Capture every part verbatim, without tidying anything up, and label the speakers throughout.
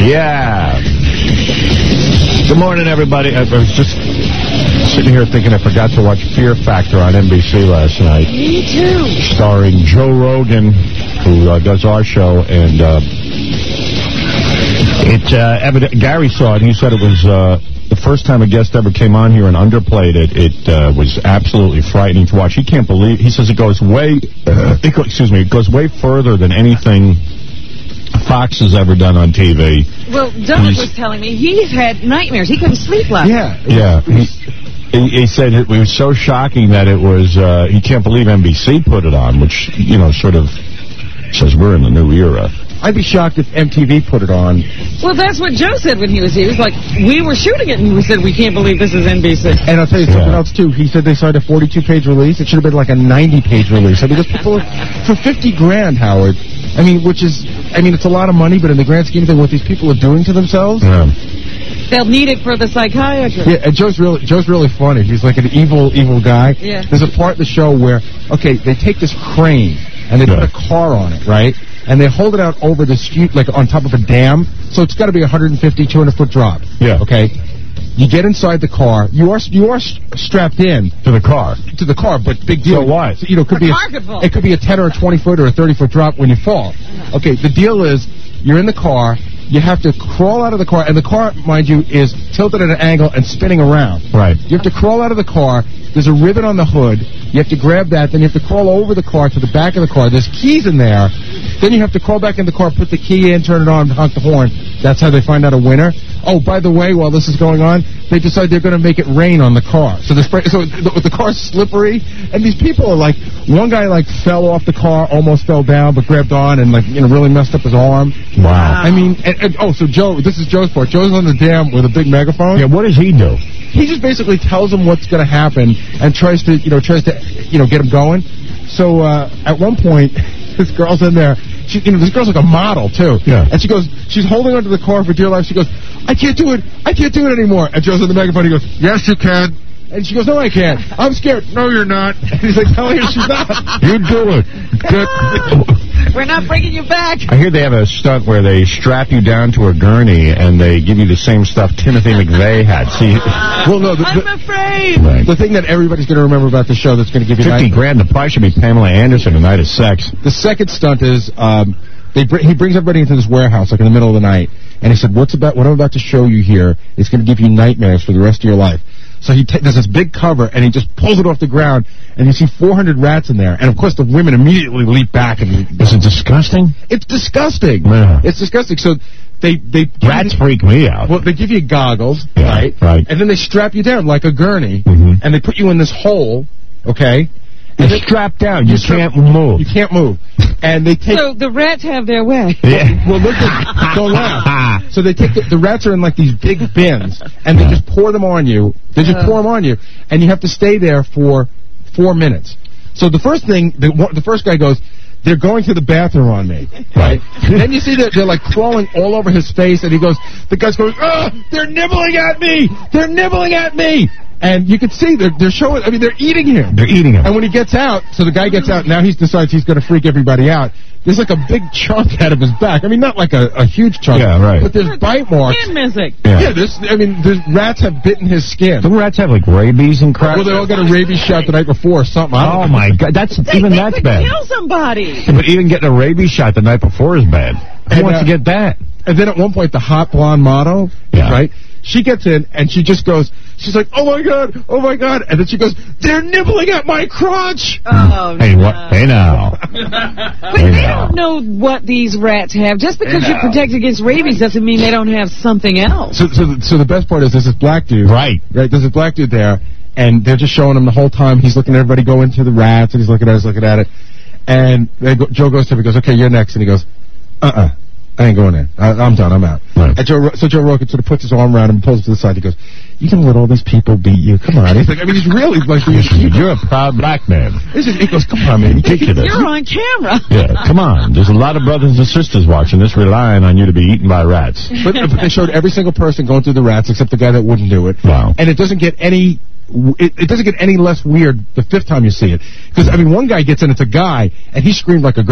Speaker 1: Yeah. Good morning, everybody. I was just sitting here thinking I forgot to watch Fear Factor on N B C last night.
Speaker 2: Me too.
Speaker 1: Starring Joe Rogan, who uh, does our show, and uh, it. Uh, evident, Gary saw it, and he said it was uh, the first time a guest ever came on here and underplayed it. It uh, was absolutely frightening to watch. He can't believe. He says it goes way. Uh, it go, excuse me. It goes way further than anything Fox has ever done on T V.
Speaker 2: Well, Doug was telling me he's had nightmares. He couldn't sleep last night.
Speaker 1: Yeah, yeah. He, he, he said it was so shocking that it was, uh, he can't believe N B C put it on, which, you know, sort of says we're in the new era.
Speaker 3: I'd be shocked if M T V put it on.
Speaker 2: Well, that's what Joe said when he was here. He was like, we were shooting it, and we said, we can't believe this is N B C.
Speaker 3: And I'll tell you something yeah. else, too. He said they signed a forty-two page release. It should have been like a ninety page release. I mean, those people, for fifty grand, Howard, I mean, which is, I mean, it's a lot of money, but in the grand scheme of things, what these people are doing to themselves...
Speaker 1: Yeah.
Speaker 2: They'll need it for the psychiatrist.
Speaker 3: Yeah, and Joe's really, Joe's really funny. He's like an evil, evil guy.
Speaker 2: Yeah.
Speaker 3: There's a part of the show where, okay, they take this crane, and they yeah. put a car on it, right? And they hold it out over the street, like on top of a dam. So it's got to be a one fifty, two hundred foot drop.
Speaker 1: Yeah.
Speaker 3: Okay? You get inside the car. You are you are strapped in.
Speaker 1: To the car.
Speaker 3: To the car, but big deal.
Speaker 1: So what?
Speaker 3: So, you know, it could
Speaker 2: the
Speaker 3: be
Speaker 2: car
Speaker 3: a,
Speaker 2: could fall.
Speaker 3: It could be a ten or a twenty foot or a thirty foot drop when you fall. Okay, the deal is you're in the car. You have to crawl out of the car, and the car, mind you, is tilted at an angle and spinning around.
Speaker 1: Right.
Speaker 3: You have to crawl out of the car. There's a ribbon on the hood. You have to grab that. Then you have to crawl over the car to the back of the car. There's keys in there. Then you have to crawl back in the car, put the key in, turn it on, honk the horn. That's how they find out a winner. Oh, by the way, while this is going on, they decide they're going to make it rain on the car. So the spray, so the, the car's slippery, and these people are like, one guy like fell off the car, almost fell down, but grabbed on and like you know really messed up his arm.
Speaker 1: Wow.
Speaker 3: I mean, and, and, oh, so Joe, this is Joe's part. Joe's on the dam with a big megaphone.
Speaker 1: Yeah. What does he do?
Speaker 3: He just basically tells them what's going to happen and tries to, you know, tries to, you know, get them going. So uh, at one point, this girl's in there. She, you know, this girl's like a model too.
Speaker 1: Yeah.
Speaker 3: And she goes, she's holding onto the car for dear life. She goes, I can't do it. I can't do it anymore. And Joe's on the megaphone. He goes, yes, you can. And she goes, no, I can't. I'm scared. No, you're not. And he's like, telling her she's not.
Speaker 1: You do it.
Speaker 2: We're not bringing you back.
Speaker 1: I hear they have a stunt where they strap you down to a gurney and they give you the same stuff Timothy McVeigh had. See,
Speaker 3: well, no, the, the,
Speaker 2: I'm afraid.
Speaker 1: Right.
Speaker 3: The thing that everybody's going to remember about the show that's going to give you
Speaker 1: fifty grand. The price should be Pamela Anderson, A Night of Sex.
Speaker 3: The second stunt is um, they br he brings everybody into this warehouse like in the middle of the night, and he said, "What's about what I'm about to show you here is going to give you nightmares for the rest of your life." So he does this big cover, and he just pulls it off the ground, and you see four hundred rats in there. And, of course, the women immediately leap back. And
Speaker 1: Is it disgusting?
Speaker 3: It's disgusting.
Speaker 1: Yeah.
Speaker 3: It's disgusting. So they... they
Speaker 1: Rats freak me out.
Speaker 3: Well, they give you goggles,
Speaker 1: yeah,
Speaker 3: right?
Speaker 1: Right.
Speaker 3: And then they strap you down like a gurney,
Speaker 1: mm-hmm.
Speaker 3: and they put you in this hole, okay?
Speaker 1: You're strapped down. You can't move.
Speaker 3: You can't move. And they take...
Speaker 2: So the rats have their way.
Speaker 3: Yeah. Well, look at... Don't laugh. So they take... The, the rats are in, like, these big bins, and they just pour them on you. They just uh. pour them on you. And you have to stay there for four minutes. So the first thing... The, the first guy goes... They're going to the bathroom on me, right? Then you see that they're, like, crawling all over his face, and he goes... The guy's going, ah, they're nibbling at me! They're nibbling at me! And you can see they're, they're showing, I mean, they're eating him.
Speaker 1: They're eating him.
Speaker 3: And when he gets out, so the guy gets out, now he decides he's going to freak everybody out. There's like a big chunk out of his back. I mean, not like a, a huge chunk.
Speaker 1: Yeah, right.
Speaker 3: But there's bite marks.
Speaker 2: Skin missing.
Speaker 3: Yeah, yeah there's, I mean, there's, rats have bitten his skin.
Speaker 1: Some rats have, like, rabies and crap.
Speaker 3: Well, they all got a rabies shot the night before or something.
Speaker 1: Oh, my God. That's,
Speaker 2: they,
Speaker 1: even
Speaker 2: they
Speaker 1: that's
Speaker 2: could
Speaker 1: bad.
Speaker 2: kill somebody.
Speaker 1: Yeah, but even getting a rabies shot the night before is bad. Who
Speaker 3: and,
Speaker 1: wants
Speaker 3: uh,
Speaker 1: to get that?
Speaker 3: And then at one point, the hot blonde model,
Speaker 1: yeah.
Speaker 3: right? She gets in, and she just goes, she's like, oh, my God, oh, my God. And then she goes, they're nibbling at my crotch.
Speaker 2: Oh,
Speaker 1: hey,
Speaker 2: no.
Speaker 1: what? Hey, now.
Speaker 2: But
Speaker 1: hey,
Speaker 2: they
Speaker 1: now.
Speaker 2: don't know what these rats have. Just because
Speaker 1: hey,
Speaker 2: you're protected against rabies doesn't mean they don't have something else.
Speaker 3: So, so, so the best part is there's this black dude.
Speaker 1: Right.
Speaker 3: Right, there's this black dude there, and they're just showing him the whole time. He's looking at everybody go into the rats, and he's looking at us, looking at it. And they go, Joe goes to him, he goes, okay, you're next. And he goes, uh-uh. I ain't going in. I, I'm done. I'm out. Right. And Joe, so Joe Rogan sort of puts his arm around him and pulls him to the side. He goes, you can let all these people beat you. Come on. He's like, I mean, he's really like,
Speaker 1: you're a proud black man.
Speaker 3: This is, he goes, come on, man.
Speaker 2: Ridiculous. You're on camera.
Speaker 1: Yeah, come on. There's a lot of brothers and sisters watching this relying on you to be eaten by rats.
Speaker 3: But, but they showed every single person going through the rats except the guy that wouldn't do it.
Speaker 1: Wow.
Speaker 3: And it doesn't get any... It, it doesn't get any less weird the fifth time you see it. Because, I mean, one guy gets in, it's a guy, and he screamed like a girl.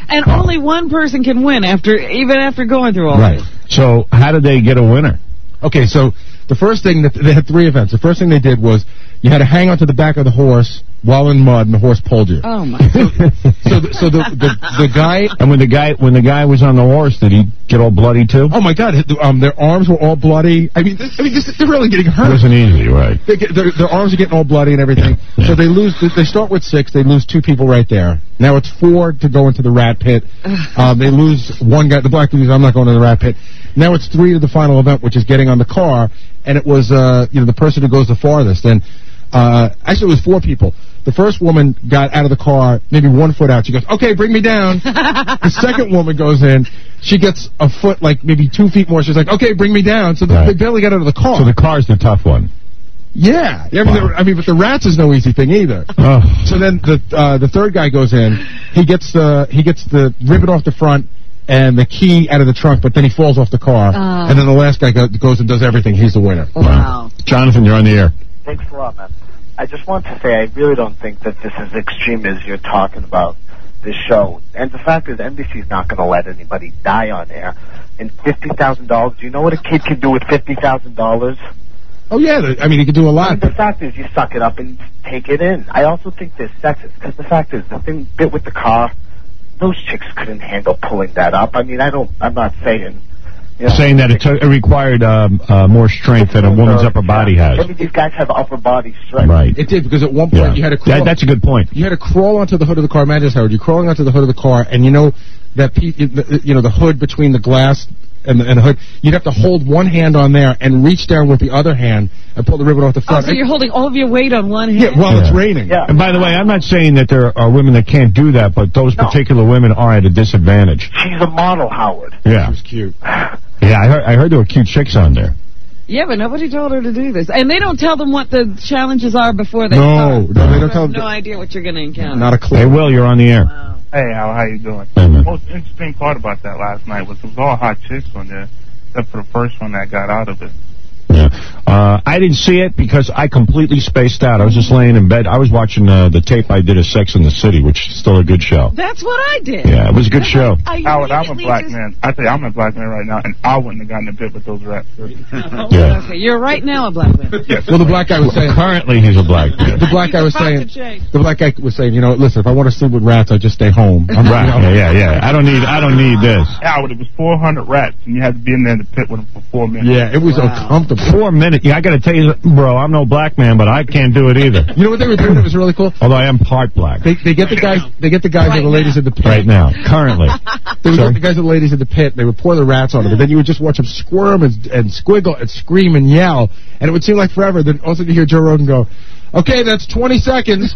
Speaker 2: And only one person can win after, even after going through all
Speaker 3: Right.
Speaker 2: this.
Speaker 1: So how did they get a winner?
Speaker 3: Okay, so the first thing, that they had three events. The first thing they did was you had to hang onto the back of the horse while in mud, and the horse pulled you.
Speaker 2: Oh, my
Speaker 3: So, so, the, so the, the the guy...
Speaker 1: And when the guy when the guy was on the horse, did he get all bloody too?
Speaker 3: Oh, my God. Um, their arms were all bloody. I mean, this, I mean, this, they're really getting hurt.
Speaker 1: It wasn't easy, right?
Speaker 3: They get, their, their arms are getting all bloody and everything.
Speaker 1: Yeah, yeah.
Speaker 3: So they lose. They start with six. They lose two people right there. Now it's four to go into the rat pit. Um, they lose one guy. The black dude says, I'm not going to the rat pit. Now it's three to the final event, which is getting on the car. And it was, uh, you know, the person who goes the farthest. And uh, actually, it was four people. The first woman got out of the car, maybe one foot out. She goes, okay, bring me down. The second woman goes in. She gets a foot, like maybe two feet more. She's like, okay, bring me down. So they,
Speaker 1: Right.
Speaker 3: they barely got out of the car.
Speaker 1: So the car's the tough one.
Speaker 3: Yeah. yeah I, mean,
Speaker 1: Wow.
Speaker 3: there- I mean, but the rats is no easy thing either.
Speaker 1: Oh.
Speaker 3: So then the uh, the third guy goes in. He gets the he gets the ribbon off the front and the key out of the trunk, but then he falls off the car.
Speaker 2: Oh.
Speaker 3: And then the last guy go, goes and does everything. He's the winner.
Speaker 2: Wow.
Speaker 1: Jonathan, you're on the air.
Speaker 4: Thanks a lot, man. I just want to say I really don't think that this is extreme as you're talking about this show. And the fact is, N B C's not going to let anybody die on air. And fifty thousand dollars, do you know what a kid can do with fifty thousand dollars?
Speaker 3: Oh, yeah. the- I mean, he could do a
Speaker 4: I
Speaker 3: lot.
Speaker 4: mean, the fact is, you suck it up and take it in. I also think they're sexist, because the fact is, the thing bit with the car, those chicks couldn't handle pulling that up. I mean, I don't, I'm not saying... You know,
Speaker 1: Saying that it, took, it required um, uh, more strength than a woman's upper body has.
Speaker 4: I mean, these guys have upper body strength.
Speaker 1: Right.
Speaker 3: It did, because at one point
Speaker 1: Yeah.
Speaker 3: you had to crawl.
Speaker 1: That, that's a good point.
Speaker 3: You had to crawl onto the hood of the car. Imagine this, Howard. You're crawling onto the hood of the car, and you know that pe- you know the hood between the glass and the, and the hood. You'd have to hold one hand on there and reach down with the other hand and pull the ribbon off the
Speaker 2: Oh,
Speaker 3: front.
Speaker 2: so you're holding all of your weight on one hand?
Speaker 3: yeah, while
Speaker 1: Yeah.
Speaker 3: it's raining.
Speaker 4: Yeah.
Speaker 1: And by the way, I'm not saying that there are women that can't do that, but those
Speaker 4: No.
Speaker 1: particular women are at a disadvantage.
Speaker 4: She's a model, Howard.
Speaker 1: Yeah.
Speaker 3: It was cute.
Speaker 1: Yeah, I heard, I heard there were cute chicks on there.
Speaker 2: Yeah, but nobody told her to do this. And they don't tell them what the challenges are before they
Speaker 3: No,
Speaker 2: start.
Speaker 3: no, they don't
Speaker 2: You
Speaker 3: tell
Speaker 2: have
Speaker 3: them.
Speaker 2: no idea what you're going to encounter.
Speaker 3: Not a clue.
Speaker 1: Hey, Will, you're on the air.
Speaker 2: Wow.
Speaker 5: Hey, Al, how you doing?
Speaker 1: Hey, man.
Speaker 5: The most interesting part about that last night was it was all hot chicks on there, except for the first one that got out of it.
Speaker 1: Yeah. Uh, I didn't see it because I completely spaced out. I was just laying in bed. I was watching uh, the tape I did of Sex in the City, which is still a good show.
Speaker 2: That's what I did.
Speaker 1: Yeah, it was a good show.
Speaker 2: I
Speaker 5: Howard, I'm a
Speaker 2: immediately
Speaker 5: black
Speaker 2: just-
Speaker 5: man. I tell you, I'm a black man right now, and I wouldn't have gotten a bit with those rats.
Speaker 2: Oh,
Speaker 1: Yeah.
Speaker 2: okay. You're right now a black man.
Speaker 5: Yes.
Speaker 3: Well, the black guy was saying.
Speaker 1: Currently, he's a black man.
Speaker 3: The black guy was
Speaker 2: He's about
Speaker 3: saying.
Speaker 2: to change.
Speaker 3: The black guy was saying, you know, listen, if I want to sleep with rats, I just stay home. I'm
Speaker 1: Right. Yeah, yeah, yeah. I don't need. I don't need this.
Speaker 5: Howard, it was four hundred rats, and you had to be in there in the pit with them for four minutes.
Speaker 3: Yeah, it was
Speaker 2: Wow.
Speaker 3: uncomfortable.
Speaker 1: Four minutes. Yeah, I got to tell you, bro. I'm no black man, but I can't do it either.
Speaker 3: You know what they were doing? It was really cool.
Speaker 1: Although I am part black
Speaker 3: They they get the guys they get the guys
Speaker 2: Right
Speaker 3: and the ladies
Speaker 2: now.
Speaker 3: in the pit.
Speaker 1: right now. Currently.
Speaker 3: They would
Speaker 1: Sorry?
Speaker 3: get the guys and the ladies in the pit. They would pour the rats on them, and then you would just watch them squirm and, and squiggle and scream and yell, and it would seem like forever. Then all of a sudden you hear Joe Rogan go, "Okay, that's twenty seconds."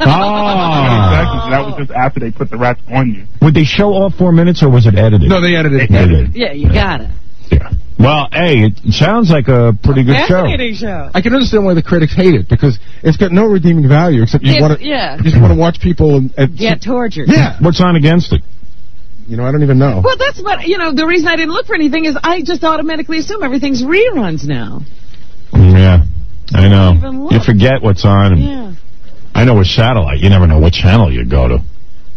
Speaker 1: Ah.
Speaker 5: Exactly. So that was just after they put the rats on you.
Speaker 1: Would they show all four minutes, or was it edited?
Speaker 3: No, they edited it.
Speaker 1: They did.
Speaker 2: Yeah, you got it.
Speaker 1: Yeah. Well, hey, it sounds like a pretty good show.
Speaker 2: Fascinating show.
Speaker 3: I can understand why the critics hate it, because it's got no redeeming value except you
Speaker 2: It's-
Speaker 3: want to
Speaker 2: yeah.
Speaker 3: you just want to watch people and, and
Speaker 2: Get tortured.
Speaker 3: yeah.
Speaker 1: What's on against it?
Speaker 3: You know, I don't even know.
Speaker 2: Well, that's what, you know, the reason I didn't look for anything is I just automatically assume everything's reruns now.
Speaker 1: Yeah, I
Speaker 2: even
Speaker 1: know.
Speaker 2: look.
Speaker 1: You forget what's on. And
Speaker 2: Yeah.
Speaker 1: I know with satellite, you never know what channel you go to.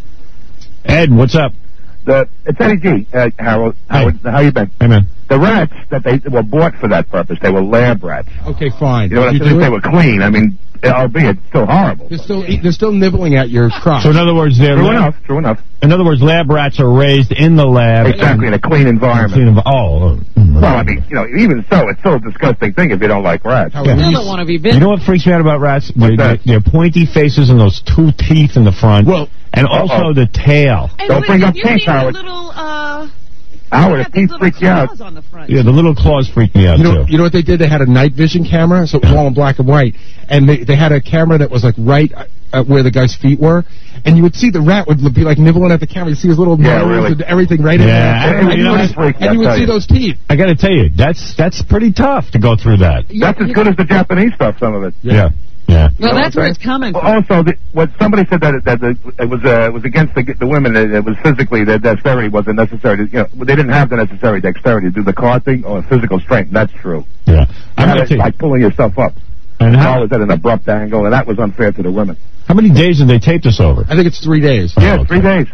Speaker 1: Ed, what's up?
Speaker 6: The, it's Eddie G, uh, Harold.
Speaker 1: Hey.
Speaker 6: Howard, how you been?
Speaker 1: Hey, man.
Speaker 6: The rats that they were bought for that purpose, they were lab rats.
Speaker 3: Okay, fine.
Speaker 6: You know what I'm
Speaker 3: You
Speaker 6: saying?
Speaker 3: do
Speaker 6: They
Speaker 3: it?
Speaker 6: were clean. I mean, albeit still horrible.
Speaker 3: They're still eat, they're still nibbling at your crotch.
Speaker 1: So in other words, they're
Speaker 6: True
Speaker 1: lab,
Speaker 6: enough, true enough.
Speaker 1: in other words, lab rats are raised in the lab.
Speaker 6: Exactly, in a clean
Speaker 1: and
Speaker 6: environment.
Speaker 1: clean env- oh, oh.
Speaker 6: Well, I mean, you know, even so, it's still a disgusting thing if you don't like rats.
Speaker 3: How
Speaker 1: Yeah.
Speaker 3: we
Speaker 2: Still
Speaker 3: used-
Speaker 2: don't want to be
Speaker 1: You
Speaker 2: bitten.
Speaker 1: know what freaks me out about rats? Their,
Speaker 6: that?
Speaker 1: their pointy faces and those two teeth in the front.
Speaker 3: Well,
Speaker 1: and also
Speaker 6: uh-oh.
Speaker 1: the tail.
Speaker 2: And
Speaker 6: Don't
Speaker 2: wait,
Speaker 6: bring up
Speaker 2: you
Speaker 6: teeth,
Speaker 2: need a
Speaker 6: Howard.
Speaker 2: little, uh...
Speaker 6: Howard,
Speaker 2: you
Speaker 6: if
Speaker 2: got these
Speaker 6: teeth
Speaker 2: little
Speaker 6: freak you out.
Speaker 2: claws on the front.
Speaker 1: Yeah, the little claws freak me out,
Speaker 3: You know,
Speaker 1: too.
Speaker 3: you know what they did? They had a night vision camera, so it was all in black and white, and they they had a camera that was like right uh, where the guy's feet were, and you would see the rat would be like nibbling at the camera. You see his little
Speaker 6: Yeah,
Speaker 3: nose
Speaker 6: really.
Speaker 3: and everything right in
Speaker 1: Yeah,
Speaker 3: there,
Speaker 1: I-
Speaker 3: and,
Speaker 1: you
Speaker 3: you
Speaker 1: know,
Speaker 3: would,
Speaker 1: that's
Speaker 6: freaky,
Speaker 3: and you
Speaker 6: I'll
Speaker 3: would
Speaker 6: tell
Speaker 3: see
Speaker 6: you.
Speaker 3: those teeth.
Speaker 1: I got to tell you, that's that's pretty tough to go through that.
Speaker 6: That's as good as the Japanese stuff, some of it.
Speaker 1: Yeah, yeah.
Speaker 2: Well,
Speaker 6: You know
Speaker 2: that's
Speaker 6: what
Speaker 2: where
Speaker 6: I'm
Speaker 2: it's coming
Speaker 6: Well,
Speaker 2: from.
Speaker 6: also, the, what somebody said that that the, it was uh, was against the, the women. That it was physically the dexterity wasn't necessary. To, you know, they didn't have the necessary dexterity to do the car thing or physical strength. That's true.
Speaker 1: Yeah.
Speaker 6: You
Speaker 1: I'm
Speaker 6: had
Speaker 1: gonna
Speaker 6: it
Speaker 1: tell you,
Speaker 6: like pulling yourself up.
Speaker 1: and
Speaker 6: The
Speaker 1: how,
Speaker 6: car was at an abrupt angle, and that was unfair to the women.
Speaker 1: how many days did they tape this over?
Speaker 3: I think it's three days.
Speaker 6: Yeah,
Speaker 1: okay.
Speaker 6: three days.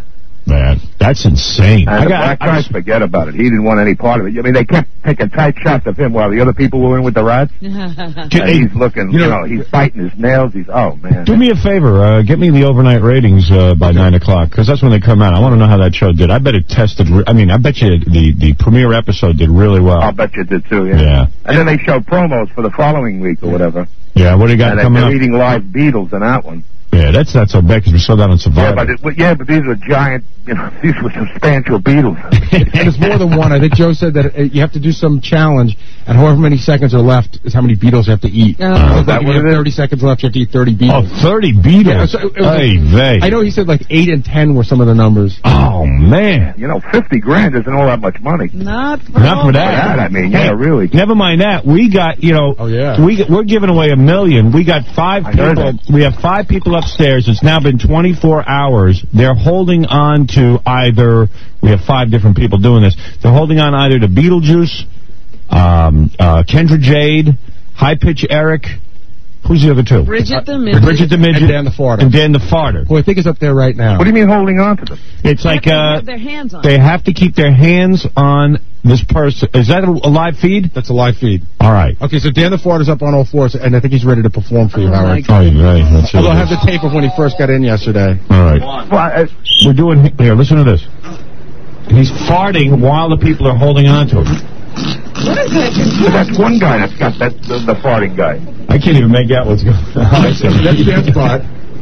Speaker 1: Man, that's insane.
Speaker 6: And
Speaker 1: I
Speaker 6: the
Speaker 1: got,
Speaker 6: black
Speaker 1: I,
Speaker 6: guy,
Speaker 1: I,
Speaker 6: forget about it. He didn't want any part of it. I mean, they kept taking tight shots of him while the other people were in with the rats. and he's looking, you know, he's biting his nails. He's, oh, man.
Speaker 1: Do me a favor. Uh, get me the overnight ratings uh, by okay. nine o'clock, because that's when they come out. I want to know how that show did. I bet it tested. I mean, I bet you the, the premiere episode did really well.
Speaker 6: I'll bet you it did, too, yeah.
Speaker 1: yeah.
Speaker 6: And then they showed promos for the following week or whatever.
Speaker 1: Yeah, what do you got
Speaker 6: and
Speaker 1: coming
Speaker 6: they're
Speaker 1: up?
Speaker 6: eating live beetles in that one.
Speaker 1: Yeah, that's not so bad, because we saw that on Survivor.
Speaker 6: Yeah, but, it, well, yeah, but these were giant, you know, these were substantial beetles.
Speaker 3: And it's more than one. I think Joe said that uh, you have to do some challenge, and however many seconds are left is how many beetles you have to eat.
Speaker 2: Oh.
Speaker 3: Uh,
Speaker 6: Is that
Speaker 3: like
Speaker 6: what
Speaker 3: if you
Speaker 6: it
Speaker 3: have thirty
Speaker 6: is?
Speaker 3: seconds left, you have to eat thirty beetles.
Speaker 1: Oh, thirty beetles?
Speaker 3: Yeah, so it was
Speaker 1: Hey,
Speaker 3: like,
Speaker 1: they.
Speaker 3: I know he said like eight and ten were some of the numbers.
Speaker 1: Oh, man.
Speaker 6: You know, fifty grand isn't all that much money.
Speaker 2: Not for,
Speaker 1: Not for that.
Speaker 6: For that, I mean, yeah,
Speaker 1: Hey,
Speaker 6: really.
Speaker 1: Never mind that. We got, you know,
Speaker 3: Oh, yeah.
Speaker 1: we, we're giving away a million. We got five
Speaker 6: I heard
Speaker 1: people.
Speaker 6: that.
Speaker 1: We have five people upstairs. It's now been twenty-four hours. They're holding on to either, we have five different people doing this. They're holding on either to Beetlejuice, um, uh, Kendra Jade, High Pitch Eric. Who's the other two?
Speaker 2: Bridget the
Speaker 1: Uh,
Speaker 2: Midget.
Speaker 1: Bridget the Midget.
Speaker 3: And Dan the Farter.
Speaker 1: And Dan the Farter.
Speaker 3: Who I think is up there right now.
Speaker 6: What do you mean holding on to them?
Speaker 1: It's
Speaker 2: They
Speaker 1: like,
Speaker 2: have to
Speaker 1: uh,
Speaker 2: have their hands on
Speaker 1: they
Speaker 2: it.
Speaker 1: have to keep their hands on this person. Is that a, a live feed?
Speaker 3: That's a live feed.
Speaker 1: All right.
Speaker 3: Okay, so Dan the Farter's up on all fours, and I think he's ready to perform for you,
Speaker 2: Oh,
Speaker 3: Howard.
Speaker 2: my
Speaker 1: Oh, you're right. That's it.
Speaker 3: Although I have the tape of when he first got in yesterday.
Speaker 1: All right.
Speaker 6: Well, I,
Speaker 1: We're doing, here, listen to this. He's farting while the people are holding on to him.
Speaker 2: What is that?
Speaker 6: that's one guy that's got that, the, the farting guy.
Speaker 1: I can't even make out what's going on.
Speaker 3: That's Dan's spot.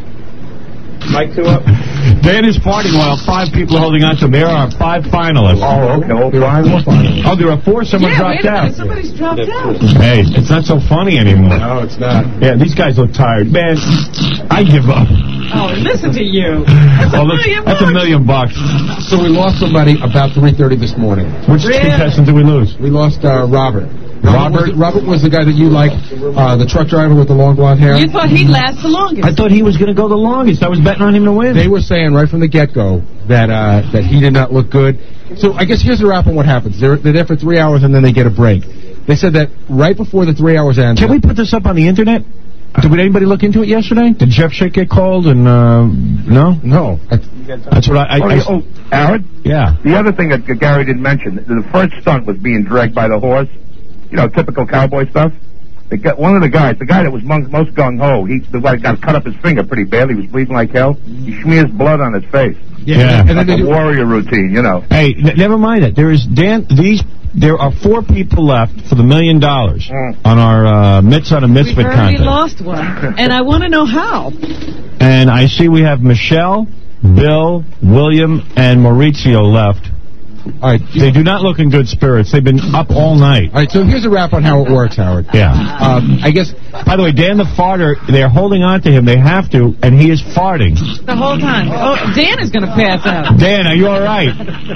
Speaker 1: Mike, two up. Dan is farting while five people are holding on to him. There are five finalists.
Speaker 6: Oh, okay. Well,
Speaker 3: There are more finalists.
Speaker 1: Oh, there are four. Someone
Speaker 2: Yeah, wait
Speaker 1: dropped
Speaker 2: a
Speaker 1: out.
Speaker 2: minute. Somebody's dropped out.
Speaker 1: Hey, it's not so funny anymore.
Speaker 3: No, it's not.
Speaker 1: Yeah, these guys look tired. Man, I give up.
Speaker 2: Oh, listen to you. That's a
Speaker 1: Oh, look,
Speaker 2: million
Speaker 1: that's a
Speaker 2: bucks.
Speaker 1: million bucks.
Speaker 3: So we lost somebody about three thirty this morning.
Speaker 1: Which
Speaker 2: Really?
Speaker 1: contestant did we lose?
Speaker 3: We lost uh, Robert.
Speaker 1: Robert?
Speaker 3: Was, Robert was the guy that you liked, uh, the truck driver with the long blonde hair.
Speaker 2: You thought he'd last the longest.
Speaker 1: I thought he was going to go the longest. I was betting on him to win.
Speaker 3: They were saying right from the get-go that uh, that he did not look good. So I guess here's the wrap on what happens. They're, they're there for three hours and then they get a break. They said that right before the three hours ends.
Speaker 1: Can we put this up on the internet? Did anybody look into it yesterday? Did Jeff Schick get called? And uh, no,
Speaker 3: No. I,
Speaker 1: that's what I. I,
Speaker 6: Oh,
Speaker 1: I
Speaker 6: yeah, oh, Aaron?
Speaker 1: yeah.
Speaker 6: The other thing that Gary didn't mention, the first stunt was being dragged by the horse. You know, typical cowboy stuff. They got one of the guys, the guy that was most, most gung-ho, he the guy got cut up his finger pretty badly. He was bleeding like hell. He smears blood on his face.
Speaker 1: Yeah.
Speaker 3: And then
Speaker 6: Like
Speaker 3: they
Speaker 6: a
Speaker 3: do,
Speaker 6: warrior routine, you know.
Speaker 1: Hey, n never mind that. There is Dan. These there are four people left for the million dollars
Speaker 6: Mm.
Speaker 1: on our uh, Mitts on a
Speaker 2: We've
Speaker 1: Misfit
Speaker 2: already
Speaker 1: contest.
Speaker 2: lost one, and I want to know how.
Speaker 1: And I see we have Michelle, Bill, William, and Maurizio left.
Speaker 3: all right.
Speaker 1: They do not look in good spirits. They've been up all night.
Speaker 3: All right, so here's a wrap on how it works, Howard.
Speaker 1: Yeah.
Speaker 3: Um, I guess
Speaker 1: By the way, Dan the Farter, they're holding on to him. They have to, and he is farting.
Speaker 2: The whole time. Oh, Dan is going to pass out.
Speaker 1: Dan, are you all right?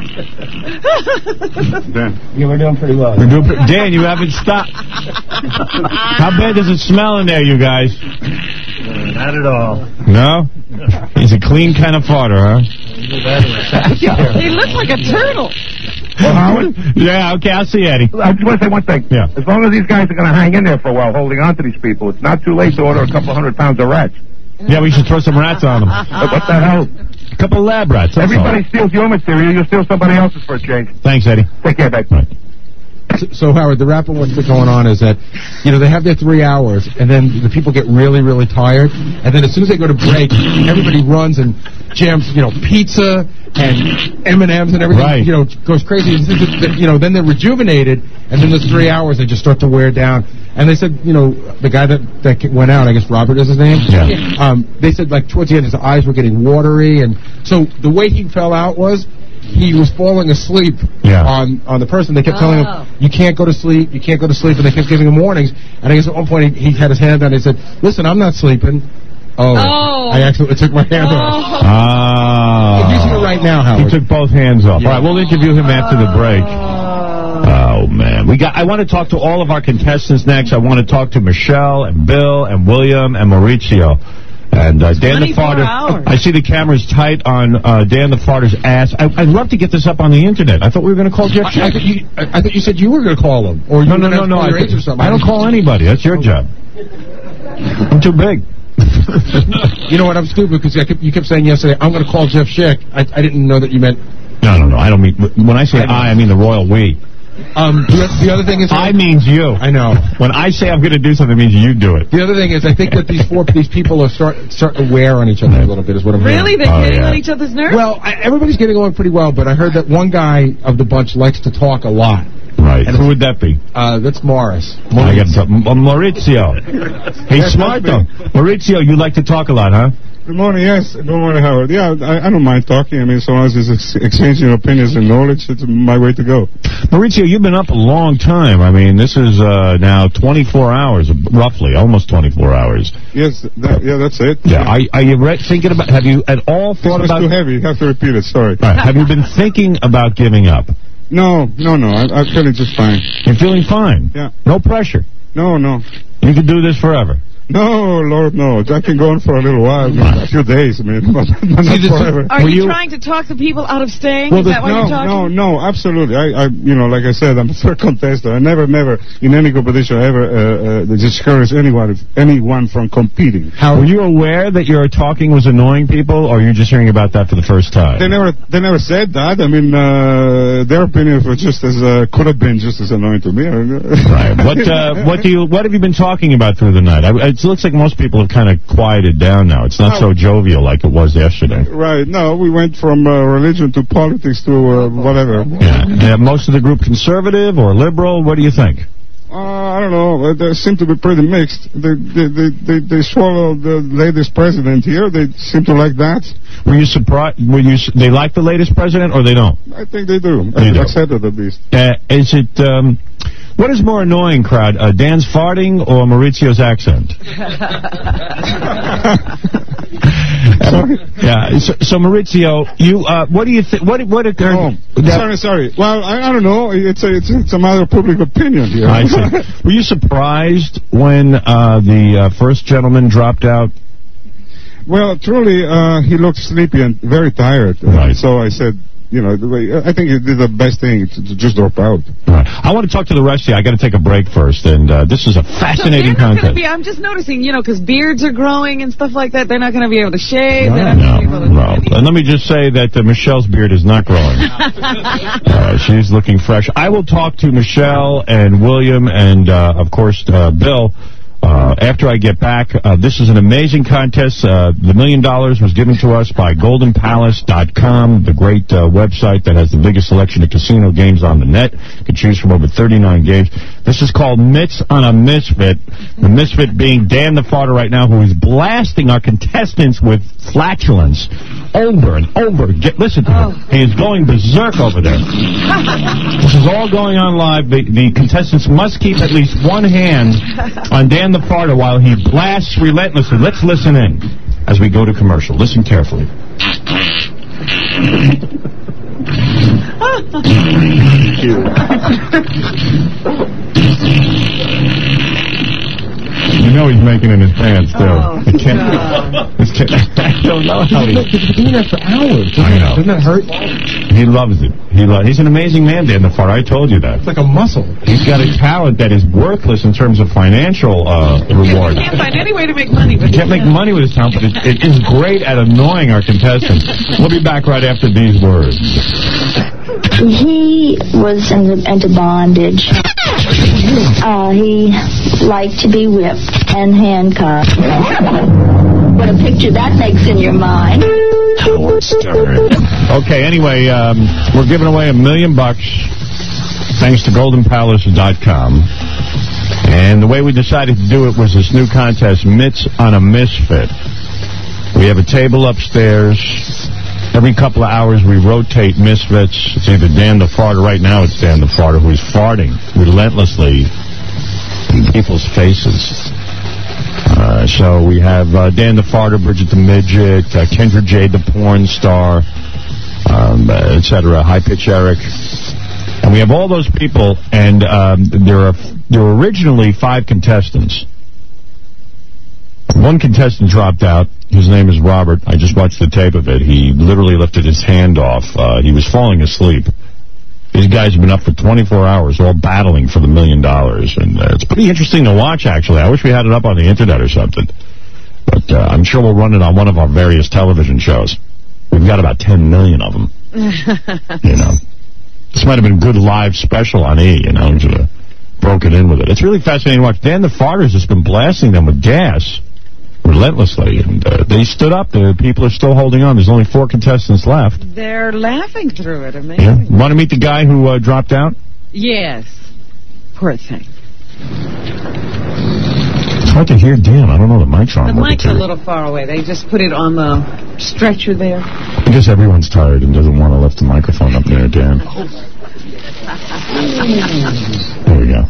Speaker 7: Yeah, we're doing pretty well.
Speaker 1: We're doing pre- Dan, you haven't stopped. How bad does it smell in there, you guys?
Speaker 7: Not at all.
Speaker 1: No? He's a clean kind of farter, huh?
Speaker 2: He looks like a turtle.
Speaker 6: Well, Howard,
Speaker 1: Yeah, okay, I'll see Eddie.
Speaker 6: I just want to say one thing.
Speaker 1: Yeah.
Speaker 6: As long as these guys are going to hang in there for a while holding on to these people, it's not too late to order a couple hundred pounds of rats.
Speaker 1: Yeah, we should throw some rats on them.
Speaker 6: What the hell?
Speaker 1: A couple of lab rats, that's
Speaker 6: Everybody
Speaker 1: all.
Speaker 6: steals your material, you steal somebody else's for a change.
Speaker 1: Thanks, Eddie.
Speaker 6: Take care, babe.
Speaker 1: Right.
Speaker 3: so, Howard, the wrap on what's been going on is that, you know, they have their three hours, and then the people get really, really tired, and then as soon as they go to break, everybody runs and jams, you know, pizza and M and M's and everything,
Speaker 1: Right.
Speaker 3: you know, goes crazy. And, you know, then they're rejuvenated, and then those three hours, they just start to wear down. And they said, you know, the guy that, that went out, I guess Robert is his name?
Speaker 1: Yeah.
Speaker 3: Um, they said, like, towards the end, his eyes were getting watery, and so the way he fell out was he was falling asleep
Speaker 1: Yeah.
Speaker 3: on, on the person. They kept telling
Speaker 2: Oh.
Speaker 3: him, you can't go to sleep, you can't go to sleep, and they kept giving him warnings. And I guess at one point he, he had his hand down, and he said, listen, I'm not sleeping. Oh,
Speaker 2: Oh.
Speaker 3: I actually took my hand off.
Speaker 2: Oh.
Speaker 1: Ah.
Speaker 3: He's here right now,
Speaker 1: He
Speaker 3: Howard.
Speaker 1: took both hands off.
Speaker 3: Yeah.
Speaker 1: All right, we'll interview him after the break. Oh, man. We got. I want to talk to all of our contestants next. I want to talk to Michelle and Bill and William and Maurizio. And uh, Dan the
Speaker 2: twenty-four
Speaker 1: Farter.
Speaker 2: hours.
Speaker 1: I see the camera's tight on uh, Dan the Farter's ass. I, I'd love to get this up on the internet. I thought we were going to call Jeff
Speaker 3: I, I,
Speaker 1: Schick.
Speaker 3: thought you, I, I thought you said you were going to call him. Or you
Speaker 1: No,
Speaker 3: were
Speaker 1: no,
Speaker 3: gonna
Speaker 1: no, no.
Speaker 3: call
Speaker 1: I,
Speaker 3: your age or something.
Speaker 1: I don't call anybody. That's your job. I'm too big.
Speaker 3: You know what? I'm stupid because you kept saying yesterday, I'm going to call Jeff Schick. I, I didn't know that you meant...
Speaker 1: No, no, no. I don't mean... When I say I, I, I mean the royal we.
Speaker 3: Um, the, the other thing is...
Speaker 1: I means you.
Speaker 3: I know.
Speaker 1: When I say I'm going to do something, it means you do it.
Speaker 3: The other thing is, I think that these four these people are start, starting to wear on each other a little bit, is what I'm
Speaker 2: Really?
Speaker 3: hearing.
Speaker 2: They're
Speaker 1: Oh,
Speaker 2: getting
Speaker 1: yeah.
Speaker 2: on each other's nerves?
Speaker 3: Well, I, everybody's getting along pretty well, but I heard that one guy of the bunch likes to talk a lot.
Speaker 1: Right. Who would that be?
Speaker 3: Uh, that's Morris.
Speaker 1: I got some, M- Maurizio. He's smart, though. Maurizio, you like to talk a lot, huh?
Speaker 8: Good morning, yes. Good morning, Howard. Yeah, I, I don't mind talking. I mean, so long as it's ex exchanging opinions and knowledge, it's my way to go.
Speaker 1: Maurizio, you've been up a long time. I mean, this is uh, now twenty-four hours, roughly, almost twenty-four hours.
Speaker 8: Yes, that, yeah, that's it.
Speaker 1: Yeah. Are, are you re thinking about, have you at all thought
Speaker 8: This was
Speaker 1: about...
Speaker 8: too heavy. You have to repeat it. Sorry.
Speaker 1: Right. Have you been thinking about giving up?
Speaker 8: No, no, no. I, I'm feeling just fine.
Speaker 1: You're feeling fine?
Speaker 8: Yeah.
Speaker 1: No pressure?
Speaker 8: No, no.
Speaker 1: You can do this forever?
Speaker 8: No, Lord, no. I can go on for a little while, a few days, I mean, but not forever.
Speaker 2: Are
Speaker 1: Were
Speaker 2: you,
Speaker 1: you-
Speaker 2: trying to talk the people out of staying?
Speaker 8: Well,
Speaker 2: Is that why
Speaker 8: no,
Speaker 2: you're talking?
Speaker 8: no, no, absolutely. I, I, you know, like I said, I'm a third contestant. I never, never, in any competition, ever uh, uh, discourage anyone, anyone from competing.
Speaker 1: How, were you aware that your talking was annoying people, or are you just hearing about that for the first time?
Speaker 8: They never, they never said that. I mean, uh, their opinion was just as uh, could have been just as annoying to me.
Speaker 1: Right. What, uh, what do you, what have you been talking about through the night? I, it looks like most people have kind of quieted down now. It's not so jovial like it was yesterday.
Speaker 8: Right. No, we went from uh, religion to politics to uh, whatever.
Speaker 1: Yeah. Yeah. Most of the group conservative or liberal. What do you think?
Speaker 8: Uh, I don't know. They seem to be pretty mixed. They they they they, they swallowed the latest president here. They seem to like that.
Speaker 1: Were you surprised? Were you? They like the latest president, or they don't?
Speaker 8: I think they do.
Speaker 1: They
Speaker 8: I
Speaker 1: do.
Speaker 8: accept it at least.
Speaker 1: Uh, is it? Um, what is more annoying, crowd? Uh, Dan's farting or Maurizio's accent?
Speaker 8: Sorry.
Speaker 1: Yeah. So, so Maurizio, you. Uh, what do you think? What what occurred?
Speaker 8: Oh, sorry, sorry. Well, I, I don't know. It's a it's, it's a matter of public opinion here.
Speaker 1: I see. Were you surprised when uh, the uh, first gentleman dropped out?
Speaker 8: Well, truly, uh, he looked sleepy and very tired.
Speaker 1: Right.
Speaker 8: So I said, you know, the way, I think he did the best thing to, to just drop out.
Speaker 1: Right. I want to talk to the rest of you. I got to take a break first, and uh, this is a fascinating
Speaker 2: so they're not
Speaker 1: contest.
Speaker 2: gonna be, I'm just noticing, you know, because beards are growing and stuff like that. They're not going to be able to shave. They're not
Speaker 1: No,
Speaker 2: gonna be able to
Speaker 1: no.
Speaker 2: do
Speaker 1: And let me just say that uh, Michelle's beard is not growing. uh, she's looking fresh. I will talk to Michelle and William and, uh, of course, uh, Bill. Uh, after I get back, uh, this is an amazing contest. Uh, the million dollars was given to us by golden palace dot com, the great uh, website that has the biggest selection of casino games on the net. You can choose from over thirty-nine games. This is called Mitts on a Misfit. The misfit being Dan the Farter right now, who is blasting our contestants with flatulence over and over. Get, listen to him. He is going berserk over there. This is all going on live. The, the contestants must keep at least one hand on Dan the Farter while he blasts relentlessly. Let's listen in as we go to commercial. Listen carefully. You know he's making in his pants, too.
Speaker 2: Oh,
Speaker 1: it can't, it can't, I don't know how he...
Speaker 3: He's been doing that for hours. Doesn't,
Speaker 1: I know.
Speaker 3: Doesn't that hurt?
Speaker 1: He loves it. He lo He's an amazing man, Dan the Farter. I told you that.
Speaker 3: It's like a muscle.
Speaker 1: He's got a talent that is worthless in terms of financial uh, reward.
Speaker 2: He can't find any way to make money with
Speaker 1: He can't make money with his talent, but it, it is great at annoying our contestants. We'll be back right after these words.
Speaker 9: He was into, into bondage. Uh, he liked to be whipped and handcuffed. What a picture that makes in your mind.
Speaker 1: Howard Stern. Okay, anyway, um, we're giving away a million bucks thanks to golden palace dot com. And the way we decided to do it was this new contest, Mitts on a Misfit. We have a table upstairs. Every couple of hours, we rotate misfits. It's either Dan the Farter. Right now, it's Dan the Farter, who is farting relentlessly in people's faces. Uh, so we have uh, Dan the Farter, Bridget the Midget, uh, Kendra Jade the porn star, um, uh, et cetera, High Pitch Eric. And we have all those people, and um, there are there were originally five contestants. One contestant dropped out. His name is Robert. I just watched the tape of it. He literally lifted his hand off. Uh, he was falling asleep. These guys have been up for twenty-four hours, all battling for the million dollars. And uh, it's pretty interesting to watch, actually. I wish we had it up on the internet or something. But uh, I'm sure we'll run it on one of our various television shows. We've got about ten million of them. You know. This might have been a good live special on E, you know. Should have broken in with it. It's really fascinating to watch. Dan the Farter's just been blasting them with gas relentlessly, and uh, they stood up. The people are still holding on. There's only four contestants left.
Speaker 2: They're laughing through it. Amazing.
Speaker 1: Yeah. Want to meet the guy who uh, dropped out?
Speaker 2: Yes. Poor thing.
Speaker 1: It's hard to hear Dan. I don't know. The mic's on.
Speaker 2: The mic's a little far away. They just put it on the stretcher there.
Speaker 1: I guess everyone's tired and doesn't want to lift the microphone up near Dan. There we go.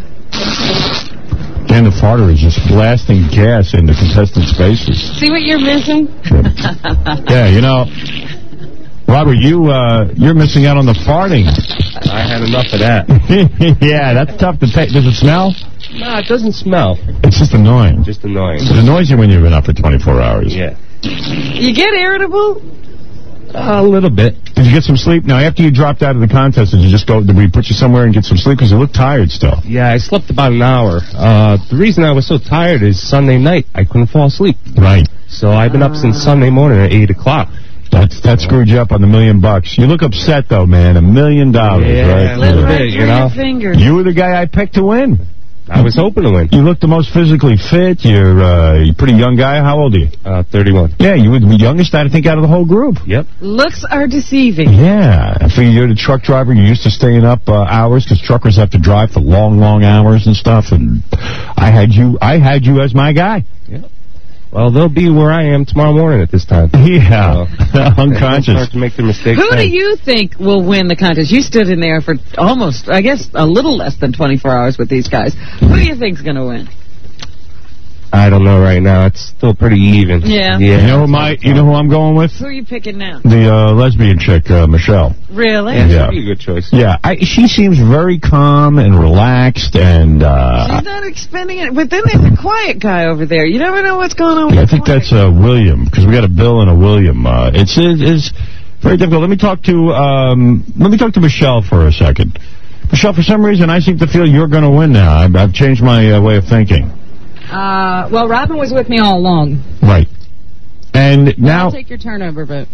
Speaker 1: Dan the Farter is just blasting gas into contestants' faces.
Speaker 2: See what you're missing?
Speaker 1: Yeah, you know, Robert, you, uh, you're missing out on the farting.
Speaker 10: I had enough of that.
Speaker 1: Yeah, that's tough to take. Does it smell?
Speaker 10: No, it doesn't smell.
Speaker 1: It's just annoying.
Speaker 10: Just annoying.
Speaker 1: It annoys you when you've been up for twenty-four hours.
Speaker 10: Yeah.
Speaker 2: You get irritable?
Speaker 10: Uh, a little bit.
Speaker 1: Did you get some sleep? Now, after you dropped out of the contest, did you just go, did we put you somewhere and get some sleep? Because you look tired still.
Speaker 10: Yeah, I slept about an hour. Uh, the reason I was so tired is Sunday night, I couldn't fall asleep.
Speaker 1: Right.
Speaker 10: So I've been up since Sunday morning at eight o'clock.
Speaker 1: That's, that screwed you up on the million bucks. You look upset, though, man. A million dollars,
Speaker 10: yeah,
Speaker 1: right?
Speaker 10: a little bit, you know.
Speaker 1: You were the guy I picked to win.
Speaker 10: I was hoping to win.
Speaker 1: You look the most physically fit. You're, uh, you're a pretty young guy. How old are you?
Speaker 10: Uh, thirty-one.
Speaker 1: Yeah, you were the youngest, I think, out of the whole group.
Speaker 10: Yep.
Speaker 2: Looks are deceiving.
Speaker 1: Yeah. I figure you're the truck driver. You're used to staying up uh, hours because truckers have to drive for long, long hours and stuff. And I had you, I had you as my guy.
Speaker 10: Yep. Well, they'll be where I am tomorrow morning at this time.
Speaker 1: Yeah.
Speaker 10: So,
Speaker 1: unconscious.
Speaker 10: Start to make the mistakes.
Speaker 2: Who
Speaker 10: then.
Speaker 2: do you think will win the contest? You stood in there for almost, I guess, a little less than twenty-four hours with these guys. Who do you think's going to win?
Speaker 10: I don't know right now. It's still pretty even.
Speaker 2: Yeah.
Speaker 10: yeah.
Speaker 1: You know who my, you know who I'm going with?
Speaker 2: Who are you picking now?
Speaker 1: The uh, lesbian chick, uh, Michelle.
Speaker 2: Really?
Speaker 10: Yeah,
Speaker 1: Yeah.
Speaker 10: that'd be a good choice.
Speaker 1: Yeah, I, she seems very calm and relaxed, and uh,
Speaker 2: She's not expending it. But then there's a quiet guy over there. You never know what's going on with
Speaker 1: I
Speaker 2: the
Speaker 1: think
Speaker 2: quiet
Speaker 1: that's uh, William, because we got a Bill and a William. Uh, it's it is very difficult. Let me talk to um, let me talk to Michelle for a second. Michelle, for some reason, I seem to feel you're going to win now. I've, I've changed my uh, way of thinking.
Speaker 11: Uh, well, Robin was with me all along.
Speaker 1: Right. And now,
Speaker 11: I'll take your turnover vote.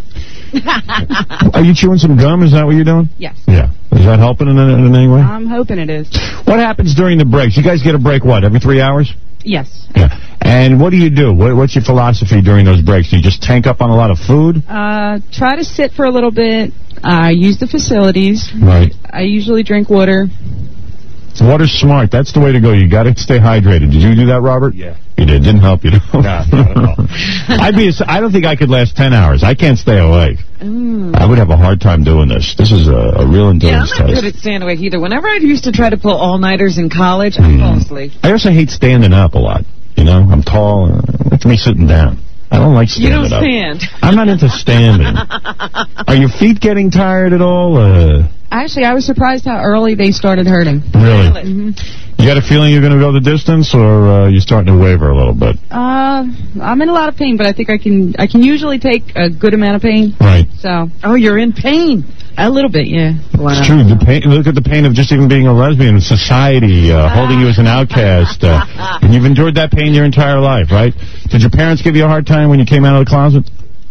Speaker 1: are you chewing some gum? Is that what you're doing?
Speaker 11: Yes.
Speaker 1: Yeah. Is that helping in, in any way?
Speaker 11: I'm hoping it is.
Speaker 1: What happens during the breaks? You guys get a break, what, every three hours?
Speaker 11: Yes.
Speaker 1: Yeah. And what do you do? What, what's your philosophy during those breaks? Do you just tank up on a lot of food?
Speaker 11: Uh, try to sit for a little bit. I uh, use the facilities.
Speaker 1: Right.
Speaker 11: I usually drink water.
Speaker 1: Water's smart. That's the way to go. You got to stay hydrated. Did you do that, Robert?
Speaker 10: Yeah.
Speaker 1: You did. Didn't help you. No,
Speaker 10: not at all.
Speaker 1: I'd be. A, I don't think I could last ten hours. I can't stay awake.
Speaker 2: Mm.
Speaker 1: I would have a hard time doing this. This is a, a real
Speaker 2: Yeah, I'm
Speaker 1: endurance
Speaker 2: not
Speaker 1: test.
Speaker 2: good at staying awake either. Whenever I used to try to pull all-nighters in college, I'd fall asleep.
Speaker 1: I also hate standing up a lot. You know, I'm tall. Uh, it's me sitting down. I don't like
Speaker 2: You
Speaker 1: standing
Speaker 2: don't
Speaker 1: up.
Speaker 2: stand.
Speaker 1: I'm not into standing. Are your feet getting tired at all? Uh,
Speaker 11: Actually, I was surprised how early they started hurting.
Speaker 1: really?
Speaker 11: Mm-hmm.
Speaker 1: You got a feeling you're going to go the distance, or uh, you're starting to waver a little bit?
Speaker 11: Uh, I'm in a lot of pain, but I think I can. I can usually take a good amount of pain.
Speaker 1: Right.
Speaker 11: So.
Speaker 2: Oh, you're in pain.
Speaker 11: A little bit, yeah.
Speaker 2: Wow.
Speaker 1: It's true. The pain, look at the pain of just even being a lesbian, society uh, holding you as an outcast. Uh, and you've endured that pain your entire life, right? Did your parents give you a hard time when you came out of the closet?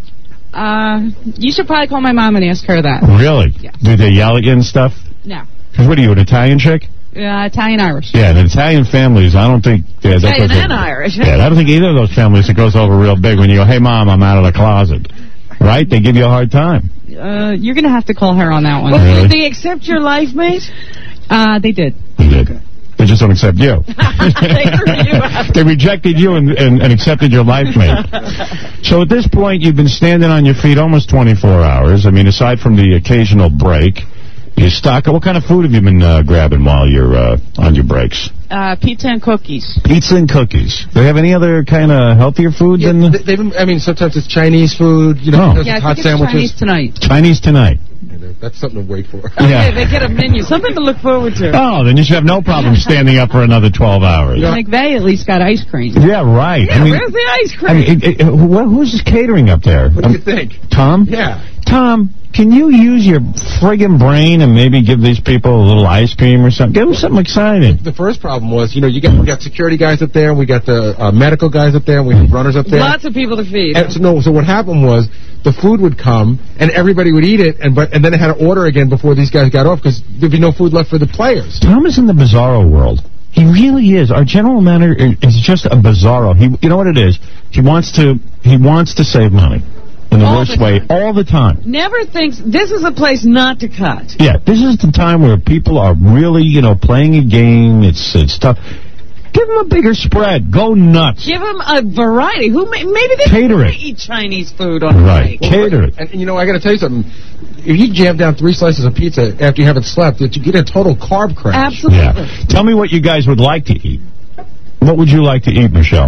Speaker 11: Uh, you should probably call my mom and ask her that.
Speaker 1: Really?
Speaker 11: Yeah.
Speaker 1: Did they yell at you and stuff?
Speaker 11: No.
Speaker 1: Because what are you, an Italian chick?
Speaker 11: Uh, Italian Irish.
Speaker 1: Yeah, and Italian families, I don't think... Yeah, that
Speaker 2: Italian
Speaker 1: goes
Speaker 2: and
Speaker 1: over,
Speaker 2: Irish.
Speaker 1: Yeah, I don't think either of those families it goes over real big when you go, hey, Mom, I'm out of the closet. Right? They give you a hard time.
Speaker 11: Uh, you're going to have to call her on that one.
Speaker 2: Well,
Speaker 1: Really?
Speaker 2: did they accept your life, mate?
Speaker 11: Uh, they did.
Speaker 1: They did. They just don't accept you.
Speaker 2: They threw you out.
Speaker 1: They rejected you and, and, and accepted your life mate. So at this point, you've been standing on your feet almost twenty-four hours. I mean, aside from the occasional break, you stock. What kind of food have you been uh, grabbing while you're uh, on your breaks?
Speaker 11: Uh, pizza and cookies.
Speaker 1: Pizza and cookies. Do they have any other kind of healthier food
Speaker 3: Yeah,
Speaker 1: than
Speaker 3: they, they've been, I mean, sometimes it's Chinese food, you know,
Speaker 1: Oh.
Speaker 3: because
Speaker 11: Yeah,
Speaker 3: it's
Speaker 11: I
Speaker 3: hot
Speaker 11: think it's
Speaker 3: sandwiches.
Speaker 11: Chinese tonight.
Speaker 1: Chinese tonight?
Speaker 3: That's something to wait for.
Speaker 1: Yeah.
Speaker 2: Okay, they get a menu. Something to look forward to.
Speaker 1: Oh, then you should have no problem standing up for another twelve hours.
Speaker 11: McVeigh at least got ice cream.
Speaker 1: Yeah, right.
Speaker 2: Yeah,
Speaker 1: I mean,
Speaker 2: where's the ice cream?
Speaker 1: I mean, it, it, who, who's catering up there?
Speaker 3: What do
Speaker 1: Um,
Speaker 3: you think?
Speaker 1: Tom?
Speaker 3: Yeah.
Speaker 1: Tom, can you use your friggin' brain and maybe give these people a little ice cream or something? Give them something exciting.
Speaker 3: The first problem was, you know, you got we got security guys up there, and we got the uh, medical guys up there, and we have runners up there.
Speaker 2: Lots of people to feed.
Speaker 3: And so, no, so what happened was the food would come, and everybody would eat it, and but and then they had to order again before these guys got off because there'd be no food left for the players.
Speaker 1: Tom is in the bizarro world. He really is. Our general manager is just a bizarro. He, you know what it is? He wants to. He wants to save money in the
Speaker 2: All
Speaker 1: worst
Speaker 2: the
Speaker 1: way all the time.
Speaker 2: Never thinks this is a place not to cut.
Speaker 1: Yeah, this is the time where people are really, you know, playing a game. It's it's tough. Give them a bigger spread. Go nuts.
Speaker 2: Give them a variety. Who may, maybe they
Speaker 1: Cater
Speaker 2: want
Speaker 1: it.
Speaker 2: to eat Chinese food on
Speaker 1: Right.
Speaker 2: the break.
Speaker 1: Cater it.
Speaker 3: And, and you know, I got to tell you something. If you jam down three slices of pizza after you haven't slept, that you get a total carb crash.
Speaker 2: Absolutely.
Speaker 1: Yeah. Tell me what you guys would like to eat. What would you like to eat, Michelle?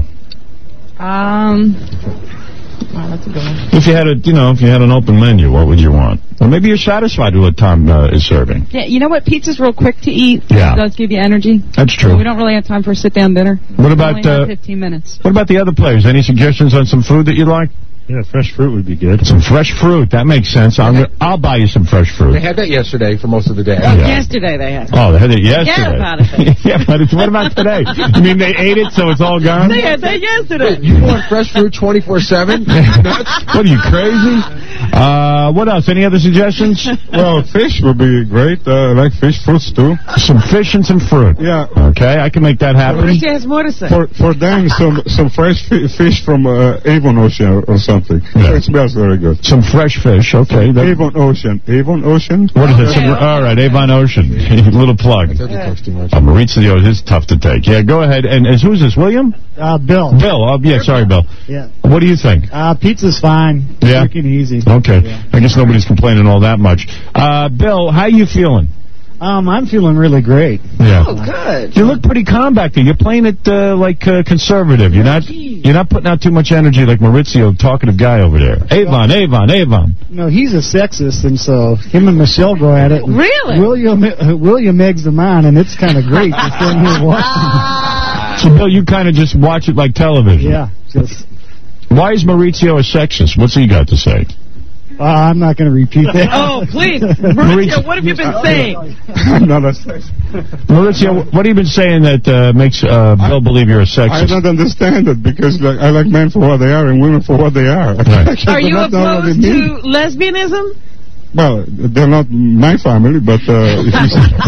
Speaker 11: Um, wow, that's a good one.
Speaker 1: If you had a, you know, if you had an open menu, what would you want? Or maybe you're satisfied with what Tom uh, is serving.
Speaker 11: Yeah, you know what? Pizza's real quick to eat.
Speaker 1: Yeah.
Speaker 11: It does give you energy.
Speaker 1: That's true.
Speaker 11: We don't really have time for a sit-down dinner.
Speaker 1: What
Speaker 11: We
Speaker 1: about
Speaker 11: only have
Speaker 1: uh,
Speaker 11: fifteen minutes.
Speaker 1: what about the other players? Any suggestions on some food that you'd like?
Speaker 8: Yeah, fresh fruit would be good.
Speaker 1: Some fresh fruit. That makes sense. I'm gonna, I'll buy you some fresh fruit.
Speaker 3: They had that yesterday for most of the day.
Speaker 2: Oh,
Speaker 1: Yeah.
Speaker 2: Yesterday they had.
Speaker 1: Oh, they had it yesterday.
Speaker 2: Forget about it.
Speaker 1: Yeah, but it's, what about today? You mean they ate it, so it's all gone?
Speaker 2: They had that yesterday.
Speaker 3: You want fresh fruit twenty-four seven?
Speaker 1: What are you, crazy? Uh, what else? Any other suggestions?
Speaker 8: Well, fish would be great. Uh, I like fish, fruits too.
Speaker 1: Some fish and some fruit.
Speaker 8: Yeah.
Speaker 1: Okay, I can make that happen.
Speaker 2: Mauricio has more to say.
Speaker 8: For for them, some some fresh fi fish from uh, Avon Ocean or, or something.
Speaker 1: Yeah.
Speaker 8: It smells very good.
Speaker 1: Some fresh fish. Okay. That,
Speaker 8: Avon Ocean. Avon Ocean.
Speaker 1: what is it?
Speaker 2: Okay,
Speaker 1: Some,
Speaker 2: okay.
Speaker 1: all right, Avon Ocean. Little plug. Uh, Maurizio is tough to take. Yeah, go ahead. And, and who's this? William?
Speaker 7: Uh, Bill.
Speaker 1: Bill. Oh, yeah. Sorry, Bill.
Speaker 7: Yeah.
Speaker 1: What do you think?
Speaker 7: Uh, pizza's fine.
Speaker 1: Yeah?
Speaker 7: Quick and easy.
Speaker 1: Okay.
Speaker 7: Yeah.
Speaker 1: I guess nobody's complaining all that much. Uh, Bill, how you feeling?
Speaker 7: Um, I'm feeling really great.
Speaker 1: Yeah.
Speaker 2: Oh, good.
Speaker 1: You look pretty calm back there. You're playing it uh, like uh, conservative. You're not. You're not putting out too much energy like Maurizio, talkative guy over there. Avon, Avon, Avon.
Speaker 7: No, he's a sexist, and so him and Michelle go at it. and
Speaker 2: Really?
Speaker 7: William uh, William eggs them on, and it's kind of great to stand here watching.
Speaker 1: So, Bill, you kind of just watch it like television.
Speaker 7: Yeah, just.
Speaker 1: Why is Maurizio a sexist? What's he got to say?
Speaker 7: Uh, I'm not going to repeat that.
Speaker 2: Oh, please. Mauricio, what have you been saying?
Speaker 8: I'm not a sexist.
Speaker 1: Mauricio, what have you been saying that uh, makes uh, Bill believe you're a
Speaker 8: I
Speaker 1: sexist?
Speaker 8: don't understand it because like, I like men for what they are and women for what they are.
Speaker 1: Right.
Speaker 2: Are you
Speaker 8: That's not what it
Speaker 2: opposed
Speaker 8: means.
Speaker 2: to lesbianism?
Speaker 8: Well, they're not my family, but uh, if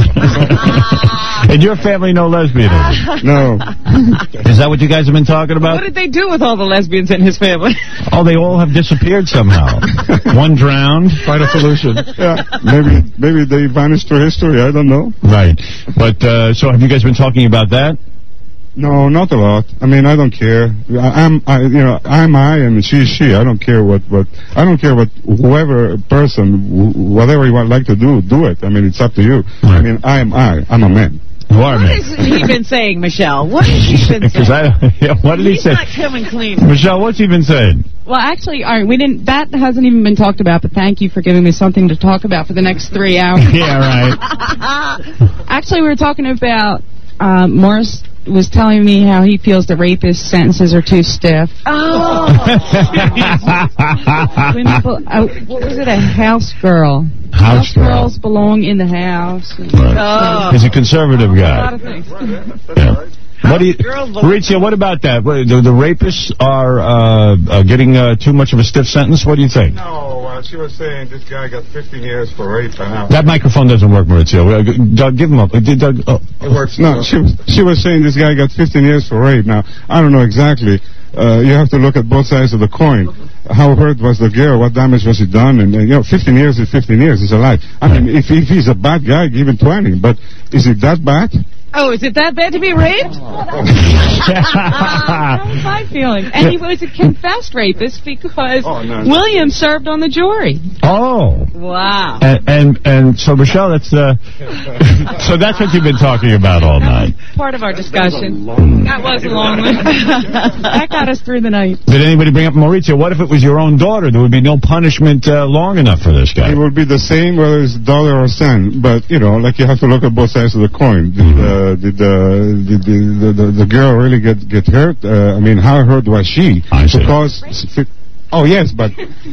Speaker 8: you
Speaker 1: In your family, no lesbianism.
Speaker 8: no.
Speaker 1: Is that what you guys have been talking about?
Speaker 2: What did they do with all the lesbians in his family?
Speaker 1: Oh, they all have disappeared somehow. One drowned.
Speaker 3: Find a solution.
Speaker 8: Yeah, maybe maybe they vanished through history. I don't know.
Speaker 1: Right. But, uh, so have you guys been talking about that?
Speaker 8: No, not a lot. I mean, I don't care. I, I'm, I, you know, I'm I and she's she. I don't care what, what. I don't care what whoever person, wh- whatever you want like to do, do it. I mean, it's up to you. I mean, I'm I. I'm a man.
Speaker 1: You are,
Speaker 2: What
Speaker 1: man.
Speaker 2: has he been saying, Michelle? What has he been
Speaker 1: Because
Speaker 2: saying?
Speaker 1: I, yeah, what did he
Speaker 2: He's
Speaker 1: say?
Speaker 2: not coming clean.
Speaker 1: Michelle, what's he been saying?
Speaker 11: Well, actually, all right, we didn't. That hasn't even been talked about. But thank you for giving me something to talk about for the next three hours.
Speaker 1: Yeah, right.
Speaker 11: Actually, we were talking about uh, Morris was telling me how he feels that rapist sentences are too stiff.
Speaker 2: Oh.
Speaker 11: When people, uh, what was it? A house girl.
Speaker 1: House girl.
Speaker 11: girls belong in the house.
Speaker 1: Right.
Speaker 2: Oh.
Speaker 1: He's a conservative
Speaker 11: A lot
Speaker 1: guy.
Speaker 11: of things.
Speaker 1: Yeah. What do you,
Speaker 2: Girls belong-
Speaker 1: Maurizio, what about that? What, the, the rapists are uh, uh, getting uh, too much of a stiff sentence? What do you think?
Speaker 8: No, uh, she was saying this guy got fifteen years for rape and now.
Speaker 1: That microphone doesn't work, Maurizio. Uh, Doug, give him up. Uh, Doug, oh.
Speaker 3: It works.
Speaker 8: No, she was she was saying this guy got fifteen years for rape. Now I don't know exactly. Uh, you have to look at both sides of the coin. How hurt was the girl? What damage was he done? And uh, you know, fifteen years is fifteen years. It's a life. I mean, if if he's a bad guy, give him twenty. But is it that bad?
Speaker 2: Oh, is it that bad to be raped?
Speaker 11: That was my feeling. And he was a confessed rapist because
Speaker 8: Oh, no, no.
Speaker 11: William served on the jury.
Speaker 1: Oh.
Speaker 2: Wow.
Speaker 1: And, and and so, Michelle, that's uh, so that's what you've been talking about all night.
Speaker 11: Part of our discussion. That was a long one. That got us through the night.
Speaker 1: Did anybody bring up Maurizio? What if it was your own daughter? There would be no punishment uh, long enough for this guy.
Speaker 8: It will be the same whether it's dollar or cent. But you know, like you have to look at both sides of the coin. Did uh, did, uh, did the, the, the the girl really get get hurt? Uh, I mean, how hurt was she?
Speaker 1: I see.
Speaker 8: Because oh yes, but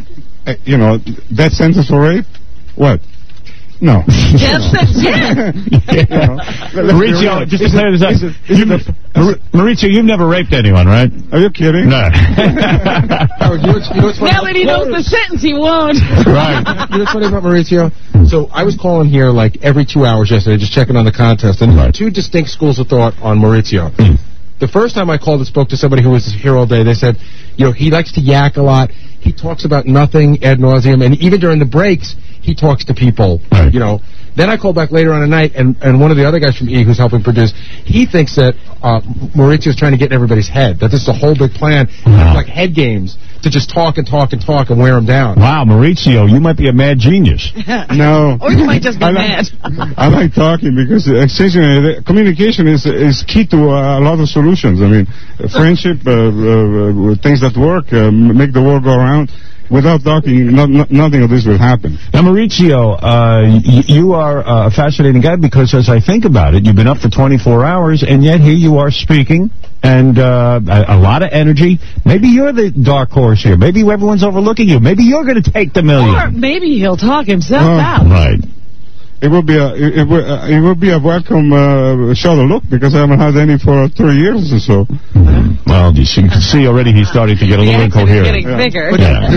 Speaker 8: uh, you know, death sentence for rape? What? No.
Speaker 2: Death sentence.
Speaker 1: Maurizio, just to clear this up, you, Maurizio, you've never raped anyone, right?
Speaker 8: Are you kidding?
Speaker 1: No.
Speaker 3: Howard, you know what's, you know what's funny?
Speaker 2: Now that he knows the sentence, he won't.
Speaker 1: Right.
Speaker 3: You know what's funny about Maurizio? So I was calling here like every two hours yesterday, just checking on the contest, and
Speaker 1: Right.
Speaker 3: two distinct schools of thought on Maurizio.
Speaker 1: Mm.
Speaker 3: The first time I called and spoke to somebody who was here all day, they said, you know, he likes to yak a lot. He talks about nothing ad nauseum, and even during the breaks, he talks to people,
Speaker 1: Right.
Speaker 3: you know. Then I called back later on at night, and, and one of the other guys from E, who's helping produce, he thinks that uh, Maurizio's trying to get in everybody's head, that this is a whole big plan,
Speaker 1: Wow.
Speaker 3: like head games, to just talk and talk and talk and wear him down.
Speaker 1: Wow, Maurizio, you might be a mad genius.
Speaker 8: No.
Speaker 2: Or you might just be
Speaker 8: I
Speaker 2: mad.
Speaker 8: like, I like talking because uh, exchanging, uh, communication is is key to uh, a lot of solutions. I mean, uh, friendship, uh, uh, things that work, uh, make the world go around. Without talking, not, not, nothing of this will happen.
Speaker 1: Now, Maurizio, uh, y you are uh, a fascinating guy because, as I think about it, you've been up for twenty-four hours, and yet here you are speaking, and uh, a, a lot of energy. Maybe you're the dark horse here. Maybe everyone's overlooking you. Maybe you're going to take the million.
Speaker 2: Or maybe he'll talk himself
Speaker 8: Oh.
Speaker 2: out.
Speaker 1: Right.
Speaker 8: It would be a it, it, would, uh, it would be a welcome uh, show to look because I haven't had any for three years or so.
Speaker 1: Well, you see- you can see already he's starting to get a little
Speaker 2: The accent is
Speaker 1: incoherent.
Speaker 2: getting bigger.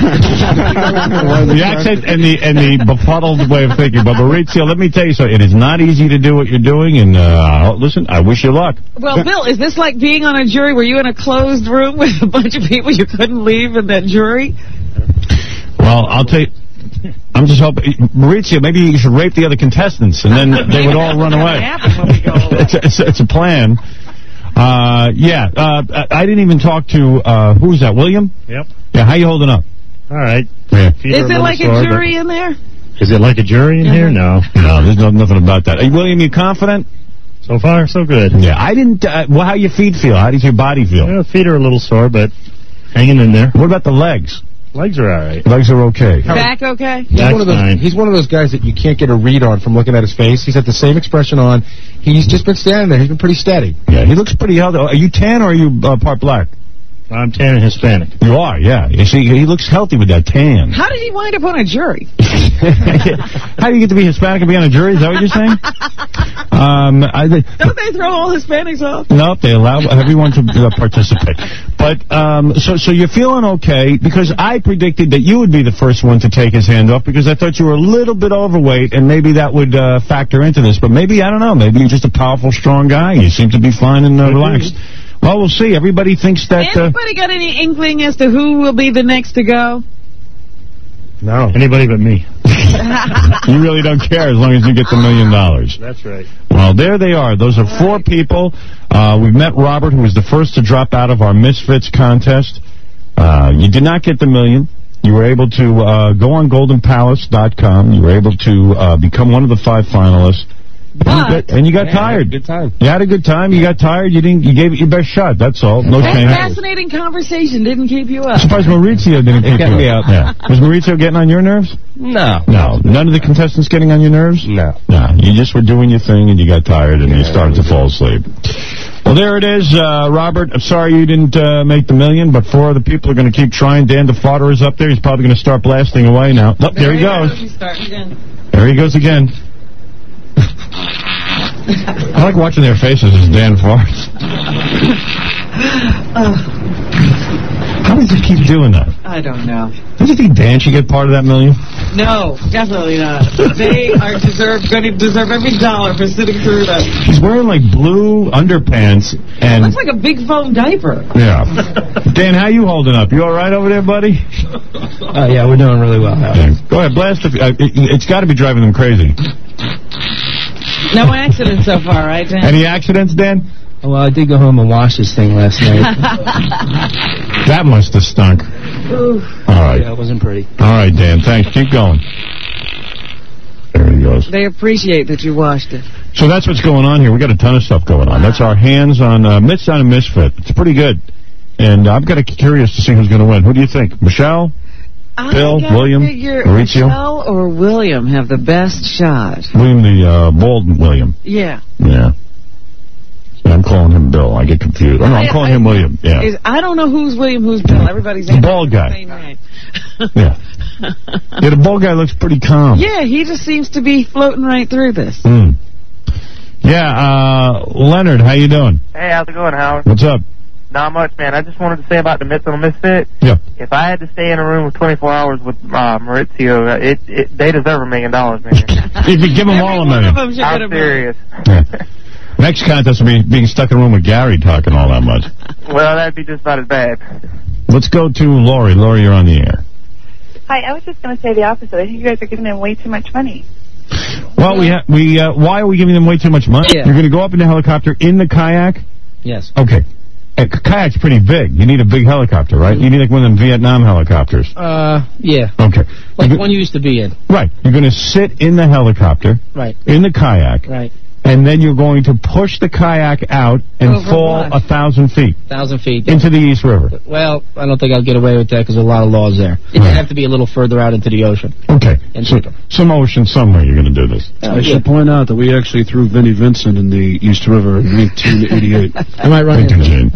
Speaker 1: The accent and the and the befuddled way of thinking. But Maurizio, let me tell you something. It is not easy to do what you're doing. And uh, listen, I wish you luck.
Speaker 2: Well, Bill, is this like being on a jury? Were you in a closed room with a bunch of people you couldn't leave in that jury?
Speaker 1: Well, I'll tell you. I'm just hoping, Maurizio, maybe you should rape the other contestants, and then they would all run away. it's, a, it's, a, it's a plan. Uh, yeah, uh, I didn't even talk to, uh, who's that, William?
Speaker 12: Yep.
Speaker 1: Yeah, how you holding up?
Speaker 12: All right.
Speaker 1: Yeah.
Speaker 2: Is it like a jury in there?
Speaker 12: Is it like a jury in here? No.
Speaker 1: No, there's no, nothing about that. Hey, William, you confident?
Speaker 12: So far, so good.
Speaker 1: Yeah, I didn't, uh, well, how your feet feel? How does your body feel?
Speaker 12: Yeah, feet are a little sore, but hanging in there.
Speaker 1: What about the legs?
Speaker 12: Legs are all right.
Speaker 1: Legs are okay.
Speaker 2: Back okay?
Speaker 3: He's one, of those, he's one of those guys that you can't get a read on from looking at his face. He's got the same expression on. He's just been standing there. He's been pretty steady.
Speaker 1: Yeah, he looks pretty healthy. Are you tan or are you uh, part black?
Speaker 12: I'm tan and Hispanic.
Speaker 1: You are, yeah. You see, he looks healthy with that tan.
Speaker 2: How did he wind up on a jury?
Speaker 1: How do you get to be Hispanic and be on a jury? Is that what you're saying? um, I think.
Speaker 2: Don't they throw all Hispanics off?
Speaker 1: No, they allow everyone to uh, participate. But um, so so you're feeling okay because I predicted that you would be the first one to take his hand off because I thought you were a little bit overweight and maybe that would uh, factor into this. But maybe, I don't know, maybe you're just a powerful, strong guy. You seem to be fine and uh, relaxed. Well, we'll see. Everybody thinks that... Uh,
Speaker 2: Anybody got any inkling as to who will be the next to go?
Speaker 12: No. Anybody but me.
Speaker 1: you really don't care as long as you get the million dollars.
Speaker 12: That's right.
Speaker 1: Well, there they are. Those are four people. Uh, we've met Robert, who was the first to drop out of our Misfits contest. Uh, you did not get the million. You were able to uh, go on golden palace dot com. You were able to uh, become one of the five finalists. And you got, and you got
Speaker 10: yeah,
Speaker 1: tired.
Speaker 10: Good time.
Speaker 1: You had a good time. You got tired. You didn't. You gave it your best shot. That's all. No
Speaker 2: That
Speaker 1: shame.
Speaker 2: fascinating conversation didn't keep you up.
Speaker 1: I'm surprised Maurizio didn't keep
Speaker 10: kept
Speaker 1: you
Speaker 10: me
Speaker 1: up.
Speaker 10: up.
Speaker 1: Yeah. Was Maurizio getting on your nerves?
Speaker 10: No.
Speaker 1: No. None of the contestants getting on your nerves?
Speaker 10: No.
Speaker 1: No. You just were doing your thing and you got tired and yeah, you started to fall asleep. Well, there it is, uh, Robert. I'm sorry you didn't uh, make the million, but four other people are going to keep trying. Dan DeFodder is up there. He's probably going to start blasting away now. Oh, there, there he goes.
Speaker 2: He's starting again.
Speaker 1: There he goes again. I like watching their faces as Dan farts. How does he keep doing that?
Speaker 2: I don't know.
Speaker 1: Don't you think Dan should get part of that million?
Speaker 2: No, definitely not. They are deserve going to deserve every dollar for sitting through that.
Speaker 1: He's wearing like blue underpants and
Speaker 2: looks like a big foam diaper.
Speaker 1: Yeah. Dan, how you holding up? You all right over there, buddy?
Speaker 10: Uh, yeah, we're doing really well.
Speaker 1: Okay. Go ahead, blast. If, uh, it, it's got to be driving them crazy.
Speaker 2: No accidents so far, right, Dan?
Speaker 1: Any accidents, Dan?
Speaker 10: Well, I did go home and wash this thing last night.
Speaker 1: That must have stunk.
Speaker 2: Ooh.
Speaker 1: All right.
Speaker 10: Yeah, it wasn't pretty.
Speaker 1: All right, Dan. Thanks. Keep going. There he goes.
Speaker 2: They appreciate that you washed it.
Speaker 1: So that's what's going on here. We got a ton of stuff going on. Wow. That's our hands on uh, Midtown and Misfit. It's pretty good. And I'm kind of curious to see who's going to win. Who do you think? Michelle?
Speaker 2: I
Speaker 1: Bill? William? Maurizio?
Speaker 2: Michelle or William have the best shot.
Speaker 1: William, the uh, bald William.
Speaker 2: Yeah.
Speaker 1: Yeah. I'm calling him Bill. I get confused. Oh, no, I'm calling I, him William. Yeah.
Speaker 2: Is, I don't know who's William, who's Bill. Everybody's
Speaker 1: the bald guy.
Speaker 2: Same name.
Speaker 1: Yeah. Yeah, the bald guy looks pretty calm.
Speaker 2: Yeah, he just seems to be floating right through this.
Speaker 1: Mm. Yeah, uh, Leonard, how you doing?
Speaker 13: Hey, how's it going, Howard?
Speaker 1: What's up?
Speaker 13: Not much, man. I just wanted to say about the Mythical Misfit.
Speaker 1: Yeah.
Speaker 13: If I had to stay in a room for twenty-four hours with uh, Maurizio, uh, it, it, they deserve a million dollars, man.
Speaker 1: If you give them all a million.
Speaker 13: I'm serious.
Speaker 1: Yeah. Next contest will be being stuck in a room with Gary talking all that much.
Speaker 13: Well, that'd be just about as bad.
Speaker 1: Let's go to Lori. Lori, you're on the air.
Speaker 14: Hi, I was just going to say the opposite. I think you guys are giving them way too much money.
Speaker 1: Well, we ha we uh, why are we giving them way too much money?
Speaker 14: Yeah.
Speaker 1: You're going to go up in the helicopter in the kayak?
Speaker 15: Yes.
Speaker 1: Okay. A kayak's pretty big. You need a big helicopter, right? You need like one of them Vietnam helicopters.
Speaker 15: Uh, yeah.
Speaker 1: Okay.
Speaker 15: Like the one you used to be in.
Speaker 1: Right. You're going to sit in the helicopter.
Speaker 15: Right.
Speaker 1: In the kayak.
Speaker 15: Right.
Speaker 1: And then you're going to push the kayak out and
Speaker 15: Over
Speaker 1: fall
Speaker 15: what?
Speaker 1: a thousand feet.
Speaker 15: Thousand feet.
Speaker 1: Into the East River.
Speaker 15: Well, I don't think I'll get away with that because there's a lot of laws there. You
Speaker 1: Right.
Speaker 15: have to be a little further out into the ocean.
Speaker 1: Okay. So, some ocean somewhere you're going to do this.
Speaker 15: Oh,
Speaker 16: I should point out that we actually threw Vinnie Vincent in the East River in nineteen eighty-eight.
Speaker 15: Am I right?
Speaker 1: Thank you, Gene.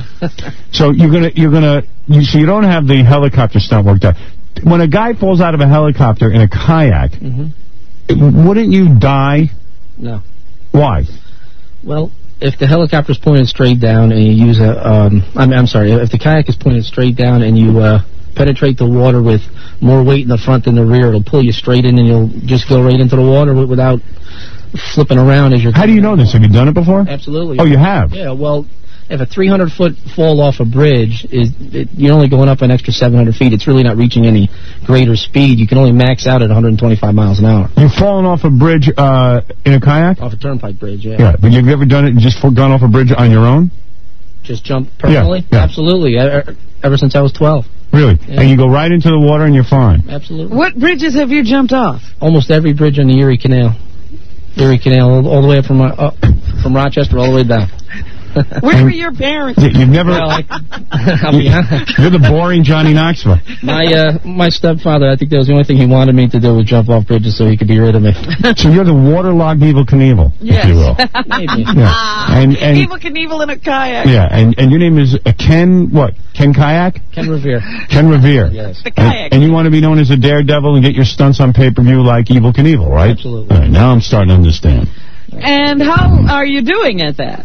Speaker 1: So you're gonna you're gonna you so you don't have the helicopter stunt worked out. When a guy falls out of a helicopter in a kayak,
Speaker 15: Mm-hmm.
Speaker 1: wouldn't you die?
Speaker 15: No.
Speaker 1: Why?
Speaker 15: Well, if the helicopter's pointed straight down and you use a, um, I'm, I'm sorry, if the kayak is pointed straight down and you uh, penetrate the water with more weight in the front than the rear, it'll pull you straight in and you'll just go right into the water without flipping around as you're...
Speaker 1: How do you know this? Have you done it before?
Speaker 15: Absolutely.
Speaker 1: Oh, you have?
Speaker 15: Yeah, well, if a three hundred foot fall off a bridge, is it, you're only going up an extra seven hundred feet. It's really not reaching any greater speed. You can only max out at one hundred twenty-five miles an hour.
Speaker 1: You've fallen off a bridge uh, in a kayak?
Speaker 15: Off a turnpike bridge, yeah.
Speaker 1: Yeah, but you've ever done it and just gone off a bridge on your own?
Speaker 15: Just jump personally?
Speaker 1: Yeah, yeah.
Speaker 15: Absolutely. Ever, ever since I was twelve.
Speaker 1: Really?
Speaker 15: Yeah.
Speaker 1: And you go right into the water and you're fine?
Speaker 15: Absolutely.
Speaker 2: What bridges have you jumped off?
Speaker 15: Almost every bridge on the Erie Canal. Erie Canal, all, all the way up from, uh, up, from Rochester all the way down.
Speaker 2: Where were your parents?
Speaker 1: You've never...
Speaker 15: Well, I, I'll be honest.
Speaker 1: You're the boring Johnny Knoxville.
Speaker 15: My uh, my stepfather, I think that was the only thing he wanted me to do was jump off bridges so he could be rid of me.
Speaker 1: So you're the waterlogged Evel Knievel,
Speaker 2: Yes.
Speaker 1: if you will.
Speaker 15: Maybe.
Speaker 1: Yeah. And, and,
Speaker 2: Evil Knievel in a kayak.
Speaker 1: yeah, and, and your name is uh, Ken, what? Ken Kayak?
Speaker 15: Ken Revere.
Speaker 1: Ken Revere.
Speaker 15: Yes.
Speaker 2: The
Speaker 1: And,
Speaker 2: kayak.
Speaker 1: and you want to be known as a daredevil and get your stunts on pay-per-view like Evel Knievel, right?
Speaker 15: Absolutely.
Speaker 1: All right, now I'm starting to understand.
Speaker 2: And how are you doing at that?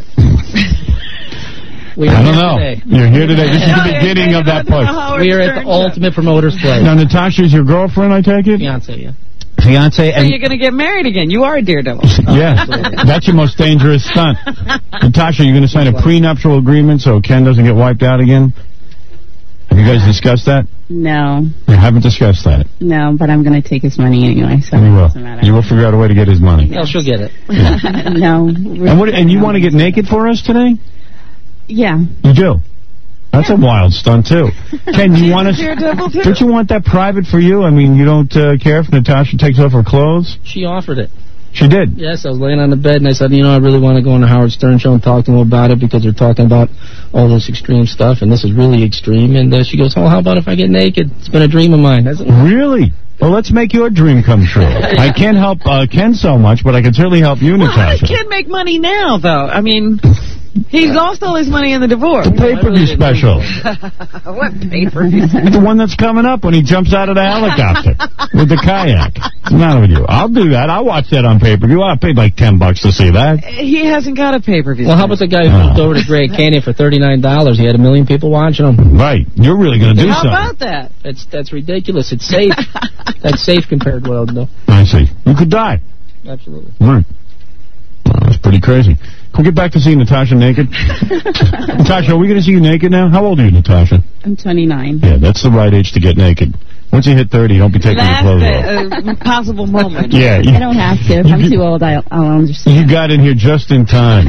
Speaker 15: We
Speaker 1: I
Speaker 15: are
Speaker 1: don't
Speaker 15: here
Speaker 1: know.
Speaker 15: today.
Speaker 1: You're here today. This is
Speaker 2: No,
Speaker 1: the
Speaker 2: you're
Speaker 1: beginning of that push.
Speaker 15: We are at the Ultimate Promoters Place.
Speaker 1: Now, Natasha's your girlfriend, I take it?
Speaker 15: Fiance, yeah.
Speaker 1: Fiance,
Speaker 2: So
Speaker 1: and
Speaker 2: you're going to get married again. You are a daredevil.
Speaker 1: yeah, that's your most dangerous stunt. Natasha, you're going to sign a prenuptial agreement so Ken doesn't get wiped out again? Have you guys discussed that?
Speaker 11: No,
Speaker 1: You haven't discussed that.
Speaker 11: no, but I'm going to take his money anyway, so
Speaker 1: You
Speaker 11: it
Speaker 1: will.
Speaker 11: doesn't matter.
Speaker 1: You will figure out a way to get his money.
Speaker 15: No, she'll get it.
Speaker 11: no.
Speaker 1: And what? And you want to get naked for us today?
Speaker 11: Yeah.
Speaker 1: You do. That's a wild stunt too. Ken, you want us?
Speaker 2: Daredevil too.
Speaker 1: Don't you want that private for you? I mean, you don't uh, care if Natasha takes off her clothes?
Speaker 15: She offered it.
Speaker 1: She did.
Speaker 15: Yes, I was laying on the bed and I said, you know, I really want to go on the Howard Stern show and talk to them about it because they're talking about all this extreme stuff and this is really extreme. And uh, she goes, oh, how about if I get naked? It's been a dream of mine. I said,
Speaker 1: Really? Well, let's make your dream come true. I can't help uh, Ken so much, but I can certainly help you,
Speaker 2: Well, how does
Speaker 1: Natasha.
Speaker 2: Ken make money now, though? I mean, he's lost all his money in the divorce.
Speaker 1: The pay-per-view special.
Speaker 2: What pay-per-view?
Speaker 1: The one that's coming up when he jumps out of the helicopter with the kayak. What's the matter with you? I'll do that. I'll watch that on pay-per-view. I'll pay like ten bucks to see that.
Speaker 2: He hasn't got a pay-per-view.
Speaker 15: well, how about the guy who flipped over to Grand Canyon for thirty-nine dollars? He had a million people watching him.
Speaker 1: Right. You're really going to do
Speaker 2: How
Speaker 1: something.
Speaker 2: about that?
Speaker 15: That's that's ridiculous. It's safe. That's safe compared to well, no.
Speaker 1: I see. You could die.
Speaker 15: Absolutely.
Speaker 1: Right. Well, that's pretty crazy. Can we get back to seeing Natasha naked? Natasha, are we going to see you naked now? How old are you, Natasha?
Speaker 11: I'm twenty-nine.
Speaker 1: Yeah, that's the right age to get naked. Once you hit thirty, don't be taking
Speaker 2: Last
Speaker 1: your clothes off.
Speaker 2: uh, possible moment.
Speaker 1: Yeah, you,
Speaker 11: I don't have to. If I'm too old, I'll, I'll understand.
Speaker 1: you got in here just in time.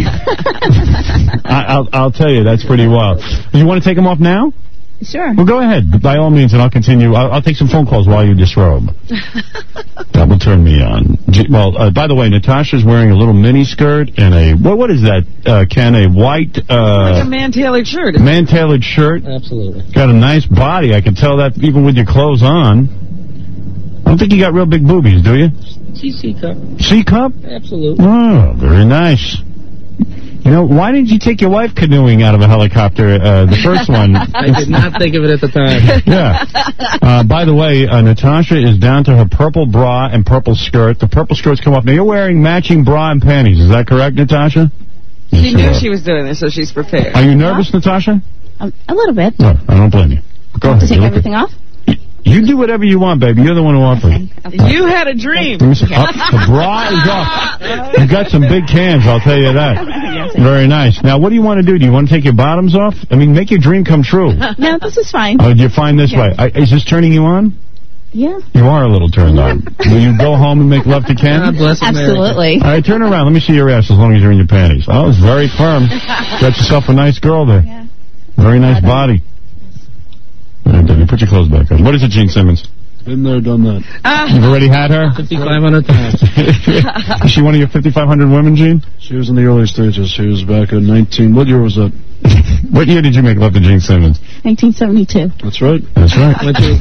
Speaker 1: I, I'll, I'll tell you, that's pretty wild. You want to take them off now?
Speaker 11: Sure.
Speaker 1: Well, go ahead, by all means, and I'll continue. I'll, I'll take some phone calls while you disrobe. That will turn me on. G well, uh, by the way, Natasha's wearing a little mini skirt and a, what, what is that, uh, Ken? A white, uh...
Speaker 2: Like a man-tailored shirt.
Speaker 1: man-tailored shirt.
Speaker 15: Absolutely.
Speaker 1: Got a nice body. I can tell that even with your clothes on. I don't think you got real big boobies, do you?
Speaker 15: C C cup.
Speaker 1: C cup?
Speaker 15: Absolutely.
Speaker 1: Oh, very nice. You know, why didn't you take your wife canoeing out of a helicopter, uh, the first one?
Speaker 15: I did not think of it at the time.
Speaker 1: Yeah. Uh, by the way, uh, Natasha is down to her purple bra and purple skirt. The purple skirt's come off. Now, you're wearing matching bra and panties. Is that correct, Natasha?
Speaker 2: She
Speaker 1: Yes,
Speaker 2: knew
Speaker 1: you are.
Speaker 2: she was doing this, so she's prepared.
Speaker 1: Are you nervous, Natasha?
Speaker 17: Um, a little bit.
Speaker 1: No, I don't blame you. Go ahead.
Speaker 17: To take
Speaker 1: You look
Speaker 17: everything off?
Speaker 1: at- You do whatever you want, baby. You're the one who offered.
Speaker 2: You had a dream.
Speaker 1: Let me see. Up, the bra is off. You got some big cans, I'll tell you that. Very nice. Now, what do you want to do? Do you want to take your bottoms off? I mean, make your dream come true.
Speaker 17: No, this is fine.
Speaker 1: Oh, you're fine this
Speaker 17: Yeah.
Speaker 1: way. I, is this turning you on?
Speaker 17: Yeah.
Speaker 1: You are a little turned on. Will you go home and make love to Ken?
Speaker 15: God bless America.
Speaker 17: Absolutely.
Speaker 1: All right, turn around. Let me see your ass as long as you're in your panties. Oh, it's very firm. Got yourself a nice girl there.
Speaker 17: Yeah.
Speaker 1: Very nice body. All right, Debbie, put your clothes back on. What is it, Gene Simmons?
Speaker 16: Been there, done that.
Speaker 1: You've already had her?
Speaker 15: fifty-five hundred times.
Speaker 1: Is she one of your fifty-five hundred women, Gene?
Speaker 16: She was in the early stages. She was back in nineteen. What year was that?
Speaker 1: What year did you make love to Gene Simmons?
Speaker 17: nineteen seventy-two.
Speaker 16: That's right.
Speaker 1: That's right.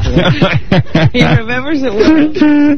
Speaker 2: He remembers it well.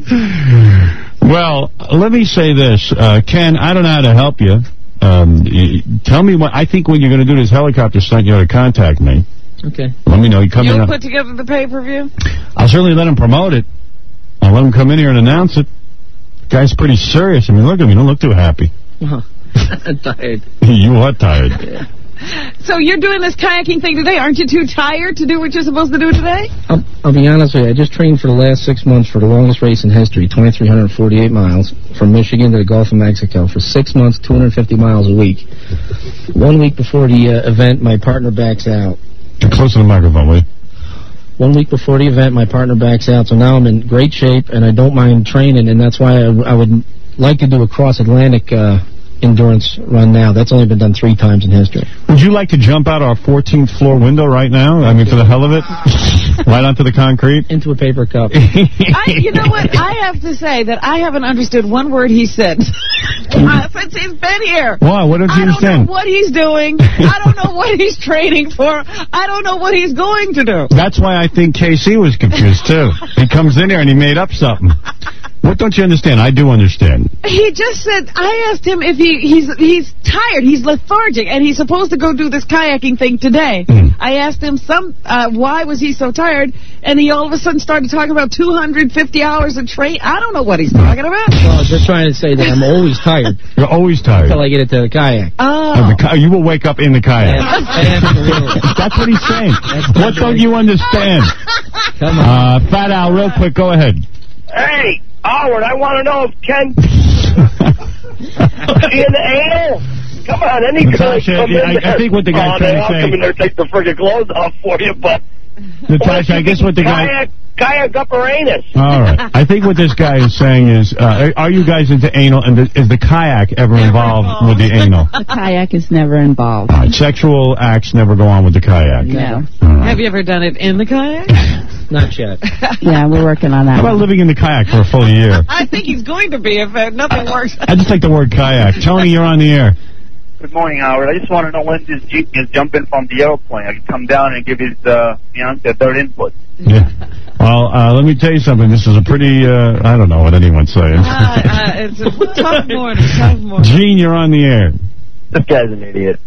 Speaker 1: Well, let me say this. Uh, Ken, I don't know how to help you. Um, y tell me what, I think when you're going to do this helicopter stunt, you ought to contact me.
Speaker 15: Okay.
Speaker 1: Let me know. You come
Speaker 2: You'll
Speaker 1: in.
Speaker 2: put together the pay-per-view?
Speaker 1: I'll certainly let him promote it. I'll let him come in here and announce it. The guy's pretty serious. I mean, look at him. You don't look too happy.
Speaker 15: Uh-huh. I'm tired.
Speaker 1: You are tired.
Speaker 15: Yeah.
Speaker 2: So you're doing this kayaking thing today. Aren't you too tired to do what you're supposed to do today?
Speaker 15: I'll, I'll be honest with you. I just trained for the last six months for the longest race in history, twenty-three hundred forty-eight miles, from Michigan to the Gulf of Mexico. For six months, two hundred fifty miles a week. One week before the uh, event, my partner backs out.
Speaker 1: Get close to the microphone, will you?
Speaker 15: One week before the event, my partner backs out, so now I'm in great shape, and I don't mind training, and that's why I, I would like to do a cross-Atlantic uh, endurance run now. That's only been done three times in history.
Speaker 1: Would you like to jump out our fourteenth floor window right now? I mean, for the hell of it? Right onto the concrete?
Speaker 15: Into a paper cup.
Speaker 2: I, you know what? I have to say that I haven't understood one word he said uh, since he's been here.
Speaker 1: Why? What did you
Speaker 2: I don't
Speaker 1: understand?
Speaker 2: know what he's doing. I don't know what he's training for. I don't know what he's going to do.
Speaker 1: That's why I think K C was confused, too. He comes in here and he made up something. What don't you understand? I do understand.
Speaker 2: He just said, I asked him if he, he's he's tired, he's lethargic, and he's supposed to go do this kayaking thing today.
Speaker 1: Mm.
Speaker 2: I asked him some uh, why was he so tired, and he all of a sudden started talking about two hundred fifty hours of train. I don't know what he's talking about.
Speaker 15: Well, I was just trying to say that I'm always tired.
Speaker 1: You're always tired.
Speaker 15: Until I get into the kayak.
Speaker 2: Oh.
Speaker 1: Uh, the ki- you will wake up in the kayak.
Speaker 15: Absolutely.
Speaker 1: That's what he's saying. What don't you understand?
Speaker 15: Come on.
Speaker 1: Uh, Fat Al, real quick, go ahead.
Speaker 6: Hey, Howard, I want to know if Ken is he in the anal? Come on, any girl
Speaker 1: Natasha,
Speaker 6: come in
Speaker 1: I- I
Speaker 6: there.
Speaker 1: think what the guy's
Speaker 6: oh,
Speaker 1: trying to
Speaker 6: I'll
Speaker 1: say-
Speaker 6: come in there and take the friggin' clothes off for you, but...
Speaker 1: Natasha, I guess what the guy...
Speaker 6: Kayak, kayak up her anus.
Speaker 1: All right. I think what this guy is saying is, uh, are you guys into anal, and is the kayak ever involved with the anal?
Speaker 11: The kayak is never involved.
Speaker 1: All right. Sexual acts never go on with the kayak.
Speaker 11: No.
Speaker 2: Have you ever done it in the kayak?
Speaker 15: Not yet.
Speaker 11: Yeah, we're working on that.
Speaker 1: How about
Speaker 11: one.
Speaker 1: living in the kayak for a full year?
Speaker 2: I think he's going to be if uh, nothing works.
Speaker 1: I just like the word kayak. Tony, you're on the air.
Speaker 18: Good morning, Howard. I just want to know when this Jeep is jumping from the airplane. I can come down and give his, uh, you know, the third input.
Speaker 1: Yeah. Well, uh, let me tell you something. This is a pretty, uh, I don't know what anyone's saying.
Speaker 2: Uh, uh, it's a tough morning, tough morning.
Speaker 1: Gene, you're on the air.
Speaker 6: This guy's an idiot.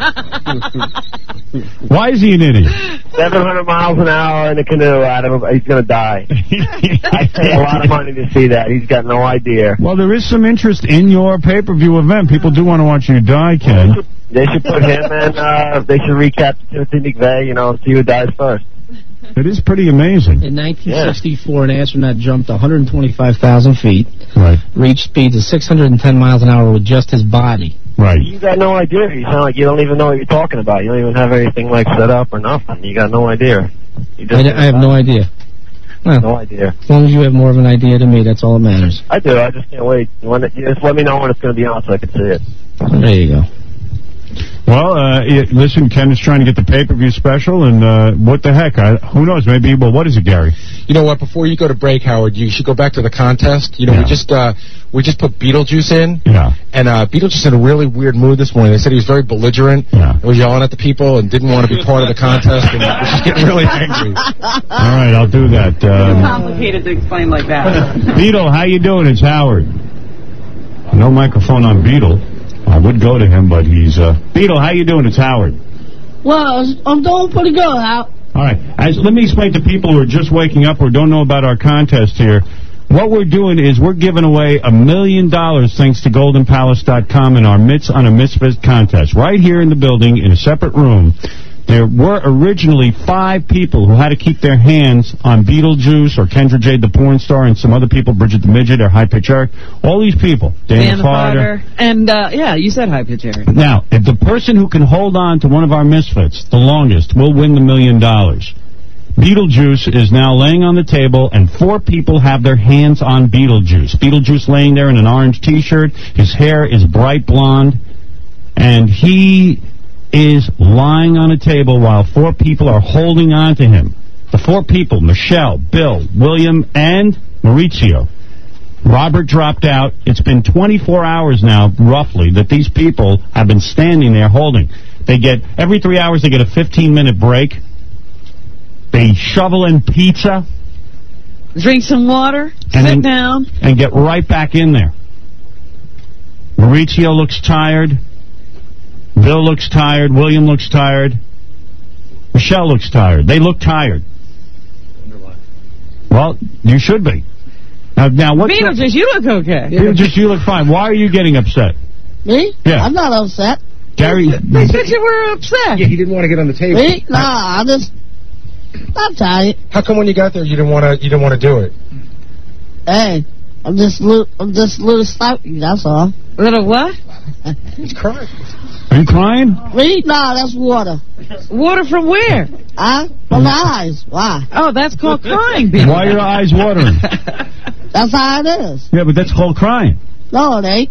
Speaker 1: Why is he an idiot?
Speaker 6: seven hundred miles an hour in a canoe, Adam. He's going to die. I pay a lot of money to see that. He's got no idea.
Speaker 1: Well, there is some interest in your pay-per-view event. People do want to watch you die, Ken.
Speaker 6: They should put him in, uh, they should recap Timothy McVeigh, you know, see who dies first.
Speaker 1: It is pretty amazing.
Speaker 15: In nineteen sixty-four, an astronaut jumped one hundred twenty-five thousand feet,
Speaker 1: Right.
Speaker 15: reached speeds of six hundred ten miles an hour with just his body.
Speaker 1: Right.
Speaker 6: You got no idea. You sound like you don't even know what you're talking about. You don't even have anything like set up or nothing. You got no idea. You
Speaker 15: I, I have no idea. Well,
Speaker 6: no idea.
Speaker 15: As long as you have more of an idea than me, that's all that matters.
Speaker 6: I do. I just can't wait. When it, just let me know when it's going to be on so I can see it.
Speaker 15: There you go.
Speaker 1: Well, uh, it, listen, Ken is trying to get the pay-per-view special, and uh, what the heck? I, who knows? Maybe, well, what is it, Gary?
Speaker 3: You know what? Before you go to break, Howard, you should go back to the contest. You know,
Speaker 1: Yeah.
Speaker 3: we just uh, we just put Beetlejuice in.
Speaker 1: Yeah.
Speaker 3: And uh, Beetlejuice in a really weird mood this morning. They said he was very belligerent.
Speaker 1: Yeah.
Speaker 3: And was yelling at the people and didn't want to be part of the contest and was just getting really angry.
Speaker 1: All right, I'll do that. Um,
Speaker 2: Complicated to explain like that.
Speaker 1: Beetle, how you doing? It's Howard. No microphone on Beetle. Uh, I would go to him, but he's... Uh... Beetle, how you doing? It's Howard.
Speaker 19: Well, I'm doing pretty good, Hal.
Speaker 1: All right. As, let me explain to people who are just waking up or don't know about our contest here. What we're doing is we're giving away a million dollars thanks to golden palace dot com in our Mitts on a Misfit contest. Right here in the building in a separate room. There were originally five people who had to keep their hands on Beetlejuice or Kendra Jade the porn star and some other people, Bridget the Midget or High Pitch Eric. All these people. Dana,
Speaker 2: Dan
Speaker 1: Farter.
Speaker 2: And, uh, yeah, you said High Pitch Eric.
Speaker 1: Now, if the person who can hold on to one of our Misfits the longest will win the million dollars. Beetlejuice is now laying on the table, and four people have their hands on Beetlejuice. Beetlejuice laying there in an orange T-shirt. His hair is bright blonde, and he is lying on a table while four people are holding on to him. The four people, Michelle, Bill, William, and Maurizio. Robert dropped out. It's been twenty-four hours now, roughly, that these people have been standing there holding. They get, every three hours, they get a fifteen-minute break. They shovel in pizza.
Speaker 2: Drink some water,
Speaker 1: and
Speaker 2: sit
Speaker 1: then,
Speaker 2: down.
Speaker 1: And get right back in there. Maurizio looks tired. Bill looks tired. William looks tired. Michelle looks tired. They look tired. Well, you should be. Now, now what's
Speaker 2: Beetlejuice, you look okay.
Speaker 1: Beetlejuice, you look fine. Why are you getting upset?
Speaker 19: Me?
Speaker 1: Yeah.
Speaker 19: I'm not upset.
Speaker 1: Gary,
Speaker 2: They said you were upset.
Speaker 3: Yeah, he didn't want to get on the table.
Speaker 19: Me? Nah, I just... I'm tired.
Speaker 3: How come when you got there you didn't want to you didn't want to do it?
Speaker 19: Hey, I'm just little, I'm just a little sloppy, that's all.
Speaker 2: Little what?
Speaker 3: He's crying.
Speaker 1: Are you crying?
Speaker 19: Me? Nah, that's water.
Speaker 2: Water from where?
Speaker 19: Huh? From the eyes. Why?
Speaker 2: Oh, that's called crying, Beetle.
Speaker 1: Why are your eyes watering?
Speaker 19: That's how it is.
Speaker 1: Yeah, but that's called crying.
Speaker 19: No, it ain't.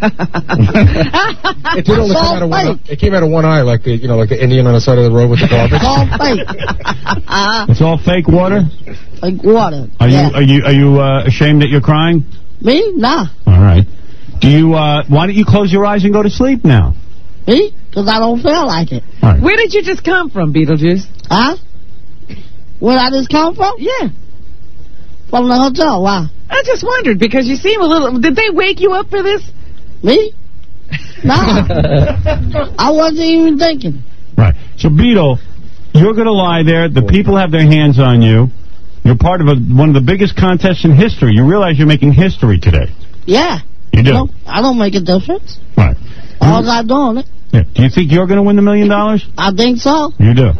Speaker 3: It did only come out of one eye. It came out of one eye, like the you know, like the Indian on the side of the road with the garbage.
Speaker 19: It's all fake.
Speaker 1: It's all fake water?
Speaker 19: Like water.
Speaker 1: Are
Speaker 19: yeah.
Speaker 1: you are you are you uh, ashamed that you're crying?
Speaker 19: Me? Nah.
Speaker 1: All right. Do you uh why don't you close your eyes and go to sleep now?
Speaker 19: Me? Because I don't feel like it.
Speaker 1: All right.
Speaker 2: Where did you just come from, Beetlejuice?
Speaker 19: Huh? Where I just come from?
Speaker 2: Yeah.
Speaker 19: From the hotel. Why?
Speaker 2: I just wondered, because you seem a little... Did they wake you up for this?
Speaker 19: Me? Nah. I wasn't even thinking.
Speaker 1: Right. So, Beetle, you're going to lie there. The people have their hands on you. You're part of a, one of the biggest contests in history. You realize you're making history today.
Speaker 19: Yeah.
Speaker 1: You do?
Speaker 19: No, I don't make a difference.
Speaker 1: Right.
Speaker 19: All I doing it.
Speaker 1: Yeah. Do you think you're going to win the million dollars?
Speaker 19: I think so.
Speaker 1: You do.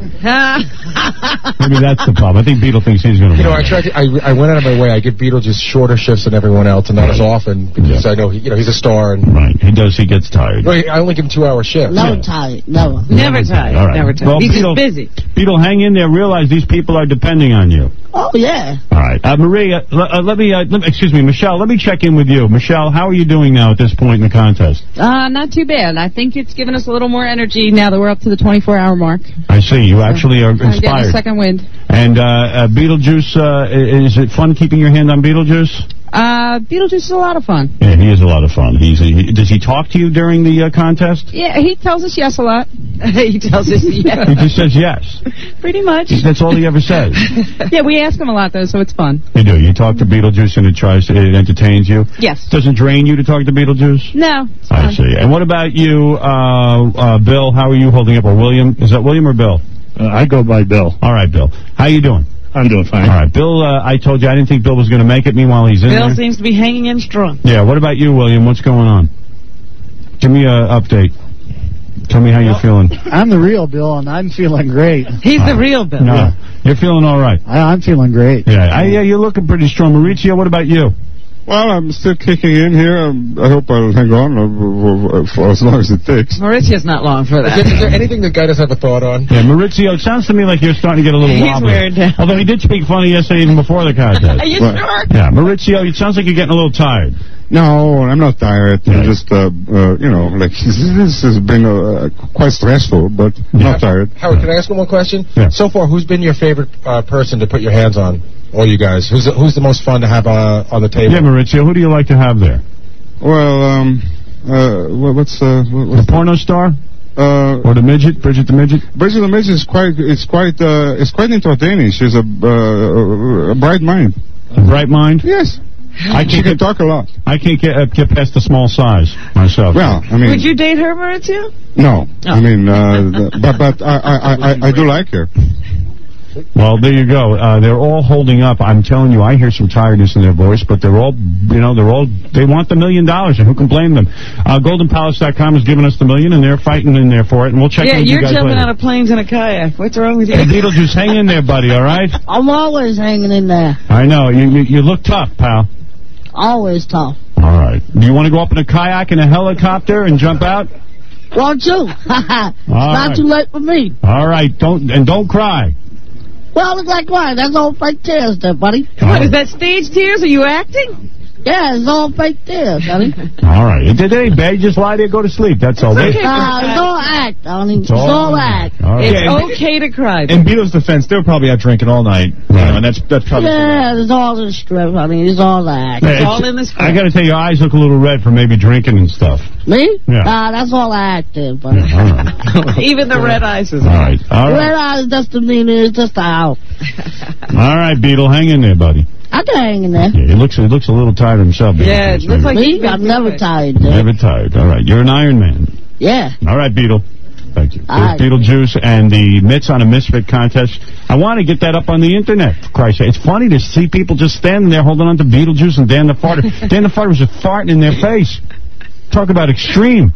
Speaker 1: Maybe that's the problem. I think Beetle thinks he's going to win.
Speaker 3: You know, I tried to, I, I went out of my way. I give Beetle just shorter shifts than everyone else, and not as often, because yeah. I know, he, you know, he's a star. And
Speaker 1: right. He does. He gets tired.
Speaker 3: No, I only give him two-hour shifts.
Speaker 19: Never
Speaker 3: yeah.
Speaker 19: tired. Never.
Speaker 2: Never tired.
Speaker 1: All right.
Speaker 2: Never tired.
Speaker 1: Well,
Speaker 2: he's
Speaker 1: Beetle,
Speaker 2: just busy.
Speaker 1: Beetle, hang in there. Realize these people are depending on you.
Speaker 19: Oh, yeah.
Speaker 1: All right. Uh, Maria, uh, let me, uh, let, excuse me, Michelle, let me check in with you. Michelle, how are you doing now at this point in the contest?
Speaker 11: Uh, not too bad. I think it's given us a little more energy now that we're up to the twenty-four hour mark.
Speaker 1: I see. You actually are
Speaker 11: I'm getting a
Speaker 1: inspired.
Speaker 11: second wind.
Speaker 1: And uh, uh, Beetlejuice, uh, is it fun keeping your hand on Beetlejuice?
Speaker 11: Uh, Beetlejuice is a lot of fun.
Speaker 1: Yeah, he is a lot of fun. He's a, he, does he talk to you during the uh, contest?
Speaker 11: Yeah, he tells us yes a lot.
Speaker 2: He tells us yes.
Speaker 1: He just says yes.
Speaker 11: Pretty much.
Speaker 1: That's all he ever says.
Speaker 11: Yeah, we ask him a lot, though, so it's fun.
Speaker 1: You do. You talk to Beetlejuice and it tries to, it entertains you?
Speaker 11: Yes.
Speaker 1: Doesn't drain you to talk to Beetlejuice?
Speaker 11: No. It's
Speaker 1: I
Speaker 11: fun.
Speaker 1: see. And what about you, uh, uh, Bill? How are you holding up? Or William? Is that William or Bill?
Speaker 12: Uh, I go by Bill.
Speaker 1: All right, Bill. How you doing?
Speaker 12: I'm doing fine.
Speaker 1: All right, Bill, uh, I told you I didn't think Bill was going to make it. Meanwhile, he's in
Speaker 2: Bill
Speaker 1: there.
Speaker 2: seems to be hanging in strong.
Speaker 1: Yeah, what about you, William? What's going on? Give me an update. Tell me how you're feeling.
Speaker 7: I'm the real Bill, and I'm feeling great.
Speaker 2: He's the real Bill.
Speaker 1: No, you're feeling all right.
Speaker 7: I, I'm feeling great.
Speaker 1: Yeah, I, yeah, you're looking pretty strong. Maurizio, what about you?
Speaker 8: Well, I'm still kicking in here. Um, I hope I'll hang on uh, for as long as it takes.
Speaker 2: Mauricio's not long for that.
Speaker 3: Is there, is there anything the guy doesn't have a thought on?
Speaker 1: Yeah, Maurizio, it sounds to me like you're starting to get a little
Speaker 2: He's
Speaker 1: wobbly.
Speaker 2: wearing down.
Speaker 1: Although he did speak funny yesterday even before the contest.
Speaker 2: Are you
Speaker 8: Right.
Speaker 2: sure?
Speaker 1: Yeah, Maurizio, it sounds like you're getting a little tired.
Speaker 8: No, I'm not tired.
Speaker 1: Yeah.
Speaker 8: I'm just, uh, uh, you know, like, this has been uh, quite stressful, but
Speaker 1: Yeah.
Speaker 8: not tired.
Speaker 3: Howard, can I ask one more question?
Speaker 1: Yeah.
Speaker 3: So far, who's been your favorite uh, person to put your hands on? All you guys. Who's the, who's the most fun to have uh, on the table?
Speaker 1: Yeah, Maurizio, who do you like to have there?
Speaker 8: Well, um, uh, what- what's, uh, what, what's
Speaker 1: The porno star?
Speaker 8: Uh,
Speaker 1: Or the midget, Bridget the midget?
Speaker 8: Bridget the Midget is quite, it's quite, uh, it's quite entertaining. She's a, uh, a bright mind.
Speaker 1: A bright mind?
Speaker 8: Yes.
Speaker 1: I
Speaker 8: She can talk a lot.
Speaker 1: I can't get, uh, get past the small size myself.
Speaker 8: Well, I mean...
Speaker 2: Would you date her, Maurizio?
Speaker 8: No.
Speaker 2: Oh.
Speaker 8: I mean, uh, the, but but I, I, I, I do like her.
Speaker 1: Well, there you go. Uh, they're all holding up. I'm telling you, I hear some tiredness in their voice, but they're all, you know, they're all, they want the million dollars, and who can blame them? Uh, Golden Palace dot com has given us the million, and they're fighting in there for it, and we'll check
Speaker 2: Yeah,
Speaker 1: in with you
Speaker 2: you're
Speaker 1: guys
Speaker 2: jumping
Speaker 1: later.
Speaker 2: out of planes in a kayak. What's wrong with you?
Speaker 1: Hey, Beetlejuice, hang in there, buddy, all right?
Speaker 19: I'm always hanging in there.
Speaker 1: I know. You, you, you look tough, pal.
Speaker 19: Always tough.
Speaker 1: All right. Do you want to go up in a kayak and a helicopter and jump out?
Speaker 19: Won't you? Not
Speaker 1: right.
Speaker 19: too late for me.
Speaker 1: All right. Don't and don't cry.
Speaker 19: Well, it's like why? That's all fake tears there, buddy.
Speaker 2: What, is that stage tears? Are you acting?
Speaker 19: Yeah, it's all fake tears, honey.
Speaker 1: All right. It ain't bad. Just lie there, go to sleep. That's all.
Speaker 2: okay.
Speaker 19: Nah, it's all act, honey. It's,
Speaker 1: all
Speaker 19: all act.
Speaker 1: All right.
Speaker 2: It's
Speaker 3: Yeah,
Speaker 2: okay to cry.
Speaker 3: In Beatles' defense, they were probably out drinking all night. You know, and that's that's probably...
Speaker 19: Yeah, it's all in the strip, honey. It's all act.
Speaker 1: Hey,
Speaker 2: It's all in the script.
Speaker 1: I got to tell you, your eyes look a little red from maybe drinking and stuff.
Speaker 19: Me?
Speaker 1: Yeah.
Speaker 19: Nah, that's all act, there, buddy.
Speaker 1: All right.
Speaker 2: Even the red eyes is
Speaker 1: All right. All right.
Speaker 19: Red eyes just to me, it's just out.
Speaker 1: All right, Beetle. Hang in there, buddy.
Speaker 19: I can hang in there.
Speaker 1: Yeah, he looks he looks a little tired himself.
Speaker 2: Yeah, it looks like he's
Speaker 19: Me?
Speaker 2: been
Speaker 19: I'm never
Speaker 2: good.
Speaker 19: tired, dude.
Speaker 1: Never tired. All right. You're an Iron Man.
Speaker 19: Yeah.
Speaker 1: All right, Beetle. Thank you.
Speaker 19: All
Speaker 1: There's
Speaker 19: right.
Speaker 1: Beetlejuice and the Mitts on a Misfit contest. I want to get that up on the internet, for Christ's sake. It's funny to see people just standing there holding on to Beetlejuice and Dan the Farter. Dan the Farter was just farting in their face. Talk about extreme.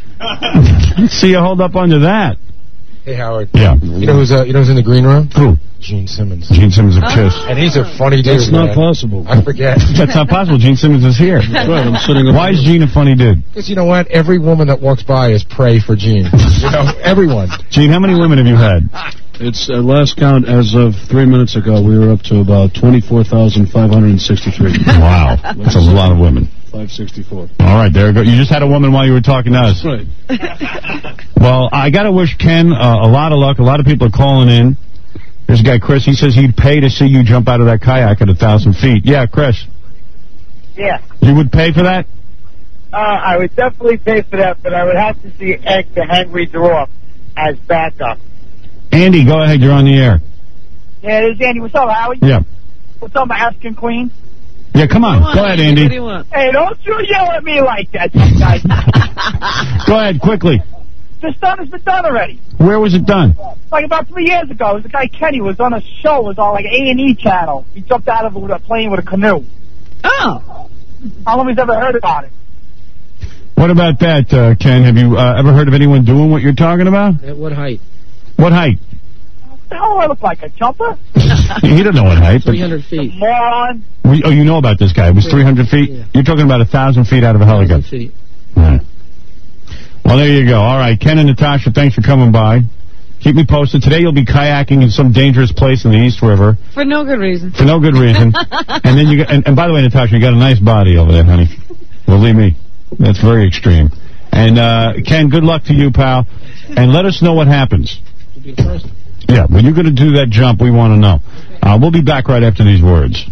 Speaker 1: See you hold up under that.
Speaker 3: Hey, Howard.
Speaker 1: Yeah.
Speaker 3: You know who's uh, you know who's in the green room?
Speaker 1: Who?
Speaker 3: Gene Simmons.
Speaker 1: Gene Simmons of Kiss.
Speaker 3: And he's a funny dude.
Speaker 16: That's not
Speaker 3: man.
Speaker 16: possible.
Speaker 3: I forget.
Speaker 1: That's not possible. Gene Simmons is here.
Speaker 16: That's right. I'm sitting over
Speaker 1: Why is
Speaker 16: here.
Speaker 1: Gene a funny dude?
Speaker 3: Because you know what? Every woman that walks by is prey for Gene. You know, everyone.
Speaker 1: Gene, how many women have you had?
Speaker 16: It's uh, last count as of three minutes ago. We were up to about twenty-four thousand five hundred sixty-three.
Speaker 1: Wow. That's a lot of women.
Speaker 16: five sixty-four.
Speaker 1: All right, there you go. You just had a woman while you were talking to us.
Speaker 16: Right.
Speaker 1: Well, I got to wish Ken uh, a lot of luck. A lot of people are calling in. There's a guy, Chris. He says he'd pay to see you jump out of that kayak at a thousand feet. Yeah, Chris.
Speaker 20: Yeah.
Speaker 1: You would pay for that?
Speaker 20: Uh, I would definitely pay for that, but I would have to see Egg the Hangry Giraffe as backup.
Speaker 1: Andy, go ahead. You're on the air.
Speaker 20: Yeah, this is Andy. What's up, Howie?
Speaker 1: Yeah.
Speaker 20: What's up, my African queen?
Speaker 1: Yeah, come on. Go ahead, Andy.
Speaker 2: What do you want?
Speaker 20: Hey, don't you yell at me like that, you guys.
Speaker 1: Go ahead, quickly.
Speaker 20: The stunt has been done already.
Speaker 1: Where was it done?
Speaker 20: Like about three years ago, it was the guy Kenny was on a show. It was on like A and E channel. He jumped out of a plane with a canoe.
Speaker 2: Oh.
Speaker 20: How long have you ever heard about it?
Speaker 1: What about that, uh, Ken? Have you uh, ever heard of anyone doing what you're talking about?
Speaker 15: At what height?
Speaker 1: What height?
Speaker 20: What the hell do I look like, a jumper?
Speaker 1: He don't know what height. But
Speaker 15: three hundred feet.
Speaker 20: Moron.
Speaker 1: we, oh, you know about this guy. It was three hundred feet?
Speaker 15: Yeah.
Speaker 1: You're talking about one thousand feet out of a
Speaker 15: one thousand
Speaker 1: helicopter.
Speaker 15: feet.
Speaker 1: All right. Well, there you go. All right, Ken and Natasha, thanks for coming by. Keep me posted. Today you'll be kayaking in some dangerous place in the East River
Speaker 2: For no good reason.
Speaker 1: for no good reason. and then you got, and, and by the way, Natasha, you got a nice body over there, honey. Believe me, that's very extreme. And uh, Ken, good luck to you, pal. And let us know what happens.
Speaker 15: You'll be the first.
Speaker 1: Yeah, when you're going to do that jump, we want to know. Uh, we'll be back right after these words.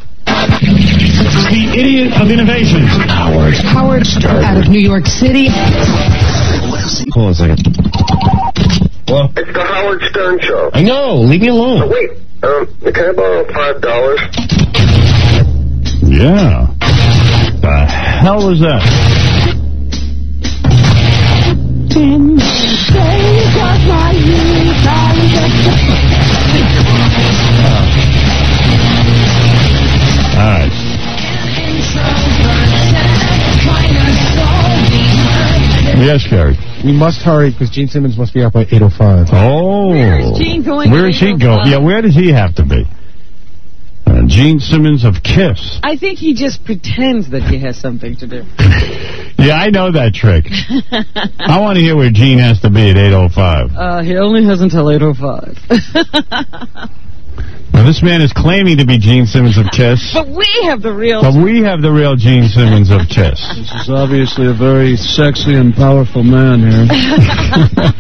Speaker 21: The idiot of innovation. Howard. Howard Stern. Out of New York City.
Speaker 1: Hold on a second. Well,
Speaker 22: It's the Howard Stern Show.
Speaker 1: I know. Leave me alone.
Speaker 22: Oh, wait. Um, can I borrow five dollars?
Speaker 1: Yeah. The hell was that? All right. Yes, Gary.
Speaker 3: We must hurry because Gene Simmons must be out by eight oh five.
Speaker 1: Oh.
Speaker 2: Where is Gene going
Speaker 1: Where
Speaker 2: at
Speaker 1: is he
Speaker 2: eight oh
Speaker 1: going?
Speaker 2: five?
Speaker 1: Yeah, where does he have to be? Uh, Gene Simmons of Kiss.
Speaker 2: I think he just pretends that he has something to do.
Speaker 1: Yeah, I know that trick. I want to hear where Gene has to be at eight oh five.
Speaker 2: Uh, he only has until eight oh five.
Speaker 1: Now, this man is claiming to be Gene Simmons of Kiss,
Speaker 2: But we have the real...
Speaker 1: but we have the real Gene Simmons of Kiss.
Speaker 16: This is obviously a very sexy and powerful man here.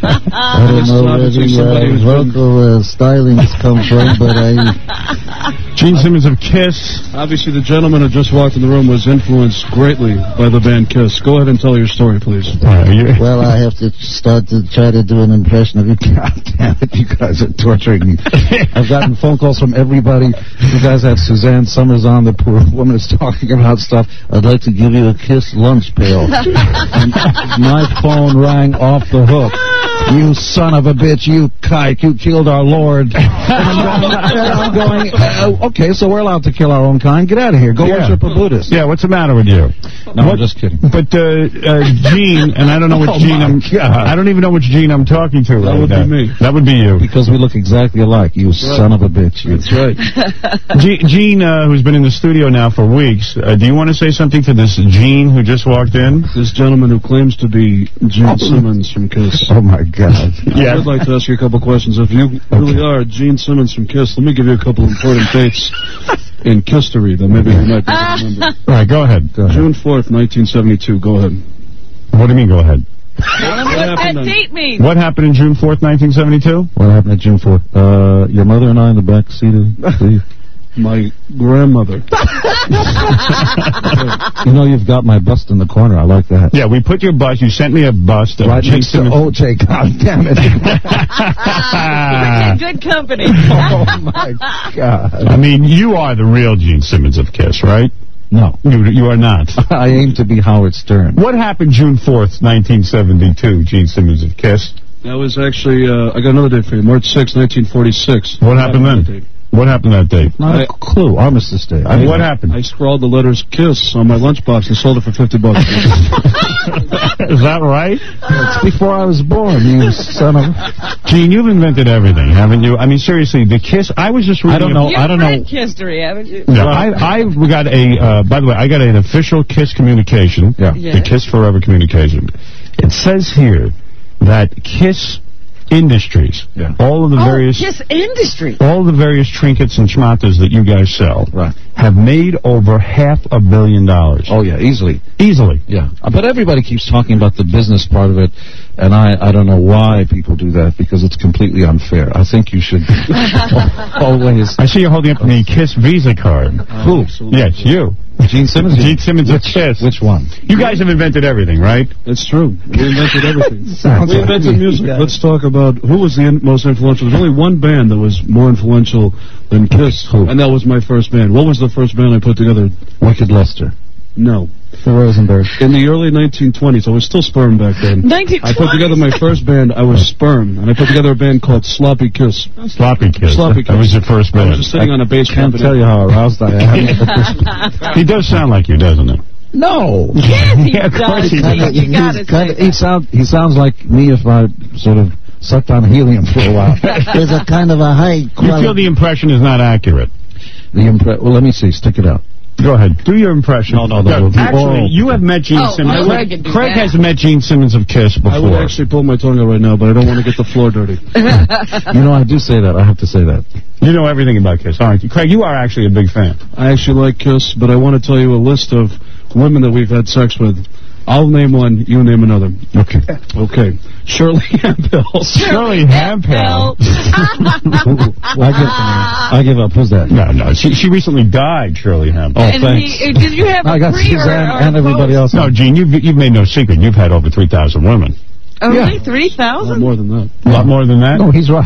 Speaker 7: I don't know where the uh, vocal uh, stylings come from, but I
Speaker 1: Gene Simmons of Kiss.
Speaker 16: Obviously, the gentleman who just walked in the room was influenced greatly by the band Kiss. Go ahead and tell your story, please.
Speaker 4: Well, I have to start to try to do an impression of you. God damn it, you guys are torturing me. I've gotten phone calls from everybody. You guys have Suzanne Summers on. The poor woman is talking about stuff. I'd like to give you a Kiss lunch pail. And my phone rang off the hook. You son of a bitch, you kike, you killed our Lord. And I'm going, uh, okay, so we're allowed to kill our own kind. Get out of here. Go
Speaker 1: Yeah.
Speaker 4: worship a Buddhist.
Speaker 1: Yeah, what's the matter with you?
Speaker 4: No,
Speaker 1: What-
Speaker 4: I'm just kidding.
Speaker 1: But uh, uh, Gene, and I don't know which
Speaker 4: Oh,
Speaker 1: Gene
Speaker 4: my
Speaker 1: I'm.
Speaker 4: God.
Speaker 1: I don't even know which Gene I'm talking to.
Speaker 16: That
Speaker 1: right
Speaker 16: would be
Speaker 1: now.
Speaker 16: me.
Speaker 1: That would be you.
Speaker 4: Because we look exactly alike, you son of a bitch. You.
Speaker 16: That's right.
Speaker 1: Ge- Gene, uh, who's been in the studio now for weeks, uh, do you want to say something to this Gene who just walked in?
Speaker 16: This gentleman who claims to be Gene Simmons from Kiss.
Speaker 4: Oh, my God.
Speaker 16: I would like to ask you a couple questions. If you really are Gene Simmons from Kiss, let me give you a couple important dates in history that maybe you might be able to remember.
Speaker 1: All right, go ahead. Go ahead.
Speaker 16: June fourth, nineteen seventy-two. Go ahead.
Speaker 1: What do you mean, go ahead?
Speaker 2: Tell them what that
Speaker 16: happened
Speaker 2: date means.
Speaker 1: What happened in June fourth, nineteen seventy-two?
Speaker 4: What happened at June fourth? Uh, your mother and I in the back seat of the...
Speaker 16: My grandmother.
Speaker 4: You know, you've got my bust in the corner. I like that.
Speaker 1: Yeah, we put your bust. You sent me a bust. Of
Speaker 4: Right
Speaker 1: Gene
Speaker 4: next to
Speaker 1: Simmons.
Speaker 4: O J. God damn it.
Speaker 2: You're in good company.
Speaker 4: Oh, my God.
Speaker 1: I mean, you are the real Gene Simmons of Kiss, right?
Speaker 4: No.
Speaker 1: You, you are not.
Speaker 4: I aim to be Howard Stern.
Speaker 1: What happened June fourth, nineteen seventy-two, Gene Simmons of Kiss?
Speaker 16: That was actually, uh, I got another date for you. March sixth, nineteen forty-six.
Speaker 1: What happened then?
Speaker 16: Date.
Speaker 1: What happened that day?
Speaker 4: Not a clue. Armistice Day.
Speaker 1: I mean, what happened?
Speaker 16: I scrawled the letters KISS on my lunchbox and sold it for fifty bucks.
Speaker 1: Is that right?
Speaker 4: It's before I was born, you son of...
Speaker 1: Gene, you've invented everything, haven't you? I mean, seriously, the Kiss, I was just reading...
Speaker 4: I don't know.
Speaker 2: You've
Speaker 4: I don't know.
Speaker 2: read history, haven't you?
Speaker 1: No, I, I got a, uh, by the way, I got an official KISS communication.
Speaker 4: Yeah.
Speaker 1: The
Speaker 2: Yes.
Speaker 1: KISS Forever communication. It says here that KISS Industries,
Speaker 4: Yeah.
Speaker 1: all of the
Speaker 2: Oh,
Speaker 1: various...
Speaker 2: Kiss Industry.
Speaker 1: all the various trinkets and schmatas that you guys sell
Speaker 4: Right.
Speaker 1: have made over half a billion dollars.
Speaker 4: Oh, yeah, easily.
Speaker 1: Easily.
Speaker 4: Yeah. Uh, But everybody keeps talking about the business part of it, and I, I don't know why people do that, because it's completely unfair. I think you should always...
Speaker 1: I see you're holding up the KISS Visa card.
Speaker 4: Who?
Speaker 1: Yes, you.
Speaker 4: Gene Simmons?
Speaker 1: Gene Simmons of KISS.
Speaker 4: Which one?
Speaker 1: You guys have invented everything, right?
Speaker 16: It's true. We invented everything.
Speaker 4: Sounds
Speaker 16: We
Speaker 4: like
Speaker 16: invented
Speaker 4: me.
Speaker 16: music.
Speaker 4: Yeah.
Speaker 16: Let's talk about who was the in most influential. There's only one band that was more influential than KISS,
Speaker 4: Who?
Speaker 16: and that was my first band. What was the first band I put together?
Speaker 4: Wicked Lester.
Speaker 16: No.
Speaker 4: The Rosenberg.
Speaker 16: In the early nineteen twenties, I was still sperm back then.
Speaker 2: nineteen
Speaker 16: I put together my first band, I was sperm, and I put together a band called Sloppy Kiss.
Speaker 1: Sloppy Kiss.
Speaker 16: Sloppy
Speaker 1: That was
Speaker 16: Kiss.
Speaker 1: your first
Speaker 16: I was
Speaker 1: band.
Speaker 16: just sitting on a bass
Speaker 4: Can't
Speaker 16: cabinet.
Speaker 4: tell you how aroused I am.
Speaker 1: He does sound like you, doesn't he?
Speaker 4: No.
Speaker 2: Yes, he
Speaker 1: Yeah, of course
Speaker 2: does.
Speaker 1: he
Speaker 2: Gene.
Speaker 1: does.
Speaker 2: You gotta
Speaker 4: He's kinda,
Speaker 2: say
Speaker 4: he,
Speaker 2: that.
Speaker 4: sound, he sounds like me if I sort of sucked on helium for a while. There's a kind of a high
Speaker 1: You feel
Speaker 4: quality...
Speaker 1: the impression is not accurate.
Speaker 4: The impre- well, let me see. Stick it out.
Speaker 1: Go ahead. Do your impression.
Speaker 4: No, no, that will be
Speaker 1: Actually,
Speaker 4: oral.
Speaker 1: you have met Gene
Speaker 2: Oh,
Speaker 1: Simmons.
Speaker 2: Craig can do
Speaker 1: Craig
Speaker 2: that.
Speaker 1: has met Gene Simmons of KISS before.
Speaker 16: I would actually pull my tongue out right now, but I don't want to get the floor dirty.
Speaker 4: You know, I do say that. I have to say that.
Speaker 1: You know everything about KISS, aren't you? Craig, you are actually a big fan.
Speaker 16: I actually like KISS, but I want to tell you a list of women that we've had sex with. I'll name one, you name another.
Speaker 1: Okay.
Speaker 16: Okay. Shirley Hemphill.
Speaker 1: Shirley Hemphill.
Speaker 4: Well, I, give, I give up. Who's that?
Speaker 1: No, no. She, she recently died, Shirley Hemphill.
Speaker 4: Oh,
Speaker 2: And
Speaker 4: thanks.
Speaker 2: he, did you have a
Speaker 4: I got
Speaker 2: pre or,
Speaker 4: Suzanne
Speaker 2: or
Speaker 4: and everybody else.
Speaker 1: No, Gene, you've, you've made no secret. You've had over three thousand women.
Speaker 2: Only three
Speaker 16: Not
Speaker 2: thousand?
Speaker 16: more than that.
Speaker 1: A lot more than that?
Speaker 4: No, he's right.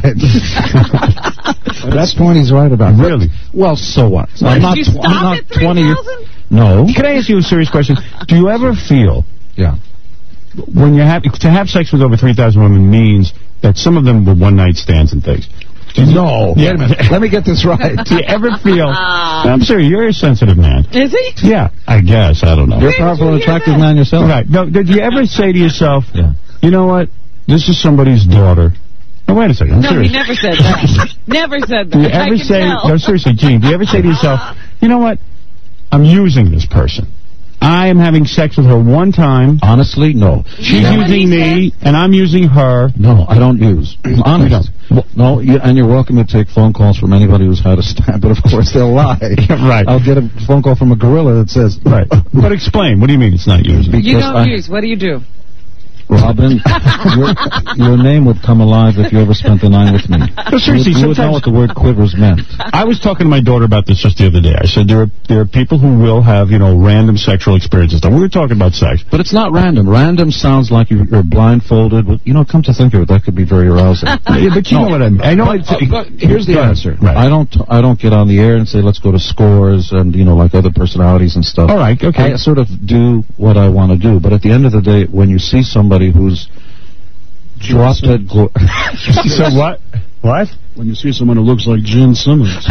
Speaker 4: That's point he's right about.
Speaker 1: Really?
Speaker 4: Well, so what?
Speaker 2: Well,
Speaker 4: I'm
Speaker 2: did
Speaker 4: not,
Speaker 2: you
Speaker 4: tw-
Speaker 2: stop
Speaker 4: I'm not
Speaker 2: at three
Speaker 4: twenty years.
Speaker 2: thousand?
Speaker 4: No.
Speaker 1: Can I ask you a serious question? Do you ever feel
Speaker 4: Yeah.
Speaker 1: when you have to have sex with over three thousand women means that some of them were one night stands and things?
Speaker 4: No.
Speaker 1: Yeah.
Speaker 4: Wait a minute. Let me get this right.
Speaker 1: Do you ever feel? I'm sorry, you're a sensitive man.
Speaker 2: Is he?
Speaker 1: Yeah, I guess. I don't know.
Speaker 4: You're a powerful and attractive man yourself.
Speaker 1: Right. No, did you ever say to yourself,
Speaker 4: Yeah.
Speaker 1: you know what? This is somebody's daughter. No, wait a second. I'm
Speaker 2: No,
Speaker 1: serious.
Speaker 2: he never said that. Never said that.
Speaker 1: Do you
Speaker 2: I
Speaker 1: ever
Speaker 2: can
Speaker 1: say,
Speaker 2: tell.
Speaker 1: no, seriously, Gene, do you ever say to yourself, you know what? I'm using this person. I am having sex with her one time.
Speaker 4: Honestly, no.
Speaker 1: She's
Speaker 2: know what
Speaker 1: using
Speaker 2: he
Speaker 1: me, and I'm using her.
Speaker 4: No, I don't use. Honest. No, you, and you're welcome to take phone calls from anybody who's had a stab, but of course they'll lie.
Speaker 1: Right.
Speaker 4: I'll get a phone call from a gorilla that says,
Speaker 1: Right. But explain. What do you mean it's not using?
Speaker 2: You
Speaker 4: because
Speaker 2: don't
Speaker 4: I,
Speaker 2: use. What do you do?
Speaker 4: Robin, your, your name would come alive if you ever spent the night with me.
Speaker 1: No, seriously,
Speaker 4: you, you would know
Speaker 1: sometimes-
Speaker 4: what the word quivers meant.
Speaker 1: I was talking to my daughter about this just the other day. I said there are there are people who will have, you know, random sexual experiences. Now, we were talking about sex.
Speaker 4: But it's not random. Random sounds like you're, you're blindfolded. But, you know, come to think of it, that could be very arousing.
Speaker 1: Yeah, but you know what I mean. I know.
Speaker 4: But,
Speaker 1: it's,
Speaker 4: but here's the
Speaker 1: Go ahead.
Speaker 4: answer.
Speaker 1: Right.
Speaker 4: I don't. I don't get on the air and say let's go to Scores and you know like other personalities and stuff.
Speaker 1: All right, okay.
Speaker 4: I sort of do what I want to do. But at the end of the day, when you see somebody who's dropped dead, glo-
Speaker 1: so what? What?
Speaker 16: When you see someone who looks like Gene Simmons.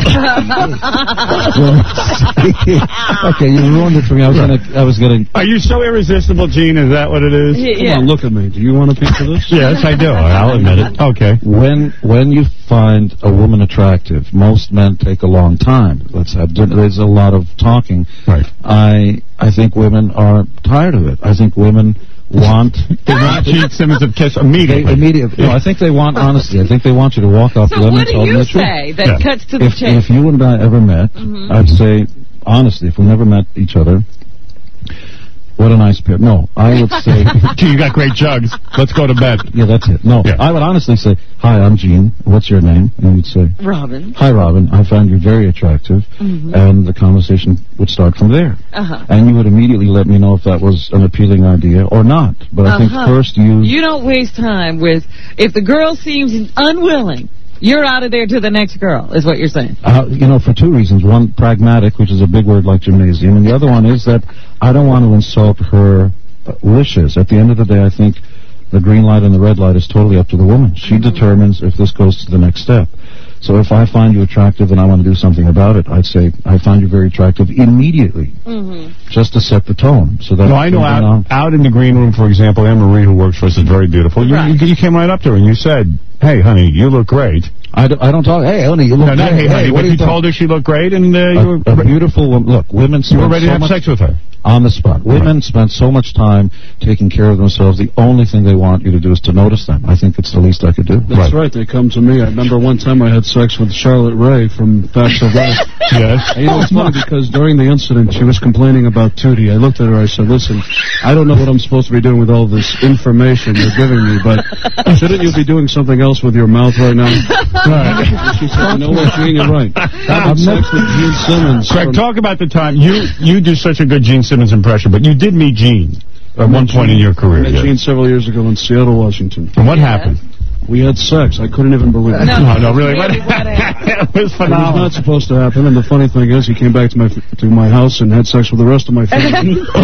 Speaker 4: Okay, you ruined it for me. I was gonna. I was gonna.
Speaker 1: Are you so irresistible, Gene? Is that what it is?
Speaker 16: Come on, look at me. Do you want a piece of this?
Speaker 1: Yes, I do. I'll admit it. Okay.
Speaker 4: When when you find a woman attractive, most men take a long time. Let's have dinner. There's a lot of talking.
Speaker 1: Right.
Speaker 4: I I think women are tired of it. I think women want
Speaker 1: They want Gene Simmons of Kiss immediately.
Speaker 4: They, immediately. No, I think they want honesty. I think they want you to walk off
Speaker 2: So
Speaker 4: to them
Speaker 2: what
Speaker 4: and
Speaker 2: do
Speaker 4: tell them
Speaker 2: you
Speaker 4: the truth.
Speaker 2: say that cuts to the
Speaker 4: if,
Speaker 2: chase?
Speaker 4: if you and I ever met,
Speaker 2: Mhm.
Speaker 4: I'd say honestly, if we never met each other, what a nice pair. No, I would say.
Speaker 1: Gee, you got great jugs. Let's go to bed.
Speaker 4: Yeah, that's it. No,
Speaker 1: Yeah.
Speaker 4: I would honestly say, hi, I'm Gene. What's your name? And you'd say,
Speaker 2: Robin.
Speaker 4: hi, Robin. I find you very attractive.
Speaker 2: Mhm.
Speaker 4: And the conversation would start from there.
Speaker 2: Uh-huh.
Speaker 4: And you would immediately let me know if that was an appealing idea or not. But I think
Speaker 2: Uh-huh.
Speaker 4: first you...
Speaker 2: You don't waste time with, if the girl seems unwilling, you're out of there to the next girl, is what you're saying.
Speaker 4: Uh, you know, for two reasons. One, pragmatic, which is a big word like gymnasium. And the other one is that I don't want to insult her uh, wishes. At the end of the day, I think the green light and the red light is totally up to the woman. She
Speaker 2: Mm-hmm.
Speaker 4: determines if this goes to the next step. So if I find you attractive and I want to do something about it, I'd say, I find you very attractive immediately,
Speaker 2: Mm-hmm.
Speaker 4: just to set the tone. So that
Speaker 1: No, I know
Speaker 4: from then on-
Speaker 1: out, out in the green room, for example, Anne Marie, who works for us, is very beautiful. You,
Speaker 2: Right.
Speaker 1: you, you came right up to her and you said, hey, honey, you look great.
Speaker 4: I don't, I don't talk, hey, honey, you look
Speaker 1: No, not
Speaker 4: great.
Speaker 1: hey, honey,
Speaker 4: what
Speaker 1: but
Speaker 4: do
Speaker 1: you
Speaker 4: think?
Speaker 1: told her she looked great and uh, you, were,
Speaker 4: a, a beautiful woman. Look, women
Speaker 1: you
Speaker 4: spend
Speaker 1: were ready
Speaker 4: so
Speaker 1: to have
Speaker 4: much
Speaker 1: sex with her.
Speaker 4: on the spot. Women spend so much time taking care of themselves. The only thing they want you to do is to notice them. I think it's the least I could do.
Speaker 16: That's right. They come to me. I remember one time I had sex with Charlotte Ray from Facts of Life.
Speaker 1: Yes.
Speaker 16: And you know, it's funny because during the incident, she was complaining about Tootie. I looked at her. I said, listen, I don't know what I'm supposed to be doing with all this information you're giving me, but shouldn't you be doing something else with your mouth right now?
Speaker 1: Right.
Speaker 16: She said, you know what, Gene, you're right. Having sex with Gene Simmons.
Speaker 1: Craig,
Speaker 16: from-
Speaker 1: talk about the time. You you do such a good Gene Simmons impression, but you did meet Gene at one point in your career.
Speaker 16: I met
Speaker 1: yes.
Speaker 16: Gene several years ago in Seattle, Washington.
Speaker 1: And what happened?
Speaker 16: We had sex. I couldn't even believe it.
Speaker 1: No, no, really.
Speaker 2: Really,
Speaker 1: What-
Speaker 2: what happened?
Speaker 1: It was
Speaker 16: It was
Speaker 1: phenomenal.
Speaker 16: not supposed to happen, and the funny thing is, he came back to my to my house and had sex with the rest of my family.
Speaker 1: You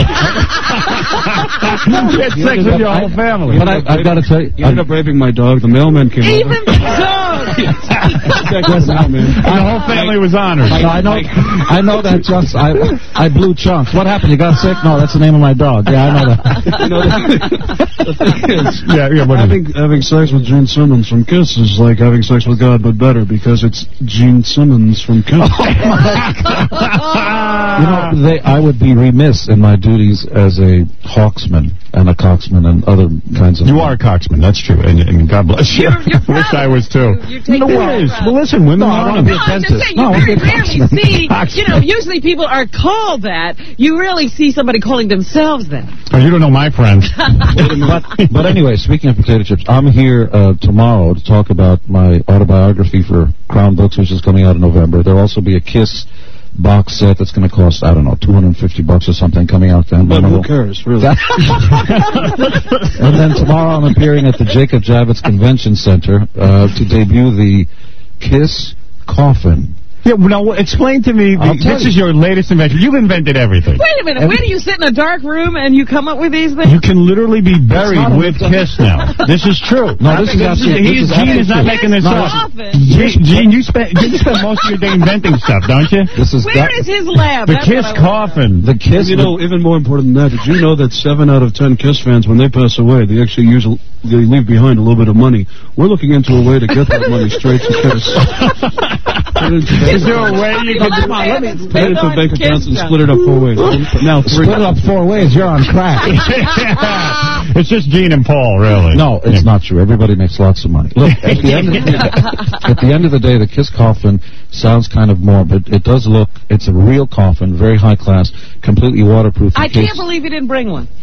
Speaker 1: had sex with your whole family.
Speaker 4: But I, I've got to tell you,
Speaker 16: He ended up raping my dog. The mailman came
Speaker 2: Even
Speaker 16: over.
Speaker 2: the dog!
Speaker 16: Yes, mailman.
Speaker 1: And the whole family was honored.
Speaker 4: No, I know, I know that, Chunks. I, I blew Chunks. What happened? You got sick? No, that's the name of my dog. Yeah, I know that.
Speaker 16: You know, the thing is,
Speaker 1: Yeah, yeah, what is
Speaker 16: having having sex with Gene Simmons from Kiss is like having sex with God, but better because it's Gene Simmons from Kiss.
Speaker 4: You know, they, I would be remiss in my duties as a hawksman and a coxman and other kinds of...
Speaker 1: You are a coxman, that's true, and, and God bless you.
Speaker 2: You're- you're
Speaker 1: I wish I was too.
Speaker 2: You take
Speaker 1: No,
Speaker 2: that
Speaker 1: it is.
Speaker 2: route.
Speaker 1: Well, listen, women
Speaker 4: No, I
Speaker 1: want
Speaker 4: wanna be
Speaker 1: them.
Speaker 4: a
Speaker 2: No, I'm just
Speaker 4: dentist.
Speaker 2: saying,
Speaker 4: No,
Speaker 2: you
Speaker 4: I'm
Speaker 2: very
Speaker 4: a
Speaker 2: rarely
Speaker 4: coxman.
Speaker 2: see, you know, usually people are called that. You rarely see somebody calling themselves that.
Speaker 1: Oh, you don't know my friends.
Speaker 4: but, but anyway, speaking of potato chips, I'm here uh, tomorrow to talk about my autobiography for Crown Books, which is coming out in November. There'll also be a Kiss box set that's going to cost, I don't know, two hundred fifty bucks or something coming out then.
Speaker 16: But who cares, really?
Speaker 4: And then tomorrow I'm appearing at the Jacob Javits Convention Center uh, to debut the Kiss Coffin.
Speaker 1: Yeah, now explain to me,
Speaker 4: I'll
Speaker 1: the,
Speaker 4: tell
Speaker 1: this
Speaker 4: you.
Speaker 1: is your latest invention. You've invented everything.
Speaker 2: Wait a minute, where do you sit in a dark room and you come up with these things?
Speaker 1: You can literally be buried
Speaker 4: not a-
Speaker 1: with Kiss now. This is true.
Speaker 4: No, this is absolutely-
Speaker 1: He
Speaker 4: this
Speaker 1: is,
Speaker 4: is
Speaker 1: Gene is not
Speaker 4: absolutely-
Speaker 1: making this
Speaker 2: Kiss
Speaker 1: up.
Speaker 2: Coffin.
Speaker 1: Gene, Gene, you spend you spend most of your day inventing stuff, don't you?
Speaker 4: This is
Speaker 2: Where is his lab?
Speaker 1: The
Speaker 2: That's
Speaker 1: Kiss
Speaker 2: what I want to know.
Speaker 1: coffin.
Speaker 4: the Kiss.
Speaker 16: You know, even more important than that, did you know that seven out of ten Kiss fans, when they pass away, they actually use a, they leave behind a little bit of money. We're looking into a way to get that money straight to Kiss. Put it into
Speaker 1: Is there a way you can...
Speaker 2: Come on, let me
Speaker 16: Put it into bank accounts and split it up four ways. Now three.
Speaker 4: Split it up four ways. You're on crack.
Speaker 1: It's just Gene and Paul, really.
Speaker 4: No, it's not true. Everybody makes lots of money. Look, at the end of the, at the end of the day, the Kiss coffin sounds kind of morbid. It does look, it's a real coffin, very high class, completely waterproof. in
Speaker 2: I
Speaker 4: case-
Speaker 2: can't believe you didn't bring one.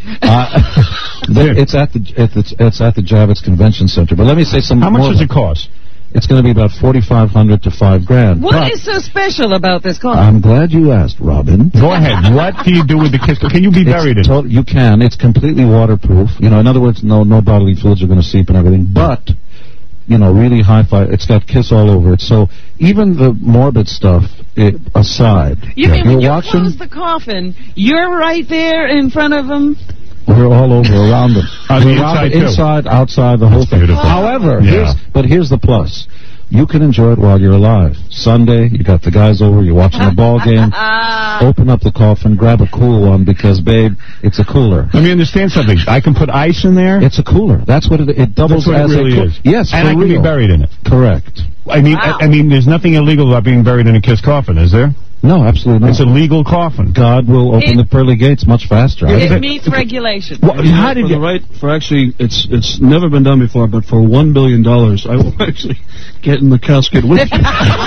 Speaker 4: Uh, there- it's at the it's, it's at the Javits Convention Center. But let me say some.
Speaker 1: How much
Speaker 4: more
Speaker 1: does
Speaker 4: about-
Speaker 1: it cost?
Speaker 4: It's going to be about forty-five hundred to five grand.
Speaker 2: What
Speaker 4: but
Speaker 2: is so special about this car?
Speaker 4: I'm glad you asked, Robin.
Speaker 1: Go ahead. What do you do with the Kiss? Can you be buried in
Speaker 4: It's
Speaker 1: it?
Speaker 4: to- You can. It's completely waterproof. You know, in other words, no no bodily fluids are going to seep and everything. But you know, really hi-fi. It's got Kiss all over it. So even the morbid stuff it, aside,
Speaker 2: You mean when
Speaker 4: you're
Speaker 2: you
Speaker 4: watching.
Speaker 2: close the coffin, you're right there in front of him?
Speaker 4: We're all over around them.
Speaker 1: On the
Speaker 4: We're around
Speaker 1: inside,
Speaker 4: it,
Speaker 1: too.
Speaker 4: inside, outside, the whole thing.
Speaker 1: beautiful.
Speaker 4: However,
Speaker 1: Yeah.
Speaker 4: here's, but here's the plus. You can enjoy it while you're alive. Sunday, you got the guys over, you're watching a ball game. Open up the coffin, grab a cool one because, babe, it's a cooler.
Speaker 1: Let me understand something. I can put ice in there?
Speaker 4: It's a cooler. That's what it, it doubles
Speaker 1: That's what
Speaker 4: as
Speaker 1: it really
Speaker 4: a coo-
Speaker 1: is.
Speaker 4: Yes,
Speaker 1: and
Speaker 4: for
Speaker 1: I can
Speaker 4: real.
Speaker 1: be buried in it.
Speaker 4: Correct.
Speaker 1: I mean, I, I mean, there's nothing illegal about being buried in a Kiss coffin, is there?
Speaker 4: No, absolutely not.
Speaker 1: It's a legal coffin.
Speaker 4: God will open
Speaker 2: It-
Speaker 4: the pearly gates much faster. I
Speaker 2: It
Speaker 4: think.
Speaker 2: meets regulations.
Speaker 1: What, how
Speaker 16: for
Speaker 1: did
Speaker 16: the
Speaker 1: you...
Speaker 16: right for actually it's it's never been done before, but for one billion dollars, I will actually get in the casket with you.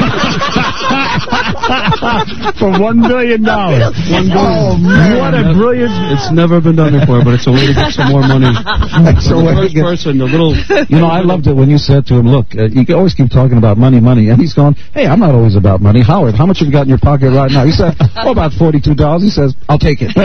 Speaker 1: For one billion dollars.
Speaker 16: One billion.
Speaker 1: Oh, man. What a brilliant...
Speaker 16: It's never been done before, but it's a way to get some more money.
Speaker 4: It's a
Speaker 16: For the
Speaker 4: way to
Speaker 16: first
Speaker 4: get-
Speaker 16: person, the little.
Speaker 4: You know, I loved it when you said to him, look, uh, you can always keep talking about money, money. And he's going, hey, I'm not always about money. Howard, how much have you got in your pocket right now? He said, oh, about forty-two dollars. He says, I'll take it.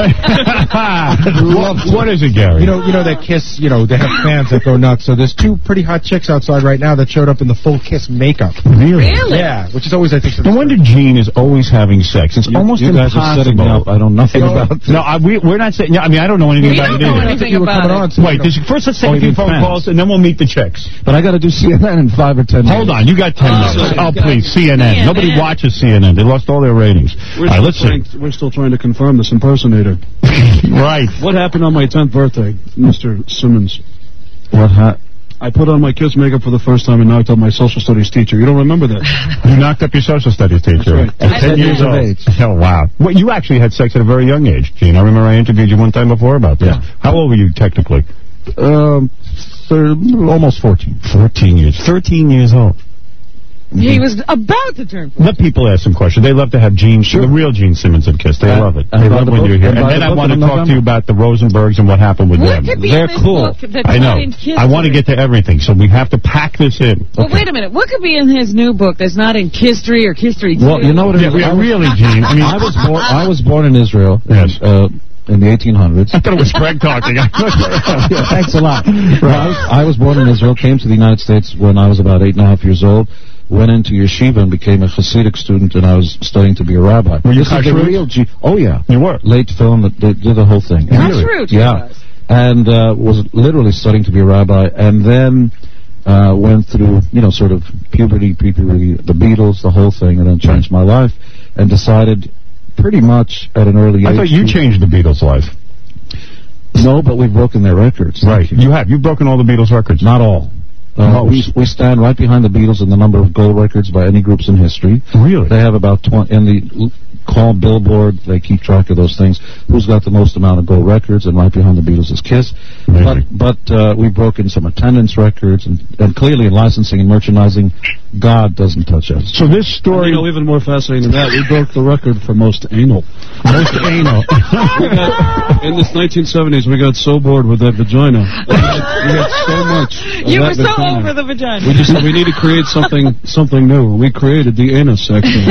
Speaker 1: what, what is it, Gary?
Speaker 3: You know, you know that Kiss, you know, they have fans that go nuts. So there's two pretty hot chicks outside right now that showed up in the full Kiss makeup.
Speaker 1: Really?
Speaker 2: Really?
Speaker 3: Yeah, which is always, I think,
Speaker 1: No wonder Gene is always having sex. It's
Speaker 4: You-
Speaker 1: almost
Speaker 4: you guys
Speaker 1: impossible.
Speaker 4: are setting me up. I don't know nothing
Speaker 1: No,
Speaker 4: about this.
Speaker 1: No, I, we, we're not saying... I mean, I don't know anything
Speaker 2: We
Speaker 1: about
Speaker 2: don't
Speaker 1: it
Speaker 2: know
Speaker 1: either.
Speaker 2: anything
Speaker 3: you were
Speaker 2: about
Speaker 3: coming
Speaker 2: it.
Speaker 3: on. So
Speaker 1: Wait, this, first let's take
Speaker 4: Oh,
Speaker 1: a
Speaker 4: you
Speaker 1: few
Speaker 4: mean
Speaker 1: phone
Speaker 4: fans.
Speaker 1: calls, and then we'll meet the chicks.
Speaker 4: But I got to do C N N in five or ten
Speaker 1: Hold
Speaker 4: minutes.
Speaker 1: on, you got ten
Speaker 2: Oh,
Speaker 1: minutes.
Speaker 2: you
Speaker 1: Oh,
Speaker 2: got
Speaker 1: please, C N N.
Speaker 2: C N N.
Speaker 1: Nobody watches C N N. They lost all their ratings.
Speaker 16: We're,
Speaker 1: All right,
Speaker 16: still
Speaker 1: let's see.
Speaker 16: trying, we're still trying to confirm this impersonator.
Speaker 1: Right.
Speaker 16: What happened on my tenth birthday, Mister Simmons?
Speaker 4: What ha-
Speaker 16: I put on my Kiss makeup for the first time and knocked out my social studies teacher. You don't remember that?
Speaker 1: You knocked up your social studies teacher.
Speaker 16: That's
Speaker 1: At ten years old. Oh, wow. Well, you actually had sex at a very young age, Gene. I remember I interviewed you one time before about this.
Speaker 4: Yeah.
Speaker 1: How old were you, technically?
Speaker 4: Um, thir- almost fourteen.
Speaker 1: fourteen years. thirteen years old.
Speaker 2: He was about to turn.
Speaker 1: Let people ask some questions. They love to have Gene, the real Gene Simmons of Kiss. They
Speaker 4: And-
Speaker 1: love it.
Speaker 4: and
Speaker 1: They
Speaker 4: buy
Speaker 1: love
Speaker 4: the
Speaker 1: when
Speaker 4: book-
Speaker 1: you're here.
Speaker 4: and
Speaker 1: And
Speaker 4: buy
Speaker 1: then
Speaker 4: the
Speaker 1: I
Speaker 4: book
Speaker 1: want to
Speaker 4: in
Speaker 1: talk to
Speaker 4: November.
Speaker 1: you about the Rosenbergs and what happened with
Speaker 2: What
Speaker 1: them.
Speaker 2: could be
Speaker 1: They're
Speaker 2: in this
Speaker 1: cool.
Speaker 2: book that's
Speaker 1: I know.
Speaker 2: not in Kiss
Speaker 1: I want to
Speaker 2: history?
Speaker 1: get to everything, so we have to pack this in.
Speaker 2: Well, wait a minute. What could be in his new book that's not in History or History two?
Speaker 4: Well, you know what it
Speaker 1: Yeah,
Speaker 4: is?
Speaker 1: we-
Speaker 4: I was-
Speaker 1: really, Gene. I mean,
Speaker 4: I was born. I was born in Israel.
Speaker 1: Yes.
Speaker 4: Uh, in the eighteen hundreds.
Speaker 1: I thought it was Craig talking.
Speaker 4: Yeah, thanks a lot. Well, I, was, I was born in Israel, came to the United States when I was about eight and a half years old, went into yeshiva and became a Hasidic student, and I was studying to be a rabbi.
Speaker 1: Were you
Speaker 4: This is the
Speaker 1: kashrut?
Speaker 4: real G. Oh, yeah.
Speaker 1: You were?
Speaker 4: Late film, that they did the whole thing.
Speaker 2: Kashrut,
Speaker 4: Yeah.
Speaker 2: yes.
Speaker 4: And uh, was literally studying to be a rabbi, and then uh, went through, you know, sort of puberty, pre-puberty, the Beatles, the whole thing, and then changed my life, and decided pretty much at an early age...
Speaker 1: I thought you
Speaker 4: to-
Speaker 1: changed the Beatles' life.
Speaker 4: No, but we've broken their records.
Speaker 1: Right. You have. You've broken all the Beatles' records.
Speaker 4: Not all. Uh, we,
Speaker 1: Most.
Speaker 4: we stand right behind the Beatles in the number of gold records by any groups in history.
Speaker 1: Really?
Speaker 4: They have about twenty in the l- call Billboard. They keep track of those things. Who's got the most amount of gold records? And right behind the Beatles is Kiss.
Speaker 1: Amazing.
Speaker 4: But but uh, we've broken some attendance records, and, and clearly in licensing and merchandising, God doesn't touch us.
Speaker 1: So this
Speaker 16: And,
Speaker 1: story...
Speaker 16: you know, even more fascinating than that, we broke the record for most anal.
Speaker 1: Most anal.
Speaker 16: We got, in this nineteen seventies, we got so bored with that vagina. We got, we got so much. of
Speaker 2: You
Speaker 16: that
Speaker 2: were so
Speaker 16: vagina.
Speaker 2: over the vagina.
Speaker 16: We just said we need to create something something new. We created the anus section.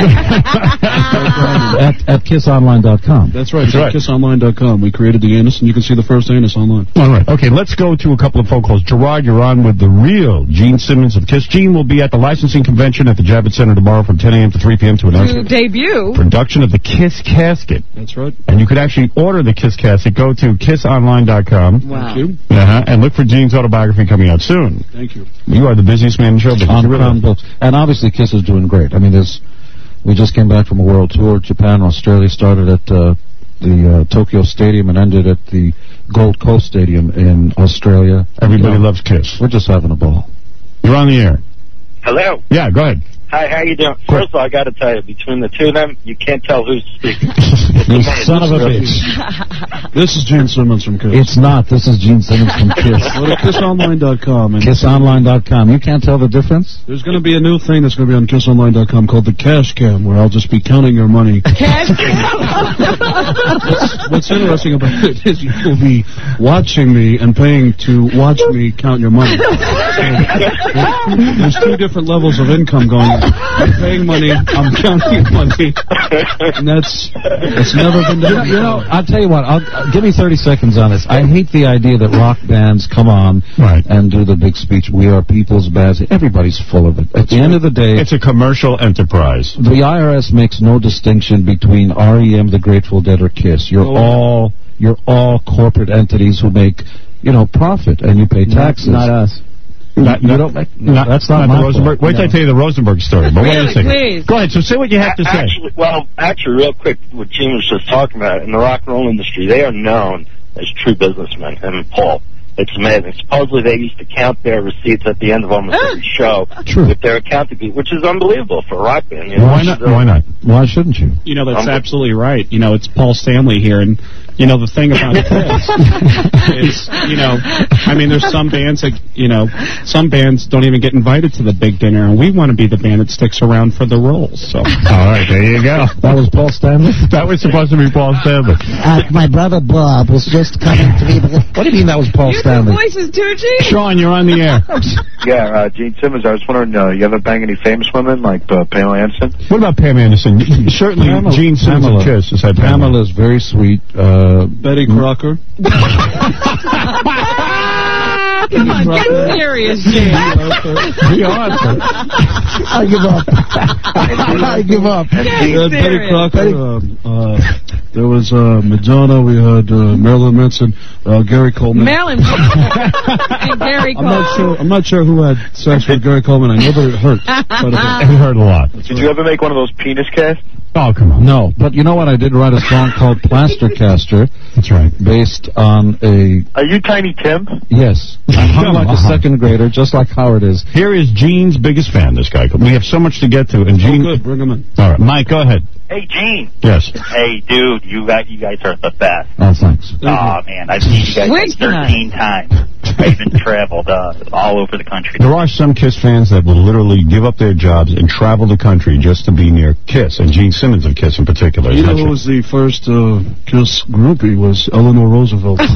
Speaker 4: at, at kiss online dot com.
Speaker 16: That's right.
Speaker 1: That's right.
Speaker 16: kiss online dot com. We created the anus, and you can see the first anus online.
Speaker 1: All right. Okay, let's go to a couple of phone calls. Gerard, you're on with the real Gene Simmons of Kiss. Gene will be at the licensing convention at the Javits Center tomorrow from ten a.m. to three p.m. to announce
Speaker 2: To
Speaker 1: the
Speaker 2: debut.
Speaker 1: production of the Kiss casket.
Speaker 16: That's right.
Speaker 1: And you could actually order the Kiss casket. Go to kiss online dot com.
Speaker 2: Wow.
Speaker 16: Thank you.
Speaker 1: Uh-huh, and look for Gene's autobiography coming out soon.
Speaker 16: Thank you.
Speaker 1: You are the busiest man in show business.
Speaker 4: On
Speaker 1: You really
Speaker 4: Crown
Speaker 1: are.
Speaker 4: Books. And obviously Kiss is doing great. I mean, there's, we just came back from a world tour. Japan, Australia, started at uh, the uh, Tokyo Stadium and ended at the Gold Coast Stadium in Australia.
Speaker 1: Everybody
Speaker 4: You know,
Speaker 1: loves Kiss.
Speaker 4: We're just having a ball.
Speaker 1: You're on the air.
Speaker 22: Hello.
Speaker 1: Yeah, go ahead.
Speaker 5: Hi, how you doing? First of all, I got to tell you, between the two of them, you can't tell who's speaking.
Speaker 4: You son of a bitch.
Speaker 16: This is Gene Simmons from Kiss.
Speaker 4: It's not. This is Gene Simmons from Kiss.
Speaker 16: Go to kiss online dot com.
Speaker 4: kiss online dot com. You can't tell the difference?
Speaker 16: There's going to be a new thing that's going to be on kiss online dot com called the Cash Cam, where I'll just be counting your money.
Speaker 2: Cash
Speaker 16: what's, what's interesting about it is you'll be watching me and paying to watch me count your money. So, there's two different levels of income going on. I'm paying money, I'm counting money, and that's it's never been done.
Speaker 4: You know, you know, I'll tell you what, I'll, uh, give me thirty seconds on this. I hate the idea that rock bands come on
Speaker 1: right.
Speaker 4: and do the big speech, we are people's bands. Everybody's full of it. At the end of the day...
Speaker 1: It's a commercial enterprise.
Speaker 4: The I R S makes no distinction between R E M, the Grateful Dead, or KISS. You're
Speaker 16: Oh.
Speaker 4: all you're all corporate entities who make, you know, profit, and you pay taxes.
Speaker 7: Not, not us.
Speaker 1: Not,
Speaker 4: you
Speaker 1: not,
Speaker 4: don't make,
Speaker 1: not,
Speaker 4: that's not,
Speaker 1: not
Speaker 4: my
Speaker 1: the Rosenberg.
Speaker 4: fault.
Speaker 1: Wait till
Speaker 4: No.
Speaker 1: I tell you the Rosenberg story. But wait a
Speaker 2: Really,
Speaker 1: second.
Speaker 2: please.
Speaker 1: Go ahead. So say what you have to say.
Speaker 5: Actually, well, actually, real quick, what Gene was just talking about, in the rock and roll industry, they are known as true businessmen. And Paul, it's amazing. Supposedly they used to count their receipts at the end of almost every show
Speaker 4: True.
Speaker 5: with their accounting, which is unbelievable for a rock band. You know?
Speaker 1: Why not? Why not?
Speaker 4: Why shouldn't you?
Speaker 9: You know, that's
Speaker 5: Um,
Speaker 9: absolutely right. You know, it's Paul Stanley here, and, you know, the thing about Kiss is, you know, I mean, there's some bands that, you know, some bands don't even get invited to the big dinner, and we want to be the band that sticks around for the roles, so.
Speaker 1: All right, there you go.
Speaker 4: That was Paul Stanley?
Speaker 1: That was supposed to be Paul Stanley.
Speaker 19: Uh, my brother Bob was just coming to me.
Speaker 4: What do you mean that was Paul
Speaker 2: Your
Speaker 4: Stanley?
Speaker 2: voice is too cheap.
Speaker 1: Sean, you're on the air.
Speaker 23: Yeah, uh, Gene Simmons, I was wondering, uh, you ever bang any famous women like uh, Pamela Anderson?
Speaker 1: What about Pam Anderson? Certainly,
Speaker 4: Pamela-
Speaker 1: Gene Simmons
Speaker 4: Pamela.
Speaker 1: of KISS has had Pamela.
Speaker 4: Pamela's very sweet. Uh,
Speaker 16: Betty Crocker.
Speaker 2: Come on, get serious, Jim.
Speaker 1: Be honest.
Speaker 19: I give up. I give up.
Speaker 16: We had Betty Crocker. Um, uh, there was uh, Madonna. We had uh, Marilyn Manson. Uh, Gary Coleman.
Speaker 2: Marilyn and Gary
Speaker 16: I'm
Speaker 2: Cole.
Speaker 16: not sure. I'm not sure who had sex with Gary Coleman. I know that it hurt quite a bit.
Speaker 1: It hurt a lot.
Speaker 23: Did you ever make one of those penis casts?
Speaker 1: Oh, come on.
Speaker 4: no, but you know what? I did write a song called Plaster Caster.
Speaker 1: That's right.
Speaker 4: Based on a...
Speaker 23: Are you Tiny Tim?
Speaker 4: Yes. I hung like a second grader, just like Howard is.
Speaker 1: Here is Gene's biggest fan, this guy. We have so much to get to. And Gene...
Speaker 16: Oh, good. Bring him in.
Speaker 1: All right. Mike, go ahead.
Speaker 18: Hey, Gene.
Speaker 1: Yes.
Speaker 18: Hey, dude, you got you guys are the best.
Speaker 4: Oh, thanks.
Speaker 18: Oh man, I've seen you guys like
Speaker 2: Which
Speaker 18: thirteen times. I've even traveled uh, all over the country.
Speaker 1: There are some KISS fans that will literally give up their jobs and travel the country just to be near KISS, and Gene Simmons of KISS in particular.
Speaker 16: You know
Speaker 1: That's
Speaker 16: who was the first uh, Kiss groupie? Was Eleanor Roosevelt. you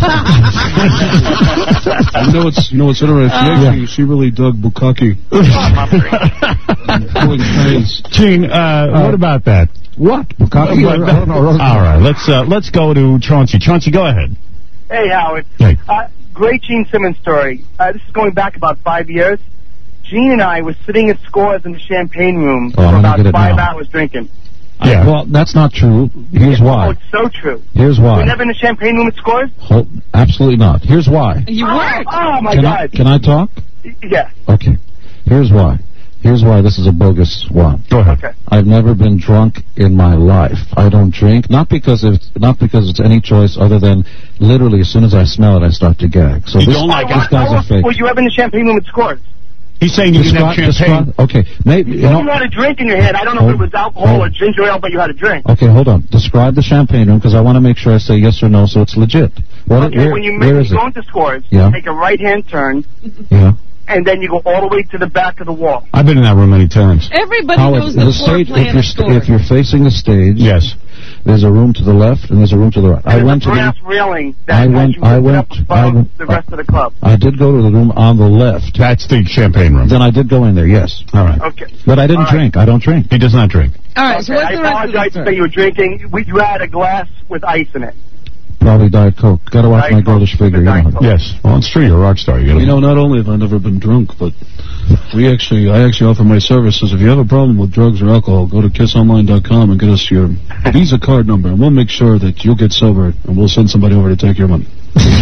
Speaker 16: know what's you know what's interesting?
Speaker 2: Uh,
Speaker 16: She, she really dug bukkake. Pulling trains.
Speaker 1: Gene, uh, what about that?
Speaker 4: What?
Speaker 1: What- All right, let's uh, let's go to Chauncey. Chauncey, go ahead.
Speaker 20: Hey, Howard.
Speaker 1: Hey.
Speaker 20: Uh, great Gene Simmons story. Uh, this is going back about five years. Gene and I were sitting at Scores in the champagne room
Speaker 4: Oh, I'm
Speaker 20: for
Speaker 4: gonna
Speaker 20: about
Speaker 4: get it
Speaker 20: five
Speaker 4: now.
Speaker 20: hours drinking.
Speaker 1: Yeah.
Speaker 4: Well, that's not true. Here's
Speaker 20: Oh,
Speaker 4: why.
Speaker 20: it's so true.
Speaker 4: Here's
Speaker 20: We're
Speaker 4: why.
Speaker 20: never in the champagne room at Scores?
Speaker 4: Hol- absolutely not. Here's why.
Speaker 2: You
Speaker 20: oh,
Speaker 2: weren't.
Speaker 20: Oh, my
Speaker 4: Can I,
Speaker 20: God.
Speaker 4: can I talk?
Speaker 20: Yeah.
Speaker 4: Okay. Here's why. Here's why this is a bogus one.
Speaker 1: Go ahead.
Speaker 20: Okay.
Speaker 4: I've never been drunk in my life. I don't drink, not because it's not because it's any choice other than literally as soon as I smell it, I start to gag. So
Speaker 1: You
Speaker 4: this,
Speaker 1: don't like
Speaker 4: this guy's a fake.
Speaker 20: Were you ever in the champagne room at Scores?
Speaker 1: He's saying you didn't have
Speaker 4: Describe-
Speaker 1: champagne.
Speaker 4: describe- okay, maybe you
Speaker 20: Well,
Speaker 4: know.
Speaker 20: you had a drink in your hand. I don't know if it was alcohol or ginger ale, but you had a drink.
Speaker 4: Okay, hold on. Describe the champagne room because I want to make sure I say yes or no, so it's legit. What?
Speaker 20: Okay,
Speaker 4: where,
Speaker 20: when you,
Speaker 4: where
Speaker 20: when
Speaker 4: is
Speaker 20: you
Speaker 4: it?
Speaker 20: go into Scores,
Speaker 4: Yeah.
Speaker 20: you take a right-hand turn,
Speaker 4: Yeah.
Speaker 20: and then you go all the way to the back of the wall.
Speaker 1: I've been in that room many times.
Speaker 2: Everybody
Speaker 4: Howard,
Speaker 2: knows the,
Speaker 4: the
Speaker 2: floor
Speaker 4: stage.
Speaker 2: plan
Speaker 4: If you're
Speaker 2: of
Speaker 4: st-
Speaker 2: Scores.
Speaker 4: if you're facing the stage,
Speaker 1: Yes.
Speaker 4: there's a room to the left and there's a room to the right. I
Speaker 20: And
Speaker 4: went to
Speaker 20: there's a
Speaker 4: the.
Speaker 20: brass railing that
Speaker 4: I
Speaker 20: has
Speaker 4: went.
Speaker 20: you
Speaker 4: I
Speaker 20: lifted
Speaker 4: went.
Speaker 20: up
Speaker 4: I
Speaker 20: above
Speaker 4: went.
Speaker 20: the rest of the club.
Speaker 4: I did go to the room on the left.
Speaker 1: That's the champagne room.
Speaker 4: Then I did go in there. Yes.
Speaker 1: All right.
Speaker 20: Okay.
Speaker 4: But I didn't
Speaker 20: All right.
Speaker 4: drink. I don't drink.
Speaker 1: He does not drink.
Speaker 2: All right, so
Speaker 20: Okay,
Speaker 2: what's
Speaker 20: I
Speaker 2: the rest of
Speaker 20: apologize
Speaker 2: the
Speaker 20: to
Speaker 2: story?
Speaker 20: say you were drinking. We, you had a glass with ice in it.
Speaker 4: Probably Diet Coke. Got to watch
Speaker 20: Diet
Speaker 4: my
Speaker 20: Coke.
Speaker 4: girlish figure. You
Speaker 20: Diet
Speaker 4: know.
Speaker 20: Coke.
Speaker 1: Yes. Well, it's true. You're a rock star. You, gotta
Speaker 16: You know, not only have I never been drunk, but we actually, I actually offer my services. If you have a problem with drugs or alcohol, go to kiss online dot com and get us your Visa card number, and we'll make sure that you'll get sober, and we'll send somebody over to take your money.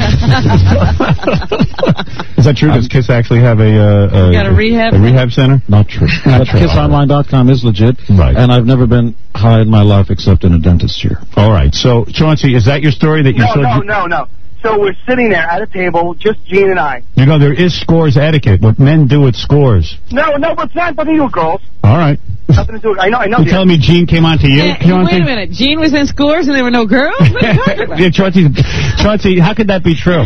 Speaker 1: Is that true? Does KISS actually have a, uh,
Speaker 2: Got a rehab
Speaker 1: a rehab center?
Speaker 4: Not true. But
Speaker 1: true.
Speaker 4: kiss online dot com is legit.
Speaker 1: Right.
Speaker 4: And I've never been high in my life except in a dentist chair.
Speaker 1: All right. So, Chauncey, is that your story that you
Speaker 20: No,
Speaker 1: saw?
Speaker 20: no,
Speaker 1: you-
Speaker 20: no, no. so we're sitting there at a table, just Gene and I.
Speaker 1: You know, there is scores etiquette. What men do at scores.
Speaker 20: No, no, but it's not nothing to do with girls.
Speaker 1: All right.
Speaker 20: Nothing to do with, I know, I know.
Speaker 1: You telling me Gene came on to you?
Speaker 2: Hey,
Speaker 1: Came on
Speaker 2: wait
Speaker 1: to-
Speaker 2: a minute. Gene was in scores and there were no girls? What are you talking about?
Speaker 1: Yeah, Chauncey, Chauncey, how could that be true?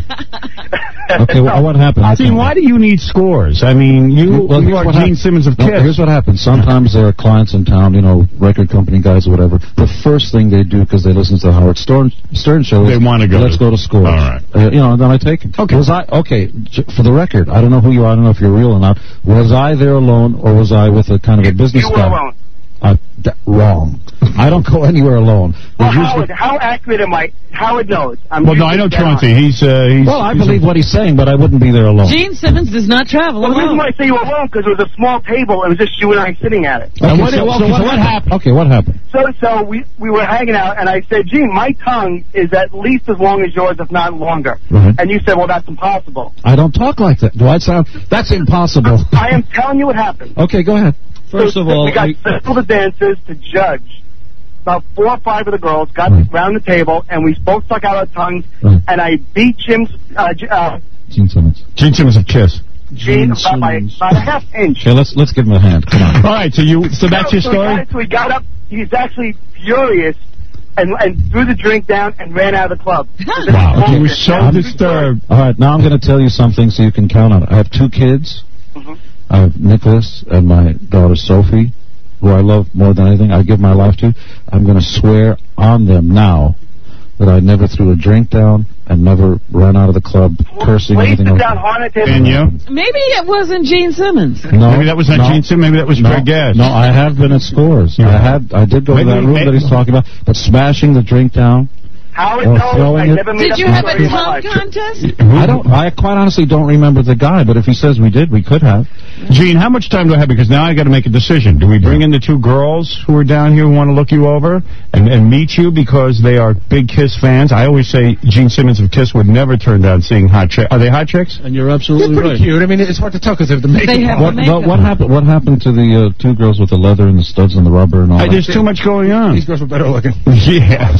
Speaker 4: Okay, well, what happened?
Speaker 1: Gene, why do you need scores? I mean, you,
Speaker 4: Well,
Speaker 1: you
Speaker 4: here's
Speaker 1: are
Speaker 4: what
Speaker 1: Gene
Speaker 4: hap-
Speaker 1: Simmons of
Speaker 4: No,
Speaker 1: Kiss.
Speaker 4: here's what happens. Sometimes there are clients in town, you know, record company guys or whatever. The first thing they do, because they listen to the Howard Stern, Stern show, is
Speaker 1: They wanna go
Speaker 4: let's
Speaker 1: to-
Speaker 4: go to scores.
Speaker 1: All right.
Speaker 4: Uh, you know, and then I take them. Okay. Was I, okay, j- for the record, I don't know who you are, I don't know if you're real or not. Was I there alone, or was I with a kind of a business
Speaker 20: You were
Speaker 4: guy?
Speaker 20: alone.
Speaker 4: Uh, d- wrong. I don't go anywhere alone.
Speaker 20: Well,
Speaker 4: There's usually-
Speaker 20: Howard, how accurate am I? Howard knows. I'm
Speaker 1: Well, no, I
Speaker 20: usually
Speaker 1: know
Speaker 20: dead on.
Speaker 1: Chauncey. He's, uh, he's...
Speaker 4: well, I
Speaker 1: he's
Speaker 4: believe
Speaker 1: a-
Speaker 4: what he's saying, but I wouldn't be there alone.
Speaker 2: Gene Simmons does not travel
Speaker 20: Well, the reason
Speaker 2: alone.
Speaker 20: why I say you were alone, because it was a small table. It was just you and I sitting at it.
Speaker 4: Okay,
Speaker 1: And what-
Speaker 4: so,
Speaker 1: okay,
Speaker 4: so what,
Speaker 1: so what
Speaker 4: happened? Okay, what happened?
Speaker 20: So, so we we were hanging out, and I said, Gene, my tongue is at least as long as yours, if not longer.
Speaker 4: Right.
Speaker 20: And you said, well, that's impossible.
Speaker 4: I don't talk like that. Do I sound... That's impossible.
Speaker 20: I am telling you what happened.
Speaker 4: Okay, go ahead.
Speaker 16: First
Speaker 20: So,
Speaker 16: of all,
Speaker 20: we got
Speaker 16: I-
Speaker 20: several of the dancers to judge. About four or five of the girls got
Speaker 4: Right.
Speaker 20: around the table, and we both stuck out our tongues,
Speaker 4: Right.
Speaker 20: and I beat Jim's uh, J- uh,
Speaker 4: Gene Simmons.
Speaker 1: Gene Simmons of Kiss.
Speaker 20: Gene about, by, about a half inch.
Speaker 4: Okay, let's let's give him a hand. Come on.
Speaker 1: All right, so you, so that's your
Speaker 20: So
Speaker 1: story?
Speaker 20: we got, so we got up. He's actually furious, and and threw the drink down and ran out of the club.
Speaker 1: Wow, he was so disturbed.
Speaker 4: All right, now I'm going to tell you something so you can count on it. I have two kids.
Speaker 20: Mm-hmm.
Speaker 4: I have Nicholas and my daughter Sophie, who I love more than anything. I give my life to. I'm going to swear on them now that I never threw a drink down and never ran out of the club cursing or
Speaker 20: Please
Speaker 4: anything
Speaker 20: sit
Speaker 4: like
Speaker 20: down,
Speaker 4: that.
Speaker 20: Hornet. Table.
Speaker 1: And you?
Speaker 2: Maybe it wasn't Gene Simmons.
Speaker 4: No,
Speaker 1: Maybe that was not
Speaker 4: no,
Speaker 1: Gene Simmons, maybe that was
Speaker 4: no,
Speaker 1: Greg Gash.
Speaker 4: No, I have been at scores. I had. I did go
Speaker 1: Maybe-
Speaker 4: to that room
Speaker 1: maybe-
Speaker 4: that he's talking about, but smashing the drink down.
Speaker 20: Howard
Speaker 4: Or
Speaker 20: knows
Speaker 4: throwing
Speaker 20: I
Speaker 4: it.
Speaker 20: never made
Speaker 2: Did
Speaker 20: up
Speaker 2: you
Speaker 20: a
Speaker 2: have a
Speaker 20: story in my
Speaker 2: tongue
Speaker 20: life.
Speaker 2: contest?
Speaker 4: I don't. I quite honestly don't remember the guy, but if he says we did, we could have.
Speaker 1: Gene, how much time do I have? Because now I got to make a decision. Do we bring in the two girls who are down here who want to look you over and, and meet you because they are big Kiss fans? I always say Gene Simmons of Kiss would never turn down seeing hot chicks. Are they hot chicks?
Speaker 16: And you're
Speaker 3: They're
Speaker 16: absolutely
Speaker 3: pretty
Speaker 16: right.
Speaker 3: cute. I mean, it's hard to tell because they have the makeup
Speaker 2: They have
Speaker 3: on.
Speaker 2: the
Speaker 4: What,
Speaker 2: makeup.
Speaker 4: what, what happened? What happened to the uh, two girls with the leather and the studs and the rubber and all
Speaker 1: I,
Speaker 4: that?
Speaker 1: there's too much going on.
Speaker 3: These girls were better looking.
Speaker 1: Yes.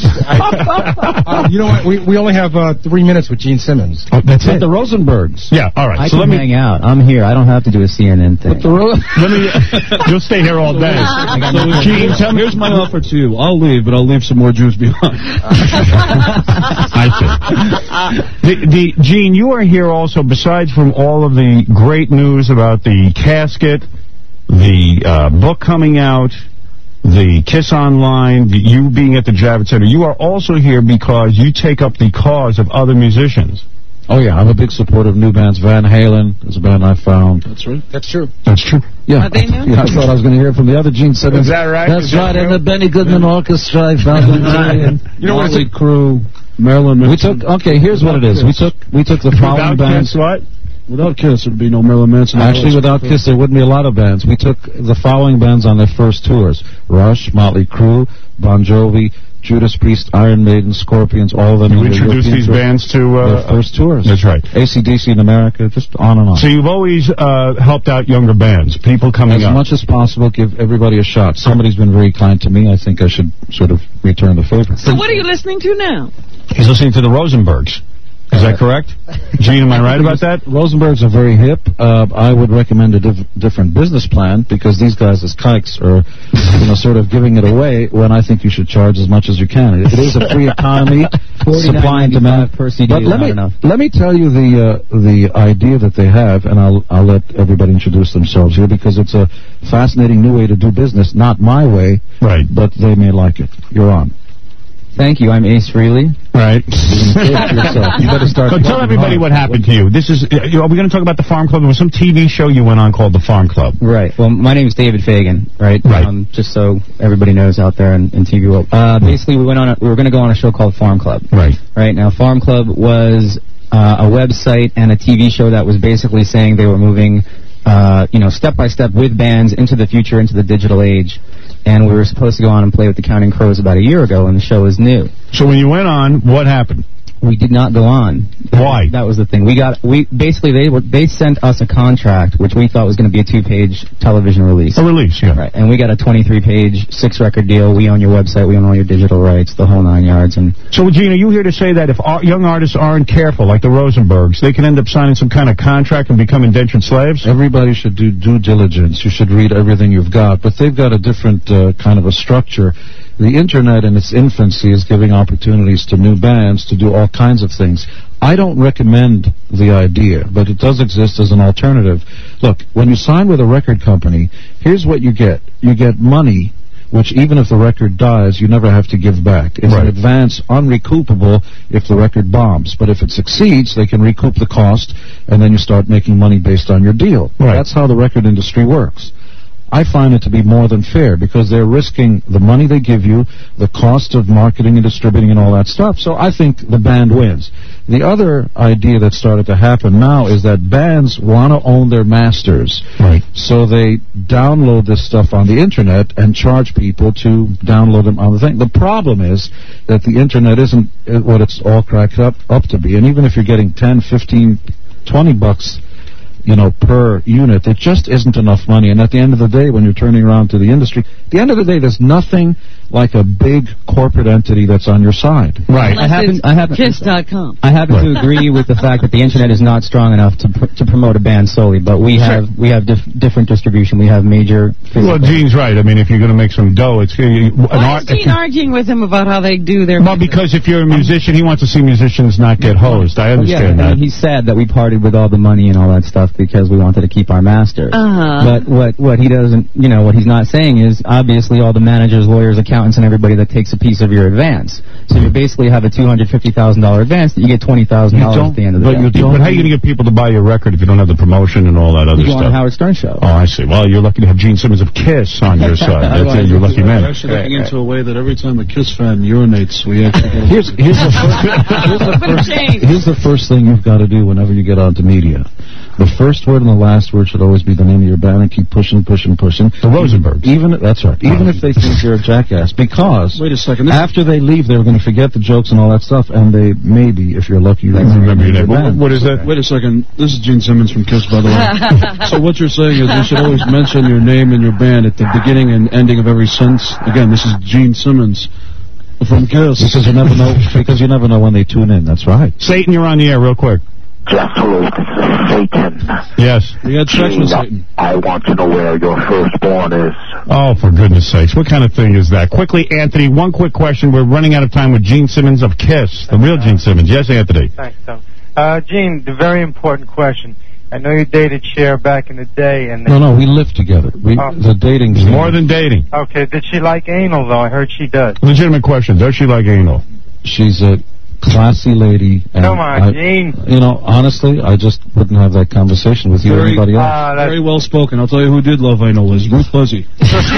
Speaker 3: Uh, you know what? We we only have uh, three minutes with Gene Simmons.
Speaker 1: Oh, that's
Speaker 4: But
Speaker 1: it.
Speaker 4: the Rosenbergs.
Speaker 1: Yeah, all right.
Speaker 10: I
Speaker 1: so
Speaker 10: can
Speaker 1: let me
Speaker 10: hang out. I'm here. I don't have to do a C N N thing.
Speaker 4: But the Ro-
Speaker 1: let me. You'll stay here all day.
Speaker 16: So,
Speaker 1: Gene, tell me.
Speaker 16: here's my offer to you. I'll leave, but I'll leave some more Jews behind.
Speaker 1: I see. The, the Gene, you are here also. Besides from all of the great news about the casket, the uh, book coming out, the Kiss Online, the, you being at the Javits Center, you are also here because you take up the cause of other musicians.
Speaker 4: Oh yeah, I'm a big supporter of new bands. Van Halen is a band I found.
Speaker 16: That's right.
Speaker 3: That's true.
Speaker 1: That's true.
Speaker 4: Yeah,
Speaker 2: Are they new?
Speaker 4: yeah. I thought I was going to hear from the other Gene Simmons.
Speaker 1: Is that right?
Speaker 4: That's
Speaker 1: Is that
Speaker 4: right.
Speaker 1: true?
Speaker 4: And the Benny Goodman Orchestra. I found them today, and
Speaker 3: You know what?
Speaker 16: Motley Crue, Marilyn
Speaker 4: we
Speaker 16: Manson.
Speaker 4: took. Okay, here's what it is. We took. We took the following
Speaker 1: Without
Speaker 4: bands.
Speaker 1: Kiss, what?
Speaker 16: Without Kiss, there'd be no Marilyn Manson.
Speaker 4: Actually, without Kiss, there wouldn't be a lot of bands. We took the following bands on their first tours: Rush, Motley Crue, Bon Jovi, Judas Priest, Iron Maiden, Scorpions, all of them.
Speaker 1: You
Speaker 4: on their
Speaker 1: introduced
Speaker 4: European
Speaker 1: these
Speaker 4: tour.
Speaker 1: bands to...
Speaker 4: Their
Speaker 1: Uh,
Speaker 4: first tours.
Speaker 1: That's right.
Speaker 4: A C D C in America, just on and on.
Speaker 1: So you've always uh, helped out younger bands, people coming
Speaker 4: As
Speaker 1: up.
Speaker 4: much as possible, give everybody a shot. Somebody's been very kind to me. I think I should sort of return the favor.
Speaker 2: So what are you listening to now?
Speaker 1: He's listening to the Rosenbergs. Is that correct? Gene, am I right about that?
Speaker 4: Rosenbergs are very hip. Uh, I would recommend a diff- different business plan because these guys as kikes are, you know, sort of giving it away when I think you should charge as much as you can. It, it is a free economy, supply and demand.
Speaker 10: per C D
Speaker 4: But
Speaker 10: is
Speaker 4: let
Speaker 10: not
Speaker 4: me
Speaker 10: enough.
Speaker 4: let me tell you the uh, the idea that they have, and I'll I'll let everybody introduce themselves here because it's a fascinating new way to do business. Not my way,
Speaker 1: right?
Speaker 4: But they may like it. You're on.
Speaker 10: Thank you. I'm Ace Frehley.
Speaker 1: Right.
Speaker 4: You better start.
Speaker 1: So tell everybody what happened to you. This is. Uh, are we going to talk about the Farm Club? There was some T V show you went on called the Farm Club.
Speaker 10: Right. Well, my name is David Fagan. Right.
Speaker 1: Right.
Speaker 10: Um, just so everybody knows out there in, in T V world. Uh, basically, we went on. A, we were going to go on a show called Farm Club.
Speaker 1: Right.
Speaker 10: Right. Now, Farm Club was uh, a website and a T V show that was basically saying they were moving, uh, you know, step by step with bands into the future, into the digital age. And we were supposed to go on and play with the Counting Crows about a year ago, and the show is new.
Speaker 1: So when you went on, what happened?
Speaker 10: We did not go on.
Speaker 1: Why?
Speaker 10: That was the thing. We got we basically they were they sent us a contract which we thought was going to be a two-page television release.
Speaker 1: A release, yeah.
Speaker 10: Right, and we got a twenty-three page, six-record deal. We own your website, we own all your digital rights, the whole nine yards. And
Speaker 1: so, Gene, are you here to say that if our young artists aren't careful, like the Rosenbergs, they can end up signing some kind of contract and become indentured slaves?
Speaker 4: Everybody should do due diligence. You should read everything you've got, but they've got a different uh, kind of a structure. The Internet in its infancy is giving opportunities to new bands to do all kinds of things. I don't recommend the idea, but it does exist as an alternative. Look, when you sign with a record company, here's what you get. You get money, which even if the record dies, you never have to give back. It's
Speaker 1: right.
Speaker 4: an advance unrecoupable if the record bombs. But if it succeeds, they can recoup the cost, and then you start making money based on your deal.
Speaker 1: Right.
Speaker 4: That's how the record industry works. I find it to be more than fair because they're risking the money they give you, the cost of marketing and distributing and all that stuff. So I think the band wins. The other idea that started to happen now is that bands want to own their masters.
Speaker 1: Right.
Speaker 4: So they download this stuff on the Internet and charge people to download them on the thing. The problem is that the Internet isn't what it's all cracked up, up to be. And even if you're getting ten, fifteen, twenty bucks you know, per unit, it just isn't enough money. And at the end of the day, when you're turning around to the industry, at the end of the day, there's nothing like a big corporate entity that's on your side.
Speaker 1: Right.
Speaker 10: I happen, I happen,
Speaker 2: Kiss dot com.
Speaker 10: I happen
Speaker 1: Right.
Speaker 10: to agree with the fact that the Internet is not strong enough to pr to promote a band solely, but we have we have dif different distribution. We have major physical.
Speaker 1: Well, Gene's right. I mean, if you're going to make some dough, it's uh, an
Speaker 2: Why
Speaker 1: art.
Speaker 2: is Gene arguing with him about how they do their
Speaker 1: Well, because if you're a musician, he wants to see musicians not get hosed. I
Speaker 10: Well, yeah,
Speaker 1: understand
Speaker 10: I
Speaker 1: that.
Speaker 10: mean, he's sad that we parted with all the money and all that stuff because we wanted to keep our masters.
Speaker 2: Uh-huh.
Speaker 10: But what what he doesn't, you know, what he's not saying is obviously all the managers, lawyers, accountants, and everybody that takes a piece of your advance. So you basically have a two hundred fifty thousand dollar advance that you get twenty thousand dollars at the end of the
Speaker 1: but
Speaker 10: day.
Speaker 1: You don't, but how are you going to get people to buy your record if you don't have the promotion and all that other
Speaker 10: You go on
Speaker 1: stuff?
Speaker 10: the Howard Stern show.
Speaker 1: Oh, I see. Well, you're lucky to have Gene Simmons of Kiss on your side. That's it. You're a lucky
Speaker 16: We're
Speaker 1: man.
Speaker 16: actually looking into a way that every time a Kiss fan urinates, we actually get
Speaker 4: Here's, here's, the first, here's, the first, here's the first thing you've got to do whenever you get onto media. The first word and the last word should always be the name of your band and keep pushing, pushing, pushing.
Speaker 1: The Rosenbergs.
Speaker 4: Even, that's right. Even if they think you're a jackass. Because
Speaker 16: Wait a second. This
Speaker 4: after they leave, they're going to forget the jokes and all that stuff, and they maybe, if you're lucky,
Speaker 1: remember your name.
Speaker 4: band.
Speaker 1: What is that?
Speaker 16: Wait a second. This is Gene Simmons from Kiss, by the way. So what you're saying is we should always mention your name and your band at the beginning and ending of every sentence. Again, this is Gene Simmons from Kiss.
Speaker 4: Because you never know, because you never know when they tune in. That's right.
Speaker 1: Satan, you're on the air real quick.
Speaker 22: Jeff, hello, this is Satan.
Speaker 1: Yes.
Speaker 16: We had sex with Satan.
Speaker 22: I want to know where your firstborn is.
Speaker 1: Oh, for goodness sakes. What kind of thing is that? Quickly, Anthony, one quick question. We're running out of time with Gene Simmons of Kiss, the real Gene Simmons. Yes, Anthony.
Speaker 13: Thanks, Tom. Uh, Gene, the very important question. I know you dated Cher back in the day, and
Speaker 4: No, no, we live together. We,
Speaker 13: Oh.
Speaker 4: the dating
Speaker 1: It's more than dating.
Speaker 13: okay. Did she like anal though? I heard she does.
Speaker 1: Legitimate question. Does she like anal?
Speaker 4: She's a classy lady. And
Speaker 13: Come on,
Speaker 4: I,
Speaker 13: Gene.
Speaker 4: You know, honestly, I just wouldn't have that conversation with you or
Speaker 16: Very,
Speaker 4: anybody else.
Speaker 13: Ah, that's
Speaker 16: very well spoken. I'll tell you who did love anal was Ruth Buzzy.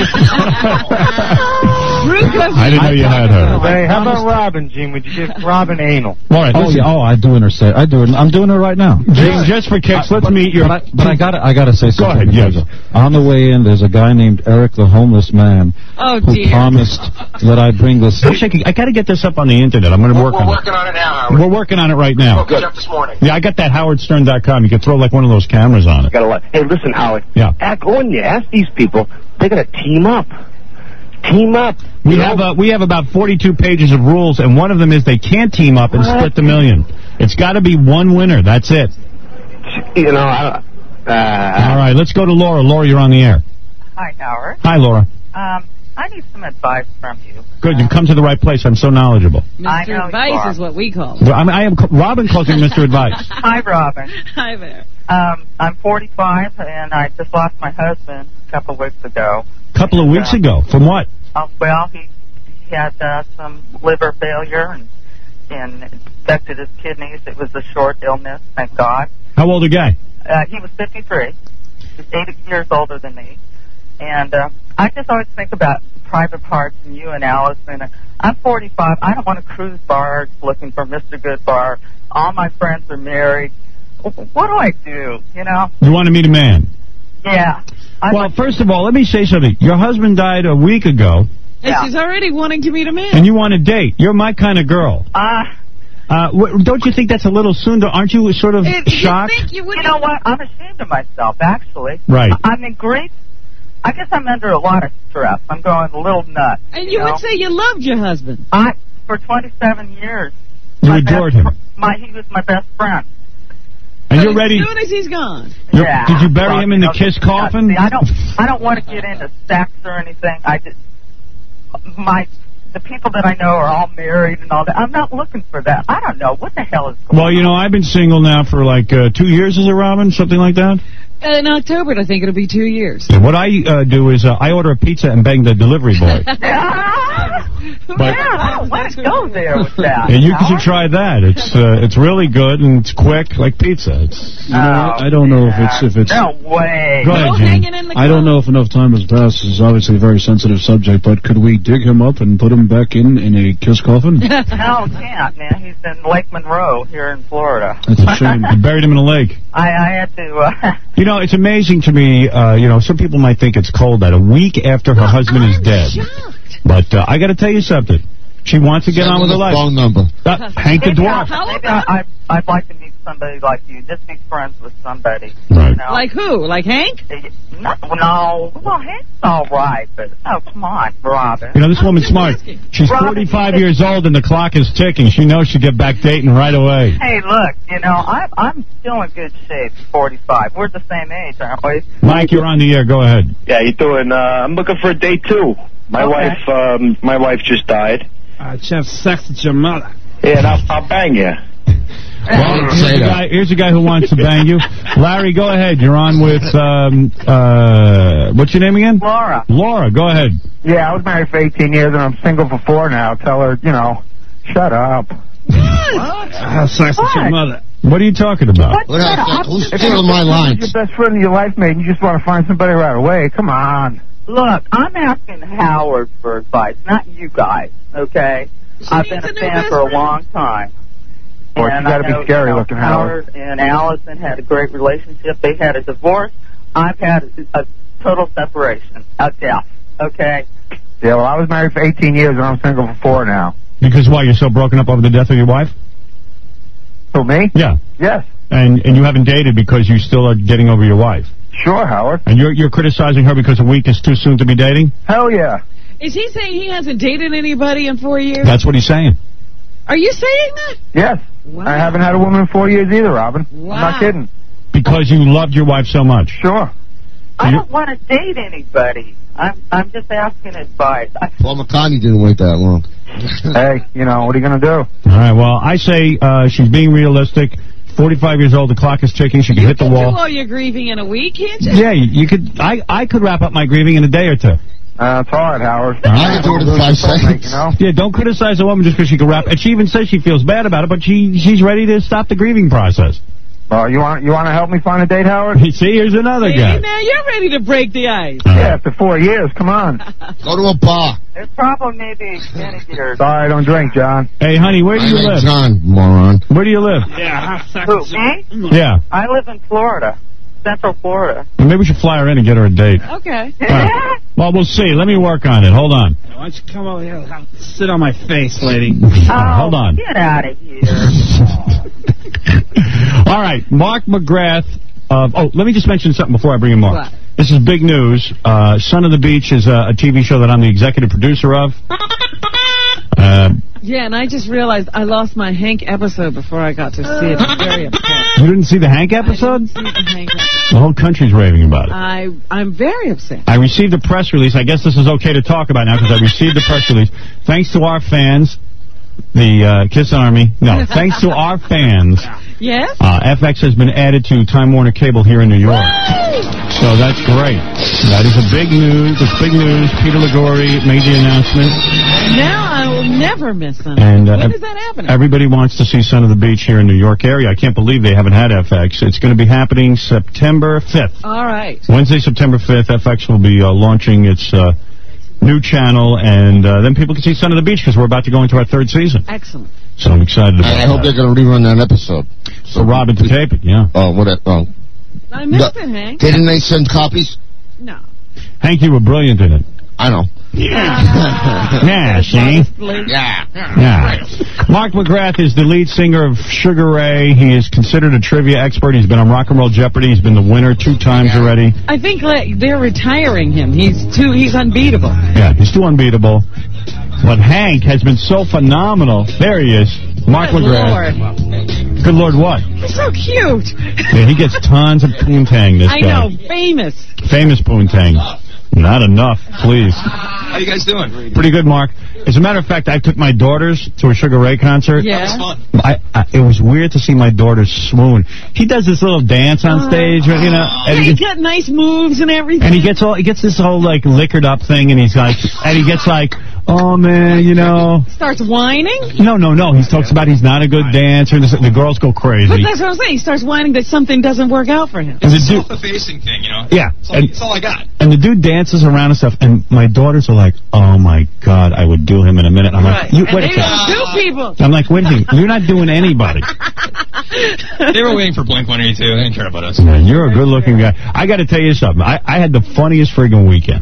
Speaker 1: I didn't know you had her.
Speaker 13: Hey, how about Robin, Gene? Would you give Robin anal?
Speaker 1: All right,
Speaker 4: Oh
Speaker 1: listen.
Speaker 4: yeah, oh I do intersect. I do it. I'm doing it right now.
Speaker 1: Gene, just for kicks, let's
Speaker 4: but,
Speaker 1: meet your...
Speaker 4: But I, but I gotta, I gotta say
Speaker 1: Go
Speaker 4: something.
Speaker 1: ahead, yes.
Speaker 4: On the way in, there's a guy named Eric, the homeless man,
Speaker 2: Oh,
Speaker 4: who
Speaker 2: dear.
Speaker 4: promised that I'd bring this.
Speaker 1: I'm shaking. I got to get this up on the internet. I'm going to work
Speaker 22: We're
Speaker 1: on
Speaker 22: working on it now,
Speaker 1: it.
Speaker 22: Howard.
Speaker 1: We're working on it right now.
Speaker 22: Woke up this morning.
Speaker 1: Yeah, I got that howard stern dot com. You can throw like one of those cameras on it.
Speaker 22: Got a lot. Hey, listen, Howard.
Speaker 1: Yeah.
Speaker 22: Ask, go in there. Ask these people. They're going to team up. Team up.
Speaker 1: We
Speaker 22: You
Speaker 1: have
Speaker 22: know?
Speaker 1: uh, we have about forty-two pages of rules, and one of them is they can't team up and
Speaker 22: What?
Speaker 1: split the million. It's got to be one winner. That's it.
Speaker 22: You know, I, uh,
Speaker 1: All right, let's go to Laura. Laura, you're on the air.
Speaker 14: Hi, Howard.
Speaker 1: Hi, Laura.
Speaker 14: Um, I need some advice from you.
Speaker 1: Good, you've come to the right place. I'm so knowledgeable.
Speaker 14: I
Speaker 2: Mister
Speaker 14: know you
Speaker 2: Advice
Speaker 14: are.
Speaker 2: is what we call it.
Speaker 1: Well, I, mean, I am. Robin calls me Mister Advice.
Speaker 14: Hi, Robin.
Speaker 2: Hi there.
Speaker 14: Um, I'm forty-five, and I just lost my husband a couple of weeks ago.
Speaker 1: A couple of weeks ago. From what?
Speaker 14: Uh, well, he, he had uh, some liver failure and, and affected his kidneys. It was a short illness, thank God.
Speaker 1: How old a guy?
Speaker 14: Uh, he was fifty-three. He's eight years older than me. And uh, I just always think about private parts and you and Allison. I'm forty-five. I don't want to cruise barge looking for Mister Goodbar. All my friends are married. What do I do, you know?
Speaker 1: You want to meet a man?
Speaker 14: Yeah. I
Speaker 1: Well, first of all, let me say something. Your husband died a week ago,
Speaker 2: And she's already wanting to meet a man.
Speaker 1: and you want to date. You're my kind of girl.
Speaker 14: Uh,
Speaker 1: Uh, wh- don't you think that's a little soon? Aren't you sort of
Speaker 14: If you
Speaker 1: shocked?
Speaker 14: think you, you know what? I'm ashamed of myself, actually.
Speaker 1: Right.
Speaker 14: I- I'm in grief. I guess I'm under a lot of stress. I'm going a little nuts.
Speaker 2: And you
Speaker 14: know?
Speaker 2: would say you loved your husband.
Speaker 14: I for twenty-seven years.
Speaker 1: You
Speaker 14: my
Speaker 1: adored
Speaker 14: best
Speaker 1: him.
Speaker 14: fr- My he was my best friend.
Speaker 1: And
Speaker 2: But
Speaker 1: you're ready.
Speaker 2: As soon as he's gone.
Speaker 1: You're-
Speaker 14: Yeah.
Speaker 1: Did you bury
Speaker 14: Well,
Speaker 1: him in
Speaker 14: you
Speaker 1: the
Speaker 14: know,
Speaker 1: Kiss
Speaker 14: uh,
Speaker 1: coffin?
Speaker 14: See, I don't. I don't want to get into sex or anything. I just my the people that I know are all married and all that. I'm not looking for that. I don't know what the hell is going
Speaker 1: Well, you know, I've been single now for like uh, two years, is it, Robin? Something like that?
Speaker 2: Uh, in October, I think it'll be two years.
Speaker 1: And what I uh, do is uh, I order a pizza and bang the delivery boy. But-
Speaker 14: yeah, let's go there with that.
Speaker 1: And you should try that. It's uh, it's really good and it's quick, like pizza. It's
Speaker 16: You know, I, I don't know if it's if it's.
Speaker 14: No way.
Speaker 1: Go ahead, Gene.
Speaker 16: I don't know if enough time has passed. It's obviously a very sensitive subject, but could we dig him up and put him back in in a Kiss coffin?
Speaker 14: No, can't, man. He's in Lake Monroe here in Florida.
Speaker 1: That's a shame. You buried him in a lake.
Speaker 14: I, I had to. Uh,
Speaker 1: You know, it's amazing to me. Uh, you know, some people might think it's cold that a week after her husband is dead. But uh, I got to tell you something. She wants to get
Speaker 6: Send
Speaker 1: on with
Speaker 6: me
Speaker 1: her
Speaker 6: the
Speaker 1: life.
Speaker 6: phone number.
Speaker 1: Uh, Hank the
Speaker 14: maybe
Speaker 1: Dwarf.
Speaker 14: I, maybe I, I, I'd like to meet somebody like you. Just be friends with somebody.
Speaker 1: Right.
Speaker 14: You know?
Speaker 2: Like who? Like Hank?
Speaker 14: No, no. Well, Hank's all right, but oh, come on, Robin.
Speaker 1: You know, this woman's smart. She's
Speaker 14: Robin,
Speaker 1: forty-five
Speaker 14: you-
Speaker 1: years old and the clock is ticking. She knows she'll get back dating right away.
Speaker 14: Hey, look, you know, I'm I'm still in good shape. forty-five. We're the same age, aren't we?
Speaker 1: Mike, you're on the air. Go ahead.
Speaker 5: Yeah, you doing? Uh, I'm looking for a date too. My
Speaker 14: Okay.
Speaker 5: wife, um, my wife just died.
Speaker 9: I just sex with your mother.
Speaker 5: Yeah, and I'll, I'll bang you.
Speaker 1: Well, here's a, guy, here's a guy who wants to bang you. Larry, go ahead. You're on with, um, uh, what's your name again?
Speaker 14: Laura.
Speaker 1: Laura, go ahead.
Speaker 13: Yeah, I was married for eighteen years and I'm single for four now. Tell her, you know, shut up.
Speaker 9: I have sex with your mother.
Speaker 1: What are you talking about?
Speaker 6: What else? Who's
Speaker 13: If
Speaker 6: stealing my
Speaker 13: you're
Speaker 6: lines?
Speaker 13: your best friend and your life mate and you just want to find somebody right away, come on.
Speaker 14: Look, I'm asking Howard for advice, not you guys, okay? I've been a fan for a long time.
Speaker 13: Boy, you
Speaker 14: And
Speaker 13: gotta
Speaker 14: I
Speaker 13: be
Speaker 14: know,
Speaker 13: scary
Speaker 14: you know,
Speaker 13: looking, Howard.
Speaker 14: and Allison had a great relationship. They had a divorce. I've had a, a total separation, a death, okay?
Speaker 13: Yeah, well, I was married for eighteen years and I'm single for four now.
Speaker 1: Because why? You're so broken up over the death of your wife?
Speaker 13: Who, me?
Speaker 1: Yeah.
Speaker 13: Yes.
Speaker 1: And and you haven't dated because you still are getting over your wife.
Speaker 13: Sure, Howard.
Speaker 1: And you're you're criticizing her because a week is too soon to be dating?
Speaker 13: Hell yeah.
Speaker 2: Is he saying he hasn't dated anybody in four years?
Speaker 1: That's what he's saying.
Speaker 2: Are you saying that?
Speaker 13: Yes.
Speaker 2: Wow.
Speaker 13: I haven't had a woman in four years either, Robin.
Speaker 2: Wow.
Speaker 13: I'm not kidding.
Speaker 1: Because you loved your wife so much.
Speaker 13: Sure.
Speaker 14: I don't want to date anybody. I'm I'm just asking advice. I,
Speaker 6: Paul McCartney didn't wait that long.
Speaker 13: Hey, you know, what are you going to do?
Speaker 1: All right, well, I say uh, she's being realistic. forty-five years old, the clock is ticking. She can hit the
Speaker 2: Do
Speaker 1: wall.
Speaker 2: all your grieving in a week, can't you?
Speaker 1: Yeah, you could. I, I could wrap up my grieving in a day or two.
Speaker 13: Uh, it's hard, Howard.
Speaker 6: I can do it in five seconds.
Speaker 13: You know?
Speaker 1: Yeah, don't criticize a woman just because she can rap. And she even says she feels bad about it, but she she's ready to stop the grieving process.
Speaker 13: Oh, you want you want to help me find a date, Howard?
Speaker 1: See, here's another
Speaker 2: See,
Speaker 1: guy.
Speaker 2: now you're ready to break the ice.
Speaker 13: Yeah, after four years, come on.
Speaker 6: Go to a bar.
Speaker 14: it's probably maybe many years.
Speaker 13: Sorry, I don't drink, John.
Speaker 1: Hey, honey, where do
Speaker 6: I
Speaker 1: you
Speaker 6: like
Speaker 1: live?
Speaker 6: John, moron.
Speaker 1: Where do you live?
Speaker 9: Yeah, I have sex
Speaker 14: Who,
Speaker 9: with
Speaker 14: me?
Speaker 1: Yeah.
Speaker 14: I live in Florida, Central Florida.
Speaker 1: Well, maybe we should fly her in and get her a date.
Speaker 2: Okay.
Speaker 1: All right. Well, we'll see. Let me work on it. Hold on.
Speaker 9: Why don't you come over here? I'll sit on my face, lady.
Speaker 1: All right, hold
Speaker 14: Oh,
Speaker 1: on.
Speaker 14: Get out of here.
Speaker 1: All right, Mark McGrath. Of, oh, let me just mention something before I bring in Mark.
Speaker 2: What?
Speaker 1: This is big news. Uh, Son of the Beach is a, a T V show that I'm the executive producer of. Uh,
Speaker 2: Yeah, and I just realized I lost my Hank episode before I got to see it. I'm very upset.
Speaker 1: you didn't see the Hank episode?
Speaker 2: See the Hank episode.
Speaker 1: The whole country's raving about it.
Speaker 2: I, I'm very upset.
Speaker 1: I received a press release. I guess this is okay to talk about now because I received a press release. Thanks to our fans, the uh, Kiss Army. No, thanks to our fans.
Speaker 2: Yes?
Speaker 1: Uh, F X has been added to Time Warner Cable here in New York. So that's great. That is a big news. It's big news. Peter Liguori made the announcement.
Speaker 2: Now I will never miss them.
Speaker 1: And uh,
Speaker 2: when is that happening?
Speaker 1: everybody wants to see Son of the Beach here in New York area. I can't believe they haven't had F X. It's going to be happening September fifth.
Speaker 2: All right.
Speaker 1: Wednesday, September fifth, F X will be uh, launching its uh, new channel, and uh, then people can see Son of the Beach because we're about to go into our third season.
Speaker 2: Excellent.
Speaker 1: So I'm excited about
Speaker 6: I, I
Speaker 1: that.
Speaker 6: hope they're going to rerun that episode.
Speaker 1: So Robin to tape it, yeah.
Speaker 6: Oh, what? Oh,
Speaker 2: I missed it, Hank.
Speaker 6: didn't they send copies?
Speaker 2: No.
Speaker 1: Hank, you were brilliant in it.
Speaker 6: I know.
Speaker 2: Yeah.
Speaker 1: Yeah, see?
Speaker 6: Yeah.
Speaker 1: Yeah. Mark McGrath is the lead singer of Sugar Ray. He is considered a trivia expert. He's been on Rock and Roll Jeopardy. He's been the winner two times already.
Speaker 2: I think like, they're retiring him. He's too. He's unbeatable.
Speaker 1: Yeah, he's too unbeatable. But Hank has been so phenomenal. There he is. Mark
Speaker 2: Good
Speaker 1: McGrath.
Speaker 2: Lord.
Speaker 1: Good Lord, what?
Speaker 2: He's so cute.
Speaker 1: Yeah, he gets tons of poontang, this
Speaker 2: I
Speaker 1: guy.
Speaker 2: know. Famous.
Speaker 1: Famous poontang. Not enough, please.
Speaker 11: How you guys doing?
Speaker 1: Pretty good, Mark. As a matter of fact, I took my daughters to a Sugar Ray concert.
Speaker 2: Yeah.
Speaker 11: That was fun.
Speaker 1: I, I, it was weird to see my daughter swoon. He does this little dance on stage, you know, and
Speaker 2: Yeah,
Speaker 1: he
Speaker 2: he
Speaker 1: gets,
Speaker 2: got nice moves and everything.
Speaker 1: and he gets all he gets this whole like liquored up thing, and he's like, and he gets like, oh man, you know.
Speaker 2: Starts whining.
Speaker 1: No, no, no. He talks about he's not a good dancer. And the girls go crazy.
Speaker 2: But that's what I'm saying. He starts whining that something doesn't work out for him.
Speaker 1: And the
Speaker 11: It's a
Speaker 1: dude,
Speaker 11: self-effacing thing, you know?
Speaker 1: yeah,
Speaker 11: That's all,
Speaker 1: and,
Speaker 11: that's all I got.
Speaker 1: and the dude dances around and stuff, and my daughters are like, oh my god, I would do him in a minute. I'm like, you
Speaker 2: And
Speaker 1: wait a
Speaker 2: they
Speaker 1: second.
Speaker 2: don't do people.
Speaker 1: I'm like, wait a minute, you're not doing anybody.
Speaker 11: They were waiting for Blink one eighty-two. They didn't care about us.
Speaker 1: Man, you're a good-looking guy. I got to tell you something. I, I had the funniest friggin' weekend.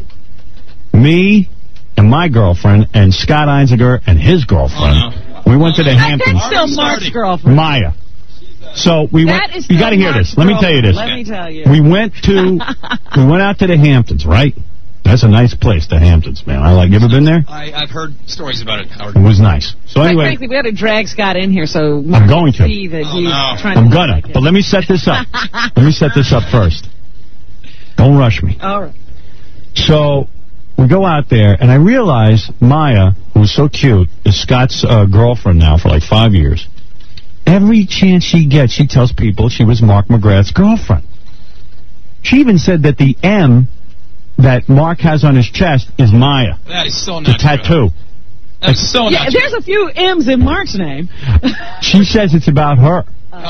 Speaker 1: Me and my girlfriend and Scott Einziger and his girlfriend.
Speaker 11: Oh,
Speaker 1: We went to the
Speaker 2: That-
Speaker 1: Hamptons.
Speaker 2: That's still Mark's girlfriend.
Speaker 1: Maya. So we
Speaker 2: That
Speaker 1: went.
Speaker 2: is
Speaker 1: You got to
Speaker 2: still
Speaker 1: hear
Speaker 2: Mark's
Speaker 1: this. Let me tell you this.
Speaker 2: Let me tell you.
Speaker 1: We went to. we went out to the Hamptons, right? That's a nice place, the Hamptons, man. I like. You ever been there?
Speaker 11: I, I've heard stories about it, Howard.
Speaker 1: It was nice. So
Speaker 2: Quite
Speaker 1: anyway,
Speaker 2: frankly, we had to drag Scott in here so
Speaker 1: I'm going to.
Speaker 2: see that he's
Speaker 11: no.
Speaker 2: trying
Speaker 1: I'm
Speaker 2: to
Speaker 1: gonna.
Speaker 2: like
Speaker 1: But let me set this up. Let me set this up first. Don't rush me.
Speaker 2: All right.
Speaker 1: So we go out there, and I realize Maya, who's so cute, is Scott's uh, girlfriend now for like five years. Every chance she gets, she tells people she was Mark McGrath's girlfriend. She even said that the M that Mark has on his chest is Maya,
Speaker 11: That is so
Speaker 1: the
Speaker 11: not true.
Speaker 1: tattoo.
Speaker 11: That's so
Speaker 2: Yeah,
Speaker 11: not true.
Speaker 2: there's a few M's in Mark's name.
Speaker 1: She says it's about her.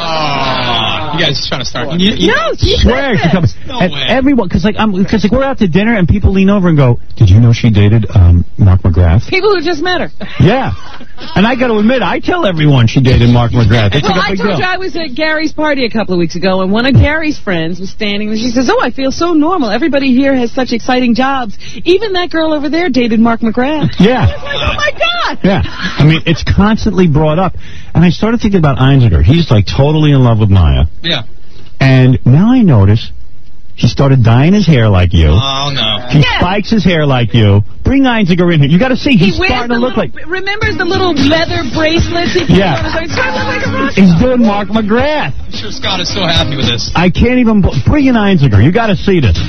Speaker 11: Oh, you guys trying to start? You, you,
Speaker 2: No, she
Speaker 1: Swear,
Speaker 2: said
Speaker 1: she comes.
Speaker 2: that.
Speaker 11: No
Speaker 1: and
Speaker 11: way.
Speaker 1: everyone, because like I'm, because like we're out to dinner and people lean over and go, "Did you know she dated um, Mark McGrath?"
Speaker 2: People who just met her.
Speaker 1: Yeah, and I got to admit, I tell everyone she dated Mark McGrath. It's
Speaker 2: Well,
Speaker 1: like a
Speaker 2: I
Speaker 1: big
Speaker 2: told
Speaker 1: deal.
Speaker 2: you I was at Gary's party a couple of weeks ago, and one of Gary's friends was standing there. She says, oh, I feel so normal. Everybody here has such exciting jobs. Even that girl over there dated Mark McGrath.
Speaker 1: Yeah.
Speaker 2: I was like, oh, my God.
Speaker 1: Yeah, I mean, it's constantly brought up. And I started thinking about Einziger. He's like totally in love with Maya.
Speaker 11: yeah.
Speaker 1: And now I notice he started dyeing his hair like you.
Speaker 11: Oh, no.
Speaker 1: He
Speaker 2: Yeah.
Speaker 1: spikes his hair like you. Bring Einziger in here. You got to see, he's
Speaker 2: He wears
Speaker 1: starting
Speaker 2: the
Speaker 1: to look
Speaker 2: little,
Speaker 1: like...
Speaker 2: remember the little leather bracelets he puts
Speaker 1: Yeah.
Speaker 2: on his arm? He's starting to look like a rock
Speaker 1: He's
Speaker 2: star.
Speaker 1: doing Mark McGrath.
Speaker 11: I'm sure Scott is so happy with this.
Speaker 1: I can't even... b- Bring in Einziger. You got to see this.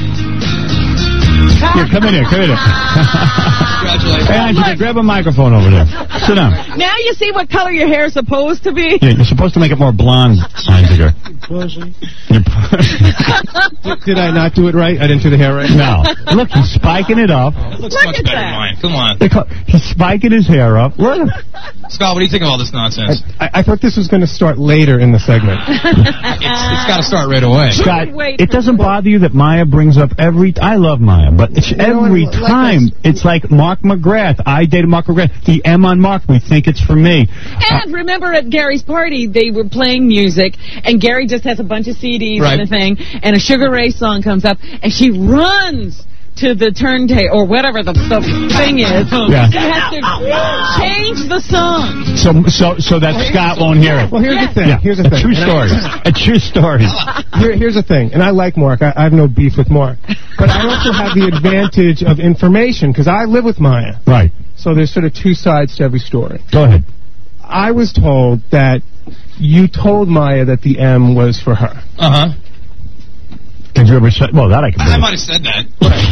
Speaker 1: Here, come in here. Come in here.
Speaker 11: Congratulations.
Speaker 1: Hey, Einziger, grab a microphone over there. Sit down.
Speaker 2: Now you see what color your hair is supposed to be?
Speaker 1: Yeah, you're supposed to make it more blonde, Einziger. You're
Speaker 3: Did, did I not do it right? I didn't do the hair right?
Speaker 1: No. Look, he's spiking it up.
Speaker 11: It looks
Speaker 2: Look
Speaker 11: much
Speaker 2: at
Speaker 11: better
Speaker 2: that.
Speaker 11: than mine. Come on.
Speaker 1: They call, he's spiking his hair up. Look.
Speaker 11: Scott, what do you think of all this nonsense?
Speaker 3: I, I thought this was going to start later in the segment.
Speaker 11: It's, it's got to start right away.
Speaker 1: Scott,
Speaker 2: Wait
Speaker 1: it
Speaker 2: for
Speaker 1: doesn't bother you that Maya brings up every... I love Maya, but it's
Speaker 19: know
Speaker 1: every
Speaker 19: what, like
Speaker 1: time.
Speaker 19: this-
Speaker 1: It's like Mark McGrath. I dated Mark McGrath. The M on Mark, we think it's for me.
Speaker 2: And remember at Gary's party, they were playing music, and Gary just has a bunch of C Ds
Speaker 11: Right.
Speaker 2: and a thing, and a Sugar Ray song comes up, and she runs to the turntable, or whatever the, the thing is.
Speaker 1: Yeah.
Speaker 2: She has to change the song.
Speaker 1: So so so that Scott won't hear it.
Speaker 3: Well, here's the thing.
Speaker 1: Yeah.
Speaker 3: Here's the
Speaker 1: a
Speaker 3: thing.
Speaker 1: true
Speaker 3: And
Speaker 1: story.
Speaker 3: I-
Speaker 1: A true story.
Speaker 3: Here, here's the thing, and I like Mark. I, I have no beef with Mark. But I also have the advantage of information, because I live with Maya.
Speaker 1: Right.
Speaker 3: So there's sort of two sides to every story.
Speaker 1: Go ahead.
Speaker 3: I was told that you told Maya that the M was for her.
Speaker 11: Uh-huh.
Speaker 1: Did you ever say... Well, that I can
Speaker 11: I
Speaker 1: believe.
Speaker 11: might have said that.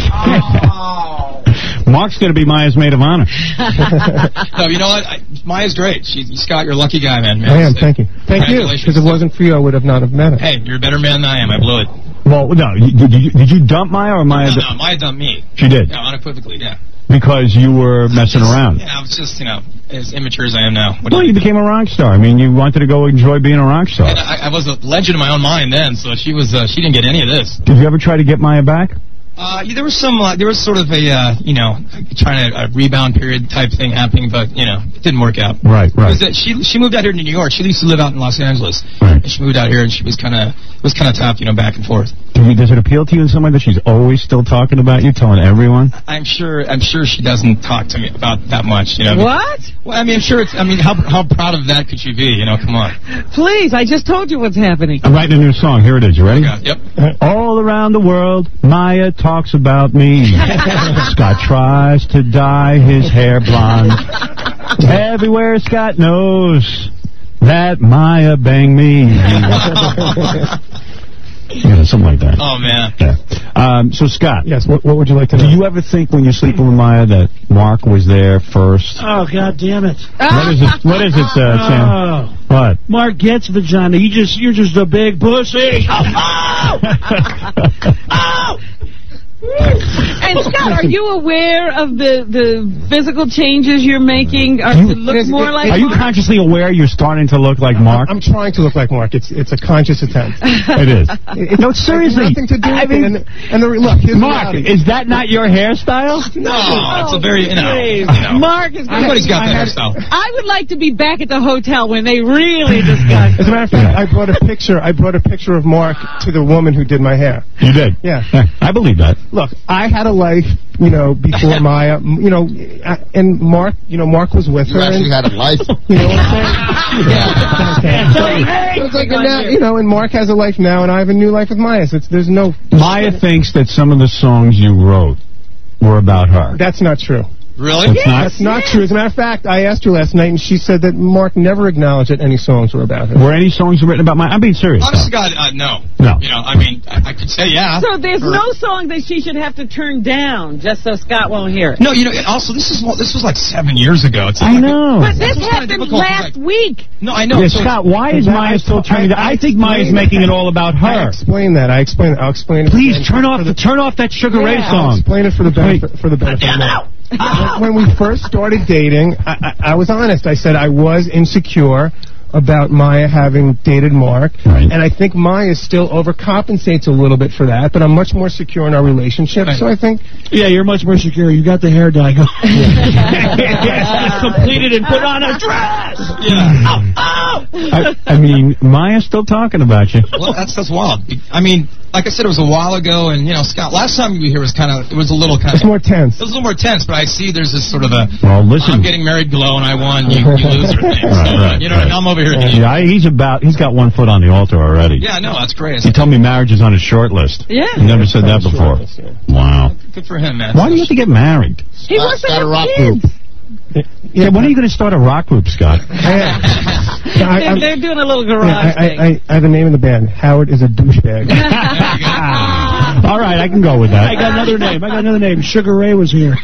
Speaker 1: Mark's going to be Maya's maid of honor.
Speaker 11: No, you know what? I, Maya's great. She, Scott, you're a lucky guy, man. man.
Speaker 3: I am, thank you. Thank you,
Speaker 11: Congratulations.
Speaker 3: because if it wasn't for you, I would have not have met her.
Speaker 11: Hey, you're a better man than I am. I blew it.
Speaker 1: Well, no. you- Did you, did you dump Maya or Maya...
Speaker 11: No, no, Maya dumped me.
Speaker 1: She did.
Speaker 11: No, unequivocally, yeah.
Speaker 1: Because you were messing around.
Speaker 11: Yeah, I was just, you know, as immature as I am now. What do
Speaker 1: Well, you became a rock star. I mean, you wanted to go enjoy being a rock star.
Speaker 11: And I, I was a legend in my own mind then, so she was, uh, she didn't get any of this.
Speaker 1: Did you ever try to get Maya back?
Speaker 11: Uh, yeah, there was some, uh, there was sort of a, uh, you know, trying to a rebound period type thing happening, but you know, it didn't work out.
Speaker 1: Right, right.
Speaker 11: That she she moved out here to New York. She used to live out in Los Angeles,
Speaker 1: right.
Speaker 11: and she moved out here, and she was kind of it was kind of tough, you know, back and forth.
Speaker 1: Do you, does it appeal to you in some way that she's always still talking about you, telling everyone?
Speaker 11: I'm sure I'm sure she doesn't talk to me about that much, you know.
Speaker 2: What?
Speaker 11: Well, I mean, I'm sure it's. I mean, how how proud of that could you be? You know, come on.
Speaker 2: Please, I just told you what's happening.
Speaker 1: I'm writing a new song. Here it is. You ready?
Speaker 11: Okay, yep.
Speaker 1: All around the world, Maya talks about me. Scott tries to dye his hair blonde. Everywhere Scott knows that Maya banged me. Yeah, something like that.
Speaker 11: Oh, man.
Speaker 1: Yeah. Um, so, Scott.
Speaker 3: Yes, what, what would you like to know?
Speaker 1: Do you ever think when you're sleeping with Maya that Mark was there first?
Speaker 7: Oh, God damn it.
Speaker 1: What is it, what is it uh, Sam?
Speaker 7: Oh.
Speaker 1: What?
Speaker 7: Mark gets vagina. You just, you're just a big pussy. Oh! Oh!
Speaker 2: And Scott, are you aware of the the physical changes you're making? Are you, to look
Speaker 3: it,
Speaker 2: more
Speaker 3: it,
Speaker 2: like
Speaker 1: Are you
Speaker 2: Mark?
Speaker 1: consciously aware you're starting to look like Mark?
Speaker 3: I'm trying to look like Mark. It's it's a conscious attempt.
Speaker 1: It is.
Speaker 3: It,
Speaker 1: no, seriously.
Speaker 3: Nothing to do with
Speaker 1: I mean,
Speaker 3: it. And, and the, look, here's
Speaker 1: Mark,
Speaker 3: the
Speaker 1: is that not your hairstyle?
Speaker 11: No, it's a very, you know, you
Speaker 2: Please.
Speaker 11: know.
Speaker 2: Mark is gonna,
Speaker 11: Everybody's got
Speaker 2: I
Speaker 11: that
Speaker 2: had-
Speaker 11: hairstyle.
Speaker 2: I would like to be back at the hotel when they really discuss.
Speaker 3: As a matter of fact, I brought a picture. I brought a picture of Mark to the woman who did my hair.
Speaker 1: You did?
Speaker 3: Yeah.
Speaker 1: I believe that.
Speaker 3: Look, I had a life, you know, before Maya, m- you know, I- and Mark, you know, Mark was with
Speaker 6: You
Speaker 3: her.
Speaker 6: actually
Speaker 3: and,
Speaker 6: had a life.
Speaker 3: You know what I'm saying? So it's like, and now, you know, and Mark has a life now, and I have a new life with Maya. So it's, there's no.
Speaker 1: Maya thinks that some of the songs you wrote were about her.
Speaker 3: That's not true.
Speaker 11: Really?
Speaker 1: It's not?
Speaker 3: That's not true. As a matter of fact, I asked her last night, and she said that Mark never acknowledged that any songs were about her.
Speaker 1: Were any songs written about Maya? I'm being serious.
Speaker 11: Honest to God, uh, no.
Speaker 1: No.
Speaker 11: You know, I mean, I, I could say yeah.
Speaker 2: So there's
Speaker 11: Or-
Speaker 2: no song that she should have to turn down just so Scott won't hear it.
Speaker 11: No, you know, and also this is this was like seven years ago. It's
Speaker 1: I
Speaker 11: like,
Speaker 1: know.
Speaker 2: But this
Speaker 11: was kinda
Speaker 2: happened
Speaker 11: difficult to,
Speaker 2: last
Speaker 11: like-
Speaker 2: week.
Speaker 11: No, I know.
Speaker 1: Yeah,
Speaker 11: so
Speaker 1: Scott, why is Maya still turning down? I think Maya's making it all about
Speaker 3: I
Speaker 1: her.
Speaker 3: explain that. I explain. I'll explain it.
Speaker 1: Please
Speaker 3: again
Speaker 1: turn
Speaker 3: for
Speaker 1: off
Speaker 3: the,
Speaker 1: the turn off that Sugar Ray
Speaker 3: I'll
Speaker 1: song.
Speaker 3: explain it for the benefit for the benefit of Mark. When we first started dating, I, I, I was honest. I said I was insecure about Maya having dated Mark,
Speaker 1: Right.
Speaker 3: and I think Maya still overcompensates a little bit for that, but I'm much more secure in our relationship,
Speaker 11: Right.
Speaker 3: so I think...
Speaker 7: Yeah, you're much more secure. You got the hair dye going.
Speaker 1: Yes, completed and put on a dress.
Speaker 11: Yeah.
Speaker 2: Oh, oh!
Speaker 1: I, I mean, Maya's still talking about you.
Speaker 11: Well, that's that's wild. I mean, like I said, it was a while ago, and you know, Scott, last time you were here was kind of it was a little kind
Speaker 3: It's
Speaker 11: of
Speaker 3: more tense.
Speaker 11: it was a little more tense, but I see there's this sort of a
Speaker 1: Well, listen.
Speaker 11: I'm getting married glow and I won, you, you loser thing. So,
Speaker 1: Right, right,
Speaker 11: you know,
Speaker 1: right.
Speaker 11: I'm over here.
Speaker 1: Yeah, I- he's about. He's got one foot on the altar already.
Speaker 11: Yeah, no, that's great.
Speaker 1: He told me marriage is on his short list.
Speaker 2: Yeah.
Speaker 1: He never said that before. Wow.
Speaker 11: Good for him, man.
Speaker 1: Why do you have to get married?
Speaker 2: He wants to
Speaker 6: Start a
Speaker 2: have
Speaker 6: rock
Speaker 2: kids.
Speaker 6: group.
Speaker 1: Yeah, when are you going to start a rock group, Scott?
Speaker 3: I,
Speaker 2: They're,
Speaker 3: I'm-
Speaker 2: they're doing a little
Speaker 3: yeah,
Speaker 2: garage
Speaker 3: I,
Speaker 2: thing.
Speaker 3: I, I, I have a name in the band. Howard is a douchebag.
Speaker 1: All right, I can go with that.
Speaker 7: I got another name. I got another name. Sugar Ray was here.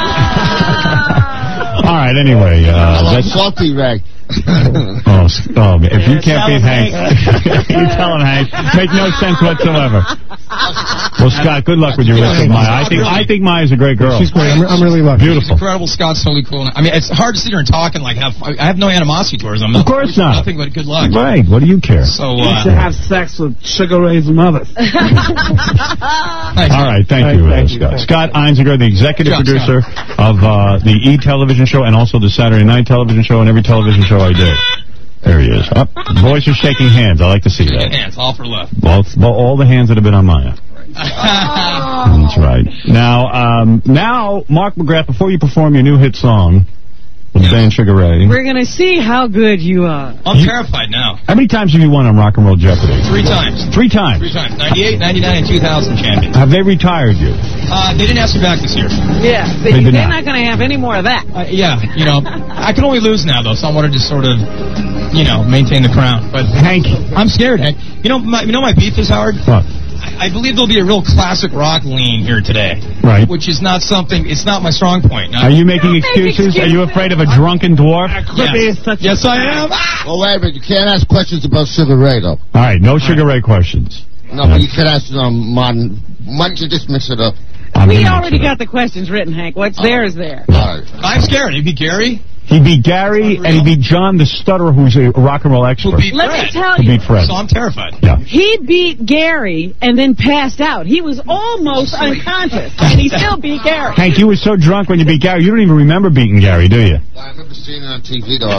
Speaker 1: All right, anyway, uh,
Speaker 6: I like
Speaker 1: that's...
Speaker 6: salty rag.
Speaker 1: Oh, s- oh, if you
Speaker 7: Yeah,
Speaker 1: can't
Speaker 7: tell
Speaker 1: beat
Speaker 7: him,
Speaker 1: Hank, you tell him, Hank. Make no sense whatsoever. Well, Scott, good luck with your list of Maya. I think I think Maya's a great girl.
Speaker 3: She's great. I'm, I'm really lucky.
Speaker 11: He's
Speaker 1: Beautiful.
Speaker 11: incredible. Scott's totally cool. I mean, it's hard to sit here and talk and like have. I have no animosity towards him.
Speaker 1: Of course not.
Speaker 11: Nothing but good luck.
Speaker 1: Right. What do you care?
Speaker 11: So,
Speaker 7: He used to
Speaker 11: uh,
Speaker 7: have sex with Sugar Ray's mother.
Speaker 11: thanks.
Speaker 1: All right, thank
Speaker 3: Thank-
Speaker 1: you, uh,
Speaker 3: thank you,
Speaker 1: Scott.
Speaker 3: thank
Speaker 1: Scott Einziger, the executive
Speaker 11: Good job,
Speaker 1: producer of uh, the E! television show and also the Saturday night television show and every television show I do. There he is. Up. Boys are shaking hands. I like to see
Speaker 11: Good
Speaker 1: that.
Speaker 11: hands, all for love.
Speaker 1: Both, well, all the hands that have been on Maya. That's right. Now, um, now, Mark McGrath, before you perform your new hit song with the band Sugar Ray,
Speaker 2: We're going to see how good you are.
Speaker 11: I'm terrified now.
Speaker 1: how many times have you won on Rock and Roll Jeopardy?
Speaker 11: Three times.
Speaker 1: Three times.
Speaker 11: Three times. ninety-eight, ninety-nine, and two thousand champion.
Speaker 1: Have they retired you?
Speaker 11: Uh, they didn't ask me back this year.
Speaker 2: Yeah,
Speaker 1: They
Speaker 2: they,
Speaker 1: did
Speaker 2: they're
Speaker 1: not.
Speaker 2: not, going to have any more of that.
Speaker 11: Uh, yeah, you know, I can only lose now, though, so I wanted to sort of, you know, maintain the crown. But
Speaker 1: Hank,
Speaker 11: I'm scared, Hank. You know, my, you know my beef is, Howard?
Speaker 1: what?
Speaker 11: I, I believe there'll be a real classic rock lean here today.
Speaker 1: Right.
Speaker 11: Which is not something, it's not my strong point.
Speaker 1: Are you making excuses? Are you afraid of a drunken dwarf?
Speaker 11: Yes, yes I am.
Speaker 6: Well, wait a minute. You can't ask questions about Sugar Ray, though.
Speaker 1: All right, no Sugar Ray questions.
Speaker 6: No, but you can ask um, Martin. Why don't you just mix it up?
Speaker 1: I'm
Speaker 2: We
Speaker 1: gonna
Speaker 2: already
Speaker 1: mix it
Speaker 2: got the questions written, Hank. What's there is there.
Speaker 6: All right.
Speaker 11: I'm scared. It'd be Gary.
Speaker 1: He beat Gary, and he beat John the Stutterer, who's a rock and roll expert.
Speaker 11: Who beat
Speaker 2: Let
Speaker 11: Fred.
Speaker 2: me tell
Speaker 1: Who
Speaker 2: you.
Speaker 1: beat Fred.
Speaker 11: So I'm terrified.
Speaker 1: Yeah.
Speaker 2: He beat Gary and then passed out. He was almost unconscious, and he still beat Gary.
Speaker 1: Hank, you were so drunk when you beat Gary, you don't even remember beating Gary, do you?
Speaker 6: I remember seeing it on T V, though.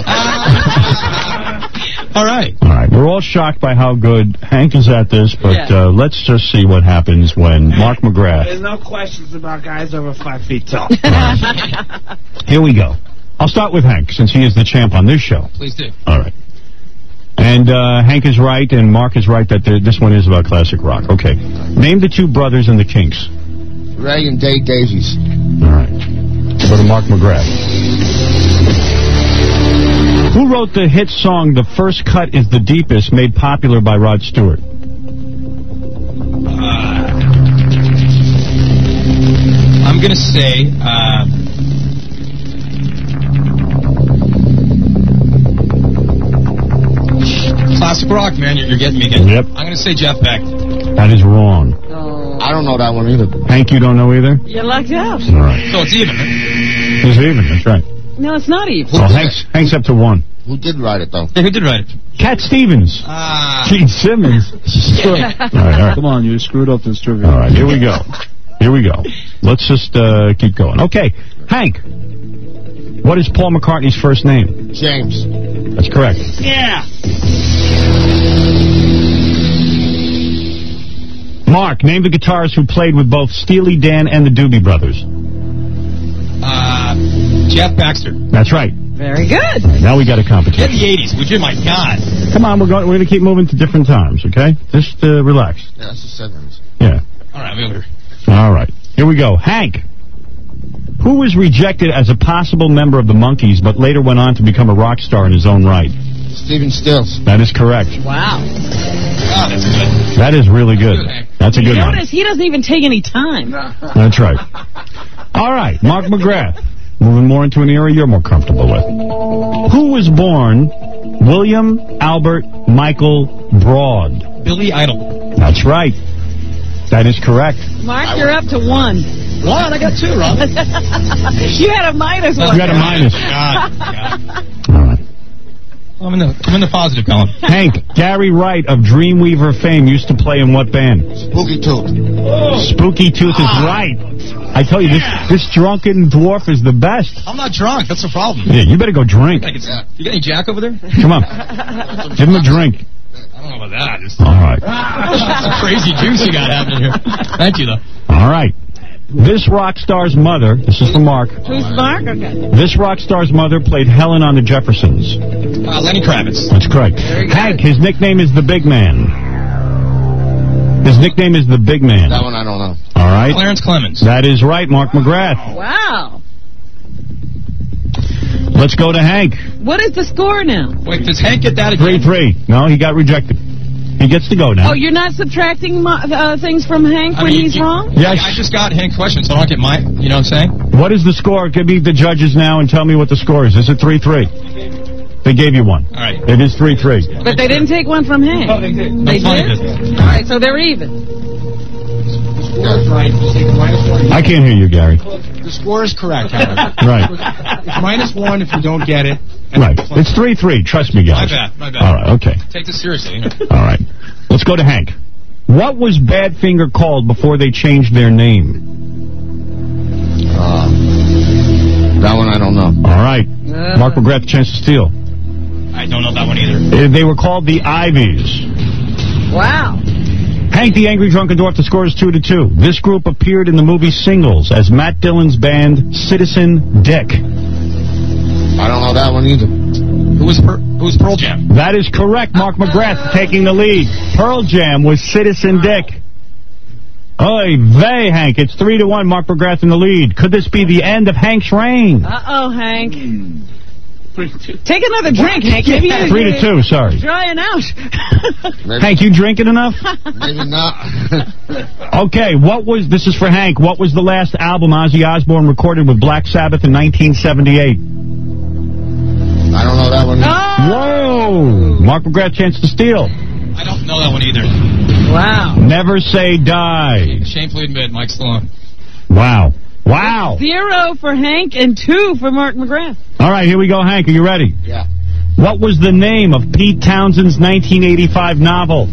Speaker 11: All right.
Speaker 1: All right. We're all shocked by how good Hank is at this, but
Speaker 7: Yeah.
Speaker 1: uh, let's just see what happens when Mark McGrath...
Speaker 7: There's no questions about guys over five feet tall.
Speaker 1: Here we go. I'll start with Hank, since he is the champ on this show.
Speaker 11: Please do.
Speaker 1: All right. And uh, Hank is right, and Mark is right that the, this one is about classic rock. Okay. Name the two brothers in the Kinks.
Speaker 6: Ray and Dave Davies.
Speaker 1: All right. Go to Mark McGrath. Who wrote the hit song "The First Cut Is the Deepest," made popular by Rod Stewart?
Speaker 11: Uh, I'm going to say... Uh, classic rock, man. You're, you're getting me again.
Speaker 1: Yep.
Speaker 11: I'm going to say Jeff Beck.
Speaker 1: That is wrong.
Speaker 6: I don't know that one either.
Speaker 1: Hank, you don't know either?
Speaker 2: You're lucked out.
Speaker 1: All right.
Speaker 11: So it's even.
Speaker 1: It's even, that's right.
Speaker 2: No, it's not even.
Speaker 1: Well, Hank's, Hank's up to one.
Speaker 6: Who did write it, though?
Speaker 11: Yeah, who did write it?
Speaker 1: Cat Stevens.
Speaker 11: Ah.
Speaker 1: Gene Simmons. all right, all right.
Speaker 16: Come on, you screwed up this trivia.
Speaker 1: All right, here we go. Here we go. Let's just uh, keep going. Okay, Hank. What is Paul McCartney's first name?
Speaker 6: James.
Speaker 1: That's correct.
Speaker 7: Yeah.
Speaker 1: Mark, name the guitarist who played with both Steely Dan and the Doobie Brothers.
Speaker 11: Uh, Jeff Baxter.
Speaker 1: That's right.
Speaker 2: Very good.
Speaker 1: Now we got a competition.
Speaker 11: Get the eighties, would you? My God.
Speaker 1: Come on, we're going. We're going to keep moving to different times, okay? Just uh, relax.
Speaker 6: Yeah, that's the seventies.
Speaker 1: Yeah.
Speaker 11: All right, I'm over here.
Speaker 1: All right. Here we go. Hank. Who was rejected as a possible member of the Monkees, but later went on to become a rock star in his own right?
Speaker 6: Stephen Stills.
Speaker 1: That is correct.
Speaker 2: Wow.
Speaker 11: Oh, that's good.
Speaker 1: That is really good. That's a good one.
Speaker 2: Notice he doesn't even take any time.
Speaker 1: That's right. All right, Mark McGrath. Moving more into an era you're more comfortable with. Who was born William Albert Michael Broad?
Speaker 11: Billy Idol.
Speaker 1: That's right. That is correct.
Speaker 2: Mark, you're up to one.
Speaker 11: One? I got two, Rob.
Speaker 2: You had a minus one.
Speaker 1: You had a minus.
Speaker 11: God. God.
Speaker 1: All right.
Speaker 11: I'm in the I'm in the positive column.
Speaker 1: Hank, Gary Wright of Dreamweaver fame used to play in what band?
Speaker 6: Spooky Tooth.
Speaker 1: Spooky Tooth is right. I tell you, this this drunken dwarf is the best.
Speaker 11: I'm not drunk. That's the problem.
Speaker 1: Yeah, you better go drink.
Speaker 11: I can, you got any Jack over there?
Speaker 1: Come on. Give him a drink.
Speaker 11: I don't know about that. Just,
Speaker 1: All right.
Speaker 11: some crazy juice you got happening here. Thank you, though.
Speaker 1: All right. This rock star's mother, this is for Mark.
Speaker 2: Who's Mark? Okay.
Speaker 1: This rock star's mother played Helen on the Jeffersons.
Speaker 11: Uh, Lenny Kravitz.
Speaker 1: That's correct. Hank, his nickname is the Big Man. His nickname is the Big Man.
Speaker 6: That one I don't know.
Speaker 1: All right.
Speaker 11: Clarence Clemens.
Speaker 1: That is right, Mark McGrath.
Speaker 2: Wow.
Speaker 1: Let's go to Hank.
Speaker 2: What is the score now?
Speaker 11: Wait, does Hank get that again?
Speaker 1: three three. No, he got rejected. He gets to go now.
Speaker 2: Oh, you're not subtracting mo- uh, things from Hank
Speaker 11: I
Speaker 2: when
Speaker 11: mean,
Speaker 2: he's
Speaker 11: you,
Speaker 2: wrong?
Speaker 1: Yes.
Speaker 11: I, I just got Hank questions, so I don't get my, you know what I'm saying?
Speaker 1: What is the score? Give me the judges now and tell me what the score is. Is it three three? They gave you one.
Speaker 11: All right.
Speaker 1: It is three three.
Speaker 2: But they didn't take one from Hank.
Speaker 11: Oh, they did.
Speaker 2: They
Speaker 11: That's funny,
Speaker 2: did?
Speaker 11: didn't
Speaker 2: All right, so they're even.
Speaker 1: I can't hear you, Gary.
Speaker 3: The score is correct, Howard.
Speaker 1: Right.
Speaker 3: It's minus one if you don't get it.
Speaker 1: Right. It's three three. Trust me, guys.
Speaker 11: My bad, my bad.
Speaker 1: All right, okay.
Speaker 11: Take this seriously. You know.
Speaker 1: All right. Let's go to Hank. What was Badfinger called before they changed their name?
Speaker 6: Uh, that one I don't know.
Speaker 1: All right.
Speaker 2: Uh.
Speaker 1: Mark McGrath, the chance to steal.
Speaker 11: I don't know that one either.
Speaker 1: Uh, They were called the Ivies.
Speaker 2: Wow.
Speaker 1: Hank the Angry Drunken Dwarf, the score is two to two. This group appeared in the movie Singles as Matt Dillon's band Citizen Dick.
Speaker 6: I don't know that one either.
Speaker 11: Who was per, who was Pearl Jam?
Speaker 1: That is correct. Mark McGrath taking the lead. Pearl Jam was Citizen Dick. Oy vey, Hank. It's three to one. Mark McGrath in the lead. Could this be the end of Hank's reign?
Speaker 2: Uh-oh, Hank. Take another drink, Hank. Maybe you're
Speaker 1: Three to two, sorry.
Speaker 2: drying out.
Speaker 1: Hank, you drinking enough?
Speaker 6: Maybe not.
Speaker 1: Okay, what was, this is for Hank, what was the last album Ozzy Osbourne recorded with Black Sabbath in nineteen seventy-eight?
Speaker 6: I don't know that one either.
Speaker 1: Whoa! Mark McGrath, chance to steal.
Speaker 11: I don't know that one either.
Speaker 2: Wow.
Speaker 1: Never Say Die.
Speaker 11: Shamefully admit, Mike Stallone.
Speaker 1: Wow. Wow.
Speaker 2: Zero for Hank and two for Mark McGrath.
Speaker 1: All right, here we go, Hank. Are you ready?
Speaker 6: Yeah.
Speaker 1: What was the name of Pete Townshend's nineteen eighty-five novel?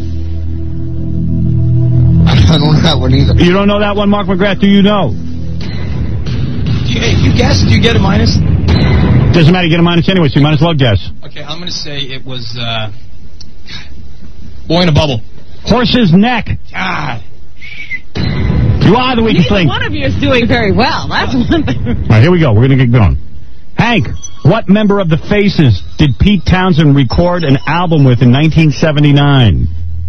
Speaker 6: I don't know that one either.
Speaker 1: You don't know that one, Mark McGrath? Do you know?
Speaker 11: Hey, you guess? Do you get a minus?
Speaker 1: Doesn't matter. You get a minus anyway, so you might as well guess.
Speaker 11: Okay, I'm going to say it was uh, Boy in a Bubble.
Speaker 1: Horse's Neck.
Speaker 11: God.
Speaker 1: You are the weakest
Speaker 2: Neither
Speaker 1: link.
Speaker 2: one of you is doing very well. That's one thing.
Speaker 1: All right, here we go. We're going to get going. Hank, what member of the Faces did Pete Townshend record an album with in nineteen seventy-nine?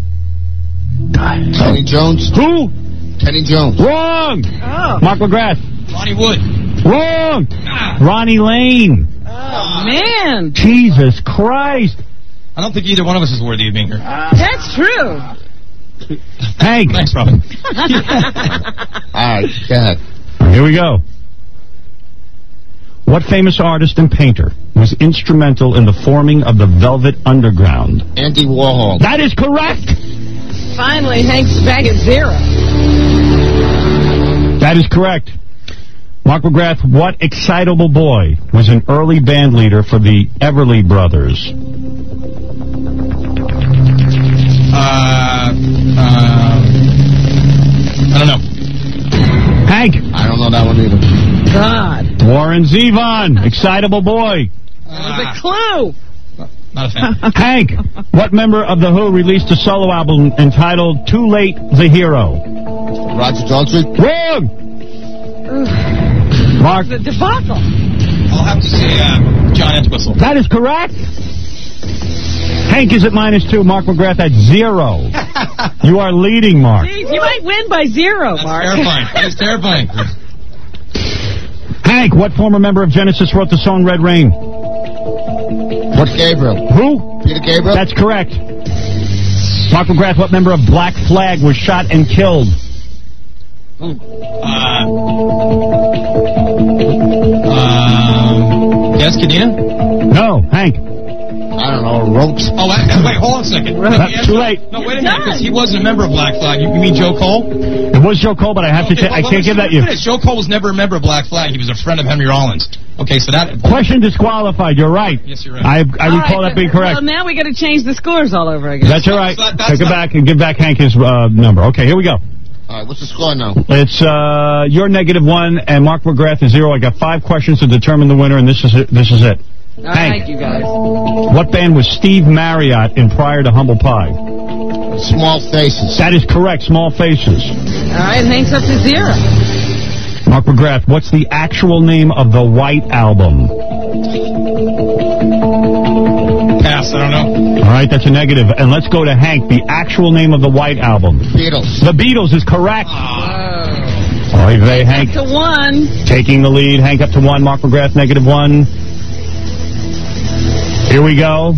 Speaker 6: Kenny Jones.
Speaker 1: Who?
Speaker 6: Kenny Jones.
Speaker 1: Wrong.
Speaker 2: Oh.
Speaker 1: Mark McGrath.
Speaker 11: Ronnie Wood.
Speaker 1: Wrong. Ronnie Lane.
Speaker 2: Oh, man.
Speaker 1: Jesus Christ.
Speaker 11: I don't think either one of us is worthy of being here.
Speaker 2: That's true.
Speaker 11: Hank. Thanks, Robin.
Speaker 6: All right, go ahead.
Speaker 1: Here we go. What famous artist and painter was instrumental in the forming of the Velvet Underground?
Speaker 6: Andy Warhol.
Speaker 1: That is correct.
Speaker 2: Finally, Hank's back at zero.
Speaker 1: That is correct. Mark McGrath, what excitable boy was an early band leader for the Everly Brothers?
Speaker 11: Uh, uh, I don't know.
Speaker 1: Hank.
Speaker 6: I don't know that one either.
Speaker 2: God.
Speaker 1: Warren Zevon, excitable boy.
Speaker 2: That was a clue.
Speaker 11: Not a fan.
Speaker 1: Hank, what member of The Who released a solo album entitled Too Late, the Hero?
Speaker 6: Roger Daltrey.
Speaker 1: Wrong. Mark.
Speaker 2: The debacle.
Speaker 11: I'll have to say uh, John Entwistle.
Speaker 1: That is correct. Hank is at minus two. Mark McGrath at zero. You are leading, Mark.
Speaker 2: Jeez, you might win by zero,
Speaker 11: That's
Speaker 2: Mark.
Speaker 11: terrifying. That is terrifying.
Speaker 1: Hank, what former member of Genesis wrote the song Red Rain?
Speaker 6: What's Gabriel?
Speaker 1: Who?
Speaker 6: Peter Gabriel?
Speaker 1: That's correct. Mark McGrath, what member of Black Flag was shot and killed?
Speaker 11: Uh, um, yes, Cadena?
Speaker 1: No, Hank.
Speaker 6: I don't know, Roach.
Speaker 11: Oh, wait, wait, hold on a second.
Speaker 1: That's too late.
Speaker 11: No, wait a minute, because he wasn't a member of Black Flag. You, you mean Joe Cole?
Speaker 1: It was Joe Cole, but I have
Speaker 11: okay,
Speaker 1: to. T-
Speaker 11: well,
Speaker 1: I can't give that you.
Speaker 11: Joe Cole was never a member of Black Flag. He was a friend of Henry Rollins. Okay, so that
Speaker 1: question disqualified. You're right.
Speaker 11: Yes, you're right.
Speaker 1: I I
Speaker 2: All
Speaker 1: recall
Speaker 2: right,
Speaker 1: that being correct.
Speaker 2: Well, now we got to change the scores all over again.
Speaker 1: That's all right.
Speaker 11: So that, that's
Speaker 1: Take it
Speaker 11: not...
Speaker 1: back and give back Hank his uh, number. Okay, here we go.
Speaker 6: All right, what's the score now?
Speaker 1: It's uh, you're negative one and Mark McGrath is zero. I got five questions to determine the winner, and this is it. This is it.
Speaker 2: All right, you guys.
Speaker 1: What band was Steve Marriott in prior to Humble Pie?
Speaker 6: Small Faces.
Speaker 1: That is correct. Small Faces.
Speaker 2: All right, Hank's up to zero.
Speaker 1: Mark McGrath, what's the actual name of the White Album?
Speaker 11: Pass, I don't know.
Speaker 1: All right, that's a negative. And let's go to Hank, the actual name of the White Album.
Speaker 6: Beatles.
Speaker 1: The Beatles is correct.
Speaker 2: Oh.
Speaker 1: All right, they, Hank.
Speaker 2: Up to one.
Speaker 1: Taking the lead. Hank up to one. Mark McGrath, negative one. Here we go.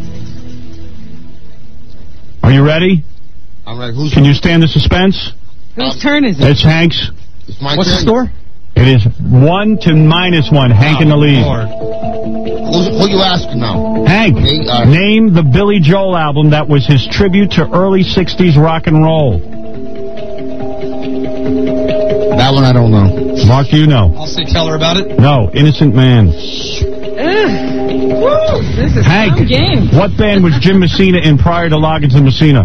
Speaker 1: Are you ready?
Speaker 6: I'm ready. Who's
Speaker 1: Can you stand the suspense?
Speaker 2: Whose turn is it?
Speaker 1: It's Hank's.
Speaker 6: It's my
Speaker 11: What's
Speaker 6: turn.
Speaker 11: the score?
Speaker 1: It is one to minus one. Hank
Speaker 11: Oh,
Speaker 1: in the lead.
Speaker 11: Lord.
Speaker 6: Who's, who you asking now?
Speaker 1: Hank,
Speaker 6: Me? Uh,
Speaker 1: name the Billy Joel album that was his tribute to early sixties rock and roll.
Speaker 6: That one I don't know.
Speaker 1: Mark, you know.
Speaker 11: I'll say tell her about it.
Speaker 1: No, Innocent Man.
Speaker 2: Ugh. Woo, this is
Speaker 1: Hank,
Speaker 2: some game.
Speaker 1: what band was Jim Messina in prior to Loggins and Messina?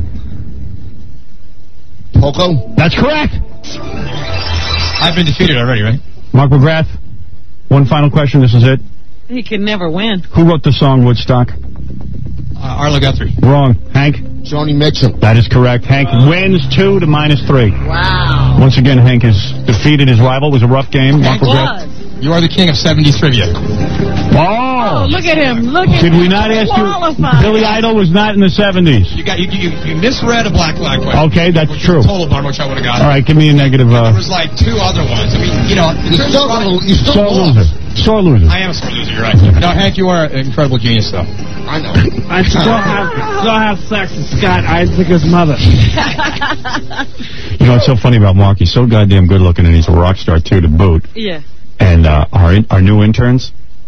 Speaker 6: Poco?
Speaker 1: That's correct.
Speaker 11: I've been defeated already, right?
Speaker 1: Mark McGrath, one final question. This is it.
Speaker 2: He can never win.
Speaker 1: Who wrote the song Woodstock?
Speaker 11: Uh, Arlo Guthrie.
Speaker 1: Wrong. Hank?
Speaker 6: Joni Mitchell.
Speaker 1: That is correct. Hank wins two to minus three.
Speaker 2: Wow.
Speaker 1: Once again, Hank has defeated his rival. It was a rough game. Mark
Speaker 2: It
Speaker 1: McGrath.
Speaker 2: was.
Speaker 11: You are the king of seventies trivia.
Speaker 1: Oh!
Speaker 2: Oh, look at him. Look at
Speaker 1: Did
Speaker 2: him.
Speaker 1: we not ask you?
Speaker 2: Qualified.
Speaker 1: Billy Idol was not in the seventies.
Speaker 11: You got you you, you misread a Black Flag question.
Speaker 1: Okay, that's
Speaker 11: which
Speaker 1: true.
Speaker 11: was a total bummer, which I would have got.
Speaker 1: All right, give me a negative. Uh,
Speaker 11: There was like two other ones. I mean, you know,
Speaker 6: You still, you still
Speaker 1: sore
Speaker 6: lost.
Speaker 1: loser. Sore loser.
Speaker 11: I am a sore loser. You're right. No, Hank, you are an incredible genius, though.
Speaker 6: I know.
Speaker 7: I still have, still have sex with Scott Isaac's mother.
Speaker 1: You know what's so funny about Mark? He's so goddamn good looking, and he's a rock star too to boot.
Speaker 2: Yeah.
Speaker 1: And uh, our our new interns,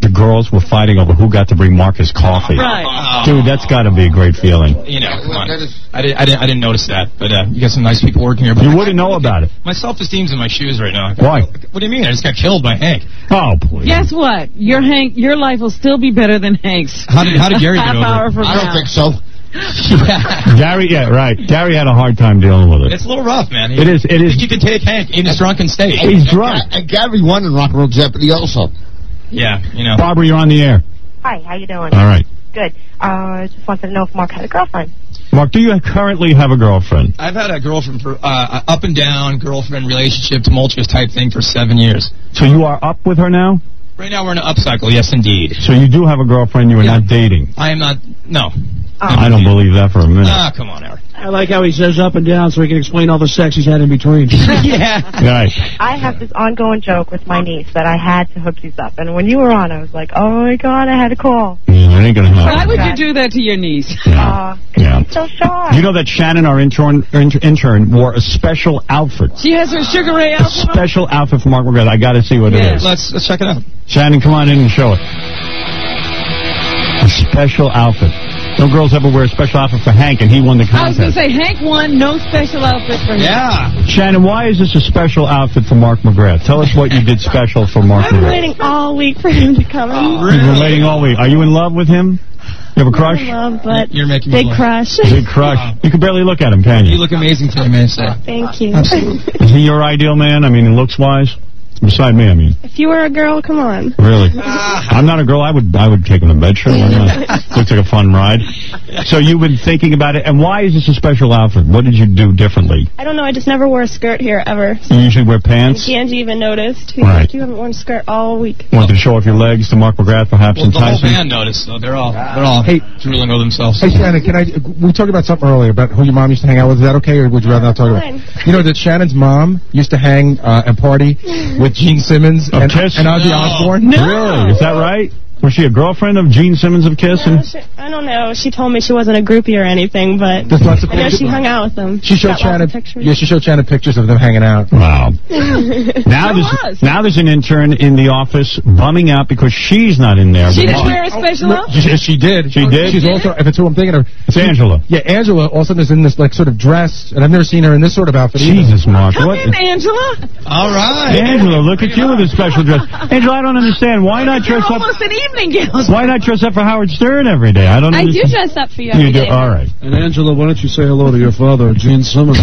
Speaker 1: the girls were fighting over who got to bring Marcus coffee.
Speaker 2: Right.
Speaker 1: Dude, that's got to be a great feeling.
Speaker 11: You know, come on. I didn't, I didn't, I didn't notice that, but uh, you got some nice people working here. But
Speaker 1: You wouldn't know about it.
Speaker 11: My self-esteem's in my shoes right now.
Speaker 1: Why?
Speaker 11: What do you mean? I just got killed by Hank.
Speaker 1: Oh, please.
Speaker 2: Guess what? Your Hank, your life will still be better than Hank's.
Speaker 11: How did, how did Gary
Speaker 2: Half
Speaker 11: get over
Speaker 2: hour
Speaker 11: it?
Speaker 2: from
Speaker 6: I don't
Speaker 2: now.
Speaker 6: think so.
Speaker 1: Gary, yeah, right. Gary had a hard time dealing with it.
Speaker 11: It's a little rough, man.
Speaker 1: It is, it
Speaker 11: I
Speaker 1: is.
Speaker 11: think you can take Hank in his drunken state.
Speaker 1: He's drunk.
Speaker 6: And Gary won in Rock and Roll Jeopardy also.
Speaker 11: Yeah, you know.
Speaker 1: Barbara, you're on the air.
Speaker 8: Hi, how you doing?
Speaker 1: All right.
Speaker 8: Good. Uh, just wanted to know if Mark had a girlfriend.
Speaker 1: Mark, do you currently have a girlfriend?
Speaker 11: I've had a girlfriend for uh, up and down girlfriend relationship, tumultuous type thing for seven years.
Speaker 1: So you are up with her now?
Speaker 11: Right now we're in an upcycle, yes, indeed.
Speaker 1: So you do have a girlfriend, you are
Speaker 11: Yeah.
Speaker 1: not dating?
Speaker 11: I am not. No.
Speaker 1: I don't believe that for a minute.
Speaker 11: Ah, come on, Eric.
Speaker 7: I like how he says up and down so he can explain all the sex he's had in between.
Speaker 11: Yeah.
Speaker 1: Right.
Speaker 8: I have this ongoing joke with my niece that I had to hook these up. And when you were on, I was like, oh, my God, I had to call.
Speaker 1: Yeah, it ain't gonna happen.
Speaker 2: Why would you do that to your niece?
Speaker 8: Uh,
Speaker 1: Yeah.
Speaker 8: I'm so shy.
Speaker 1: You know that Shannon, our intern, inter- intern, wore a special outfit.
Speaker 2: She has her Sugar Ray
Speaker 1: A
Speaker 2: outfit on?
Speaker 1: special outfit for Mark McGrath. I got to see what
Speaker 2: Yeah.
Speaker 1: it is.
Speaker 11: Let's let's check it out.
Speaker 1: Shannon, come on in and show it. A special outfit. No girls ever wear a special outfit for Hank, and he won the
Speaker 2: I was going
Speaker 1: contest.
Speaker 2: to say, Hank won, no special outfit for him.
Speaker 11: Yeah.
Speaker 1: Shannon, why is this a special outfit for Mark McGrath? Tell us what you did special for Mark
Speaker 12: I've been
Speaker 1: McGrath.
Speaker 12: waiting all week for him to come in.
Speaker 1: You've been waiting all week. Are you in love with him? You have a crush?
Speaker 12: Love, but
Speaker 11: You're making me
Speaker 12: big
Speaker 11: laugh.
Speaker 12: crush.
Speaker 1: Big crush. You can barely look at him, can
Speaker 11: You
Speaker 1: you?
Speaker 11: look amazing today, man. So.
Speaker 12: Thank you.
Speaker 1: Is he your ideal man? I mean, looks-wise? Beside me, I mean.
Speaker 12: If you were a girl, come on.
Speaker 1: Really? I'm not a girl. I would I would take him to bed. Sure, why not? Looks like a fun ride. So you've been thinking about it. And why is this a special outfit? What did you do differently?
Speaker 12: I don't know. I just never wore a skirt here ever.
Speaker 1: You usually wear pants?
Speaker 12: Angie even noticed. He
Speaker 1: Right.
Speaker 12: said, you haven't worn a skirt all week.
Speaker 1: Want to show off your legs to Mark McGrath, perhaps,
Speaker 11: Well, the whole
Speaker 1: enticing?
Speaker 11: band noticed, so they're all they're all
Speaker 3: Hey.
Speaker 11: drooling over themselves.
Speaker 3: Hey, Shannon, can I? We talked about something earlier about who your mom used to hang out with. Is that okay, or would you rather not talk about
Speaker 12: Fine.
Speaker 3: it? You know that Shannon's mom used to hang uh, and party with Gene Simmons
Speaker 1: Of
Speaker 3: and,
Speaker 1: Kiss?
Speaker 3: and Ozzy
Speaker 11: No.
Speaker 3: Osbourne.
Speaker 1: Really? Is that right? Was she a girlfriend of Gene Simmons of Kiss?
Speaker 12: No,
Speaker 1: And
Speaker 12: she, I don't know. She told me she wasn't a groupie or anything, but
Speaker 3: There's lots of
Speaker 12: I know
Speaker 3: pictures.
Speaker 12: she hung out with them.
Speaker 3: She showed
Speaker 12: Got lots
Speaker 3: Shannon.
Speaker 12: of pictures.
Speaker 3: Yeah, she showed Shannon pictures of them hanging out.
Speaker 1: Wow. Now
Speaker 2: So
Speaker 1: there's
Speaker 2: was.
Speaker 1: now there's an intern in the office bumming out because she's not in there.
Speaker 2: She
Speaker 1: But
Speaker 2: didn't
Speaker 1: Mark-
Speaker 2: wear a special
Speaker 3: No,
Speaker 2: outfit?
Speaker 3: she, she did.
Speaker 1: She did?
Speaker 3: She's also, if it's who I'm thinking of.
Speaker 1: It's Angela.
Speaker 3: Yeah, Angela also is in this like sort of dress, and I've never seen her in this sort of outfit either.
Speaker 1: Jesus, Mark.
Speaker 2: Come
Speaker 1: What?
Speaker 2: in, Angela.
Speaker 11: All right.
Speaker 1: Angela, look at you with a special dress. Angela, I don't understand. Why not
Speaker 2: You're
Speaker 1: dress up?
Speaker 2: almost an evening gown.
Speaker 1: Why not dress up for Howard Stern every day? I don't
Speaker 12: I do
Speaker 1: understand.
Speaker 12: dress up for you
Speaker 1: You
Speaker 12: every
Speaker 1: do?
Speaker 12: day.
Speaker 1: All right.
Speaker 16: And Angela, why don't you say hello to your father, Gene Simmons?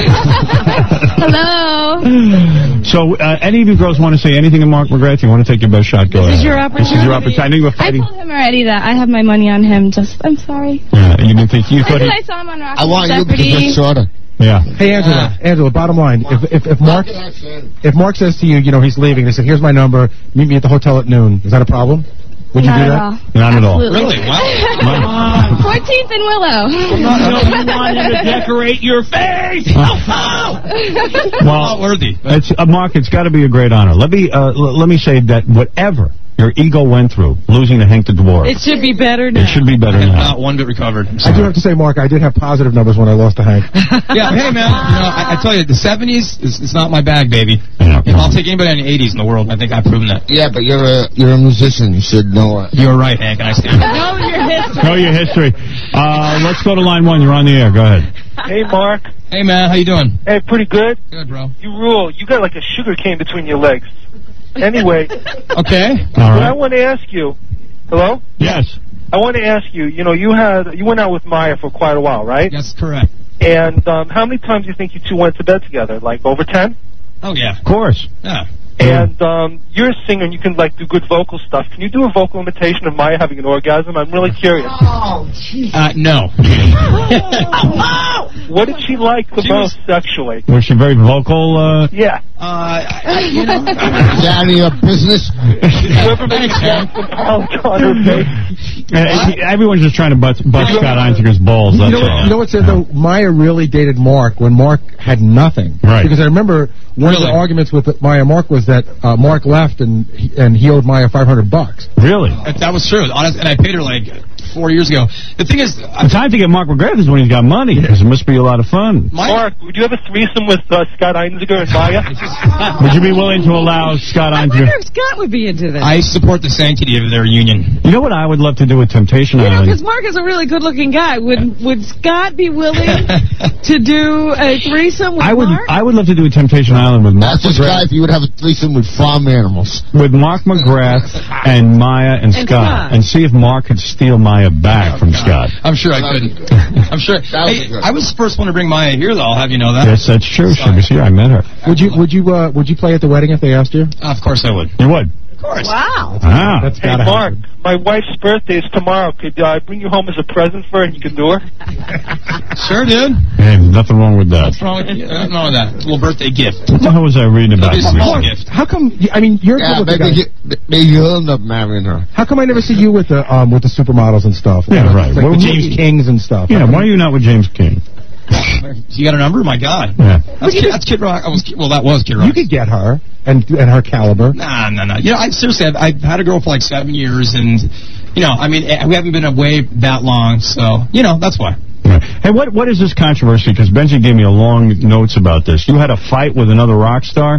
Speaker 12: Hello.
Speaker 1: So, uh, any of you girls want to say anything to Mark McGrath? You want to take your best shot? Go
Speaker 2: This
Speaker 1: ahead.
Speaker 2: is your
Speaker 1: This is your opportunity. I know you were
Speaker 12: I
Speaker 1: fighting.
Speaker 12: told him already that I have my money on him. Just, I'm sorry.
Speaker 1: Yeah, you didn't think you thought
Speaker 12: Because
Speaker 1: he...
Speaker 12: I saw him on Rock
Speaker 6: I want you because
Speaker 12: Jeopardy.
Speaker 6: I saw her.
Speaker 1: Yeah.
Speaker 3: Hey, Angela. Angela. Bottom line, if if if Mark if Mark says to you, you know, he's leaving, they said, "Here's my number. Meet me at the hotel at noon." Is that a problem? Would you
Speaker 12: Not
Speaker 3: do
Speaker 12: at
Speaker 3: that?
Speaker 12: all.
Speaker 1: Not at all.
Speaker 12: Absolutely.
Speaker 11: Really? Wow.
Speaker 12: fourteenth and Willow.
Speaker 7: No, you want him to decorate your face.
Speaker 1: Well,
Speaker 11: Not worthy.
Speaker 1: it's uh, Mark. It's got to be a great honor. Let me uh, l- let me say that whatever your ego went through, losing to Hank the Dwarf,
Speaker 2: It should be better now.
Speaker 1: it should be better now.
Speaker 11: Not one bit recovered.
Speaker 3: I do have to say, Mark, I did have positive numbers when I lost to Hank.
Speaker 11: Yeah, hey man, you know, I, I tell you, the seventies is it's not my bag, baby.
Speaker 1: Yeah.
Speaker 11: If I'll take anybody in the eighties in the world. I think I've proven that.
Speaker 6: Yeah, but you're a you're a musician. You should know it.
Speaker 11: You're right, Hank, and I stand.
Speaker 2: Know your history.
Speaker 1: Know your history. Uh, let's go to line one. You're on the air. Go ahead.
Speaker 20: Hey, Mark.
Speaker 11: Hey man, how you doing?
Speaker 20: Hey, pretty good.
Speaker 11: Good, bro.
Speaker 20: You rule. You got like a sugar cane between your legs. Anyway,
Speaker 11: Okay.
Speaker 1: All
Speaker 20: what I
Speaker 1: right.
Speaker 20: want to ask you, hello?
Speaker 1: Yes.
Speaker 20: I want to ask you, you know, you had you went out with Maya for quite a while, right?
Speaker 11: That's correct.
Speaker 20: And um, how many times do you think you two went to bed together? Like over ten?
Speaker 11: Oh yeah.
Speaker 1: Of course.
Speaker 11: Yeah.
Speaker 20: And um, you're a singer and you can like do good vocal stuff. Can you do a vocal imitation of Maya having an orgasm? I'm really curious.
Speaker 6: Oh, jeez.
Speaker 11: Uh, no.
Speaker 20: What did she like the
Speaker 11: She
Speaker 20: most sexually?
Speaker 1: Was she very vocal? Uh,
Speaker 20: Yeah.
Speaker 11: Uh, I, I, you know.
Speaker 6: Is that any of your business?
Speaker 20: Did you ever make
Speaker 11: Thanks, man.
Speaker 20: Jackson Pollock on her face?
Speaker 1: uh, everyone's just trying to bust, bust Scott Einzinger's balls. That's
Speaker 3: You know, what,
Speaker 1: all.
Speaker 3: you know what, said though? Maya really dated Mark when Mark had nothing.
Speaker 1: Right.
Speaker 3: Because I remember one of
Speaker 11: Really?
Speaker 3: the arguments with Maya and Mark was that uh, Mark left and he, and he owed Maya five hundred bucks.
Speaker 1: Really?
Speaker 11: That, that was true. Honest, and I paid her like four years ago. The thing is,
Speaker 1: the time to get Mark McGrath is when he's got money, because it must be a lot of fun.
Speaker 15: Mark, would you have a threesome with uh, Scott Einziger and Maya?
Speaker 1: Would you be willing to allow Scott
Speaker 2: I
Speaker 1: Einziger?
Speaker 2: wonder if Scott would be into this.
Speaker 11: I support the sanctity of their union.
Speaker 1: You know what I would love to do with Temptation
Speaker 2: You know,
Speaker 1: Island?
Speaker 2: because Mark is a really good-looking guy. Would would Scott be willing to do a threesome with
Speaker 1: I would
Speaker 2: Mark?
Speaker 1: I would love to do a Temptation Island with Mark
Speaker 6: That's just
Speaker 1: McGrath.
Speaker 6: guy if you would have a threesome with farm animals.
Speaker 1: With Mark McGrath and Maya and,
Speaker 2: And
Speaker 1: Scott,
Speaker 2: Scott.
Speaker 1: and see if Mark could steal Maya back from Scott.
Speaker 11: I'm sure I couldn't. I'm sure. Hey, I was the first one to bring Maya here, though. I'll have you know that.
Speaker 1: Yes, that's true. She was here. I met her.
Speaker 3: Would you would you uh, would you play at the wedding if they asked you?
Speaker 11: Of course I would.
Speaker 1: You would?
Speaker 11: Of course.
Speaker 2: Wow.
Speaker 1: Ah.
Speaker 3: That's
Speaker 15: Hey,
Speaker 3: gotta
Speaker 15: Mark,
Speaker 3: happen.
Speaker 15: my wife's birthday is tomorrow. Could uh, I bring you home as a present for her and you can do her?
Speaker 11: Sure, dude.
Speaker 1: Hey, nothing wrong with that.
Speaker 11: What's wrong with, nothing wrong with that? It's a little birthday gift.
Speaker 1: What the hell was I reading about?
Speaker 11: It'll be a small
Speaker 1: you?
Speaker 11: gift.
Speaker 3: How come? I mean, you're a
Speaker 6: Yeah,
Speaker 3: good-looking
Speaker 6: maybe,
Speaker 3: guy.
Speaker 6: you, maybe you'll end up marrying her.
Speaker 3: How come I never see you with the um with the supermodels and stuff?
Speaker 1: Yeah,
Speaker 3: Like
Speaker 1: right.
Speaker 3: the
Speaker 1: Well,
Speaker 3: James
Speaker 1: we-
Speaker 3: Kings and stuff.
Speaker 1: Yeah, why are you not with James King?
Speaker 11: You got a number? My God.
Speaker 1: Yeah.
Speaker 11: That's, Kid, that's Kid Rock. I was, well, that was Kid Rock.
Speaker 3: You could get her and and her caliber.
Speaker 11: Nah, nah, nah. You know, I seriously, I've, I've had a girl for like seven years, and you know, I mean, eh, we haven't been away that long, so you know, that's why.
Speaker 1: Right. Hey, what what is this controversy? Because Benji gave me a long notes about this. You had a fight with another rock star.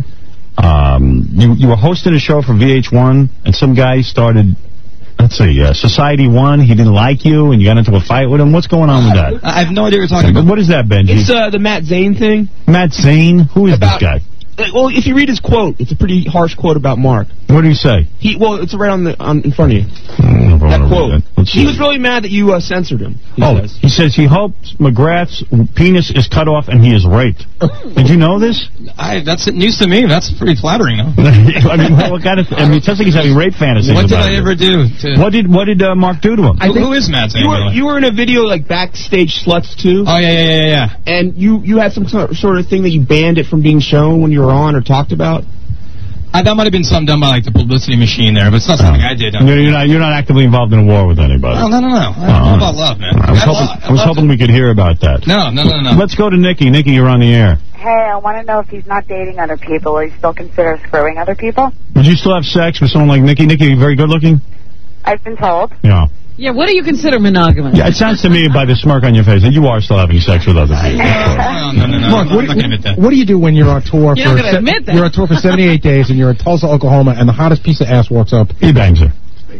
Speaker 1: Um, you you were hosting a show for V H one, and some guy started. Let's see, uh, Society One. He didn't like you, and you got into a fight with him. What's going on with that?
Speaker 11: I have no idea what you're talking about.
Speaker 1: What is that, Benji?
Speaker 17: It's uh, the Matt Zane thing.
Speaker 1: Matt Zane? Who is
Speaker 17: About-
Speaker 1: this guy?
Speaker 17: Uh, Well, if you read his quote, it's a pretty harsh quote about Mark.
Speaker 1: What did he say?
Speaker 17: He well, it's right on the on in front of you.
Speaker 1: I don't know if I
Speaker 17: That
Speaker 1: wanna
Speaker 17: quote.
Speaker 1: read it. Let's see.
Speaker 17: He was really mad that you uh, censored him. He
Speaker 1: Oh,
Speaker 17: says.
Speaker 1: he says he hopes McGrath's penis is cut off and he is raped. Did you know this?
Speaker 11: I, that's news to me. That's pretty flattering, though.
Speaker 1: I mean, what kind of? I mean, it sounds like he's having rape fantasies.
Speaker 11: What did
Speaker 1: about
Speaker 11: I
Speaker 1: you.
Speaker 11: ever do? To...
Speaker 1: What did what did uh, Mark do to him?
Speaker 11: Who, who is Matt Zane?
Speaker 17: You
Speaker 11: by the
Speaker 17: were
Speaker 11: way?
Speaker 17: you were in a video like backstage sluts too.
Speaker 11: Oh yeah, yeah, yeah, yeah.
Speaker 17: And you you had some sort sort of thing that you banned it from being shown when you were on or talked about.
Speaker 11: I, that might have been something done by like the publicity machine there, but it's not something I did.
Speaker 1: No, you're not. You're not actively involved in a war with anybody.
Speaker 11: No, no, no, no.
Speaker 1: Oh,
Speaker 11: All about love, man.
Speaker 1: I was
Speaker 11: I
Speaker 1: hoping,
Speaker 11: love- I
Speaker 1: I was
Speaker 11: love
Speaker 1: hoping we could hear about that.
Speaker 11: No, no, no, no.
Speaker 1: Let's go to Nikki. Nikki, you're on the air.
Speaker 21: Hey, I want to know if he's not dating other people, will he still consider screwing other people?
Speaker 1: Would you still have sex with someone like Nikki? Nikki, you very good looking?
Speaker 21: I've been told.
Speaker 1: Yeah.
Speaker 2: Yeah, what do you consider monogamous?
Speaker 1: Yeah, it sounds to me by the smirk on your face that you are still having sex with other people.
Speaker 11: No, no, no, no.
Speaker 3: Mark, what,
Speaker 11: I'm not gonna admit that.
Speaker 3: what do you do when you're on tour
Speaker 2: You're
Speaker 3: for
Speaker 2: not gonna admit that.
Speaker 3: you're on tour for seventy-eight days and you're in Tulsa, Oklahoma, and the hottest piece of ass walks up?
Speaker 1: He bangs her.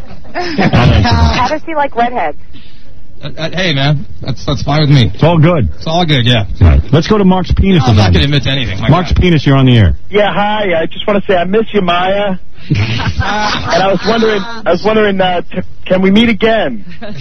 Speaker 21: How does he like redheads?
Speaker 11: Uh, uh, hey, man, that's that's fine with me.
Speaker 1: It's all good.
Speaker 11: It's all good, yeah.
Speaker 1: All right. Let's go to Mark's penis.
Speaker 11: I'm not
Speaker 1: again.
Speaker 11: going to admit to anything. My
Speaker 1: Mark's
Speaker 11: God.
Speaker 1: penis, you're on the air.
Speaker 15: Yeah, hi. I just want to say I miss you, Maya. And I was wondering, I was wondering, uh, t- can we meet again?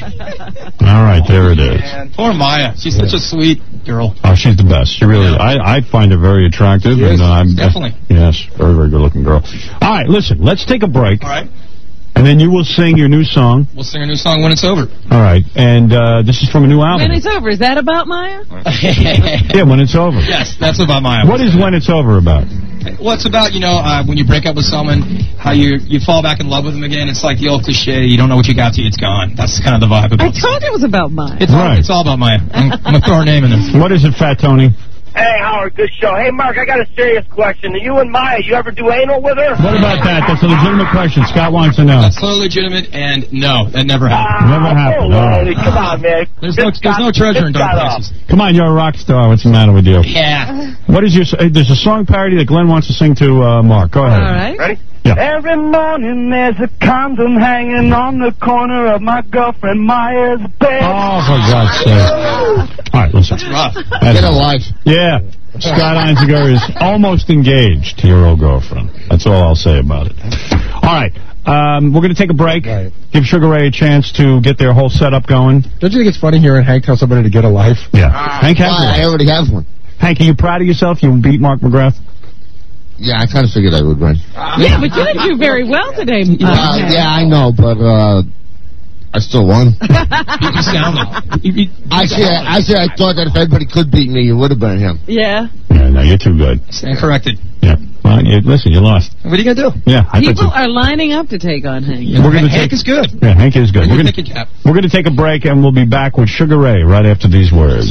Speaker 1: All right, there it is.
Speaker 11: Man, poor Maya. She's such a sweet girl.
Speaker 1: Oh, she's the best. She really. I I find her very attractive,
Speaker 11: She is,
Speaker 1: and uh, I'm
Speaker 11: definitely.
Speaker 1: yes, very very good looking girl. All right, listen. Let's take a break,
Speaker 11: All right.
Speaker 1: and then you will sing your new song.
Speaker 11: We'll sing a new song when it's over.
Speaker 1: All right, and uh, this is from a new album.
Speaker 2: When it's over, is that about Maya?
Speaker 1: Yeah, when it's over.
Speaker 11: Yes, that's about Maya.
Speaker 1: What is when it's over about?
Speaker 11: Well, it's about, you know, uh, when you break up with someone, how you you fall back in love with them again. It's like the old cliche, you don't know what you got till it's gone. That's kind of the vibe.
Speaker 2: I
Speaker 11: About
Speaker 2: told you it was about Maya.
Speaker 11: it's, all,
Speaker 1: Right.
Speaker 11: it's all about Maya. I'm, I'm going to throw her name in there.
Speaker 1: What is it, Fat Tony?
Speaker 15: Hey, Howard, good show. Hey, Mark, I got a serious question. Are you and Maya, you ever do anal with her?
Speaker 1: What about that? That's a legitimate question. Scott wants to know.
Speaker 11: That's totally legitimate, and no, that never happened.
Speaker 1: Never happened.
Speaker 15: Oh,
Speaker 1: All right.
Speaker 15: come on, man.
Speaker 11: There's no, there's no treasure in dark places.
Speaker 1: Come on, you're a rock star. What's the matter with you?
Speaker 11: Yeah.
Speaker 1: What is your? Uh, there's a song parody that Glenn wants to sing to uh, Mark. Go ahead.
Speaker 2: All right.
Speaker 15: Ready?
Speaker 1: Yeah.
Speaker 20: Every morning there's a condom hanging on the corner of my girlfriend Maya's bed.
Speaker 1: Oh, for God's sake! All right, listen.
Speaker 11: That's rough.
Speaker 1: That's-
Speaker 6: Get a life.
Speaker 1: Yeah. Scott Einziger is almost engaged to your old girlfriend. That's all I'll say about it. All right. Um, we're going to take a break.
Speaker 3: Right.
Speaker 1: Give Sugar Ray a chance to get their whole setup going.
Speaker 3: Don't you think it's funny hearing Hank tell somebody to get a life?
Speaker 1: Yeah. Hank has
Speaker 6: Why? I
Speaker 1: one.
Speaker 6: already have one.
Speaker 1: Hank, are you proud of yourself? You beat Mark McGrath?
Speaker 6: Yeah, I kind of figured I would win.
Speaker 2: Yeah, but you didn't do very well today. Uh,
Speaker 6: Uh, yeah, I know, but uh, I still won.
Speaker 11: You sound like. You, you,
Speaker 6: Actually, I, actually, I thought that if anybody could beat me, it would have been him.
Speaker 2: Yeah.
Speaker 1: Yeah, no, you're too good.
Speaker 11: stand corrected.
Speaker 1: Yeah. Well, you, listen, you lost.
Speaker 11: What are you going to do?
Speaker 1: Yeah, I
Speaker 2: People
Speaker 1: thought
Speaker 2: are lining up to take on Hank.
Speaker 1: We're gonna
Speaker 11: Hank
Speaker 1: take,
Speaker 11: is good.
Speaker 1: Yeah, Hank is good.
Speaker 11: We're
Speaker 1: We're
Speaker 11: going
Speaker 1: gonna,
Speaker 11: to cap.
Speaker 1: we're gonna take a break, and we'll be back with Sugar Ray right after these words.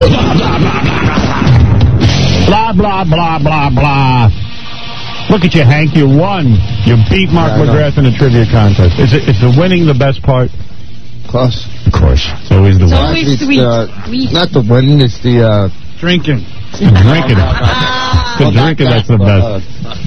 Speaker 1: Blah, blah, blah, blah, blah. Look at you, Hank. You won. You beat Mark
Speaker 6: Yeah, I know.
Speaker 1: McGrath in a trivia contest. Is it? Is the winning the best part?
Speaker 6: Close.
Speaker 1: Of course. It's always the
Speaker 2: It's
Speaker 1: win.
Speaker 2: always
Speaker 6: It's,
Speaker 2: sweet.
Speaker 6: uh,
Speaker 2: Sweet.
Speaker 6: Not the winning, it's the uh,
Speaker 16: Drinking.
Speaker 1: Drinking. The drinking, that's the best.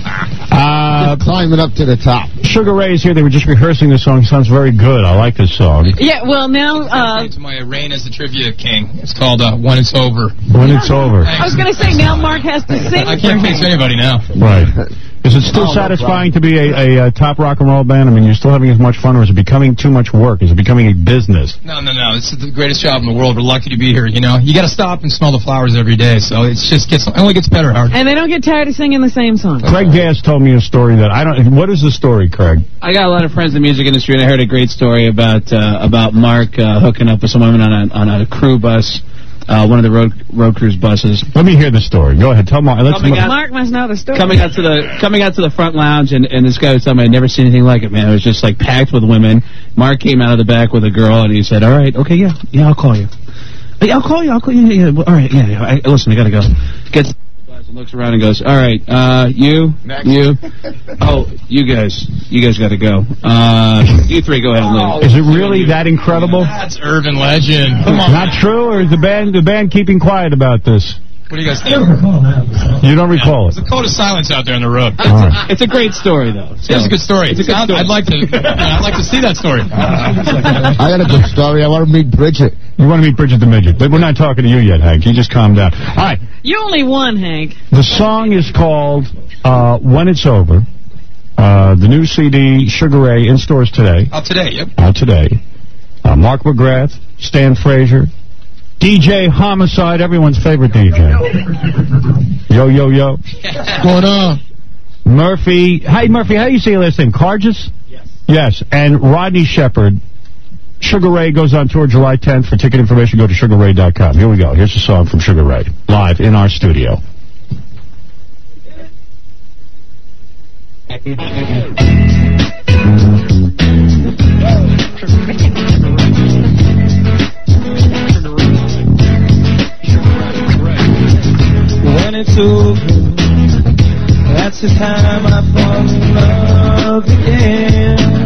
Speaker 1: Uh,
Speaker 6: climbing up to the top.
Speaker 1: Sugar Ray is here. They were just rehearsing this song. It sounds very good. I like this song.
Speaker 2: Yeah, well, now... Uh,
Speaker 11: to my reign as the trivia king. It's called uh, When It's Over.
Speaker 1: When It's Over.
Speaker 2: I was going to say, now Mark has to sing
Speaker 11: I
Speaker 2: for
Speaker 11: can't
Speaker 2: him.
Speaker 11: face anybody now.
Speaker 1: Right. Is it still
Speaker 11: Oh, no
Speaker 1: satisfying to be a, a, a top rock and roll band? I mean, you're still having as much fun, or is it becoming too much work? Is it becoming a business?
Speaker 11: No, no, no. This is the greatest job in the world. We're lucky to be here. You know, you got to stop and smell the flowers every day. So it's just gets it only gets better, Howard.
Speaker 2: And they don't get tired of singing the same song.
Speaker 1: Craig Gass told me a story that I don't. What is the story, Craig?
Speaker 9: I got a lot of friends in the music industry, and I heard a great story about uh, about Mark uh, hooking up with some women on a on a crew bus, uh, one of the road road cruise buses.
Speaker 1: Let me hear the story. Go ahead. Tell Mark. Let's
Speaker 9: Coming out-
Speaker 2: Mark must know the story.
Speaker 9: Coming out to the coming out to the front lounge, and, and this guy was telling me I'd never seen anything like it, man. It was just like packed with women. Mark came out of the back with a girl, and he said, "All right, okay, yeah, yeah, I'll call you. Hey, I'll call you. I'll call you. Yeah, yeah, well, all right, yeah, yeah. I, listen, I gotta go." Gets and looks around and goes, "All right, uh, you, you, oh, you guys, you guys got to go. Uh, you three, go ahead and leave."
Speaker 1: Is it really that incredible?
Speaker 11: That's urban legend. Come on.
Speaker 1: Not true, or is the band the band keeping quiet about this?
Speaker 11: What do you guys think?
Speaker 1: You don't recall it.
Speaker 11: There's a code of silence out there on the road.
Speaker 9: It's a great story, though.
Speaker 11: It is a good story.
Speaker 9: It's a good
Speaker 11: I'd,
Speaker 9: story.
Speaker 11: I'd like to. I'd like to see that story.
Speaker 6: I got a good story. I want to meet Bridget.
Speaker 1: You want to meet Bridget the Midget. But we're not talking to you yet, Hank. You just calm down. All right.
Speaker 2: You only won, Hank.
Speaker 1: The song is called uh, When It's Over. Uh, the new C D, Sugar Ray, in stores today.
Speaker 11: Out today, yep.
Speaker 1: Out today. Uh, Mark McGrath, Stan Fraser, D J Homicide, everyone's favorite D J. Yo, yo, yo.
Speaker 6: What's going on?
Speaker 1: Murphy. Hey, Murphy, how do you say your last name? Carges? Yes. Yes, and Rodney Shepherd. Sugar Ray goes on tour July tenth. For ticket information, go to sugar ray dot com. Here we go. Here's a song from Sugar Ray, live in our studio.
Speaker 10: When it's over, that's the time I fall in love again.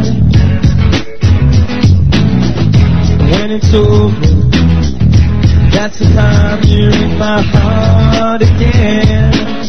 Speaker 10: When it's over, that's the time you're in my heart again.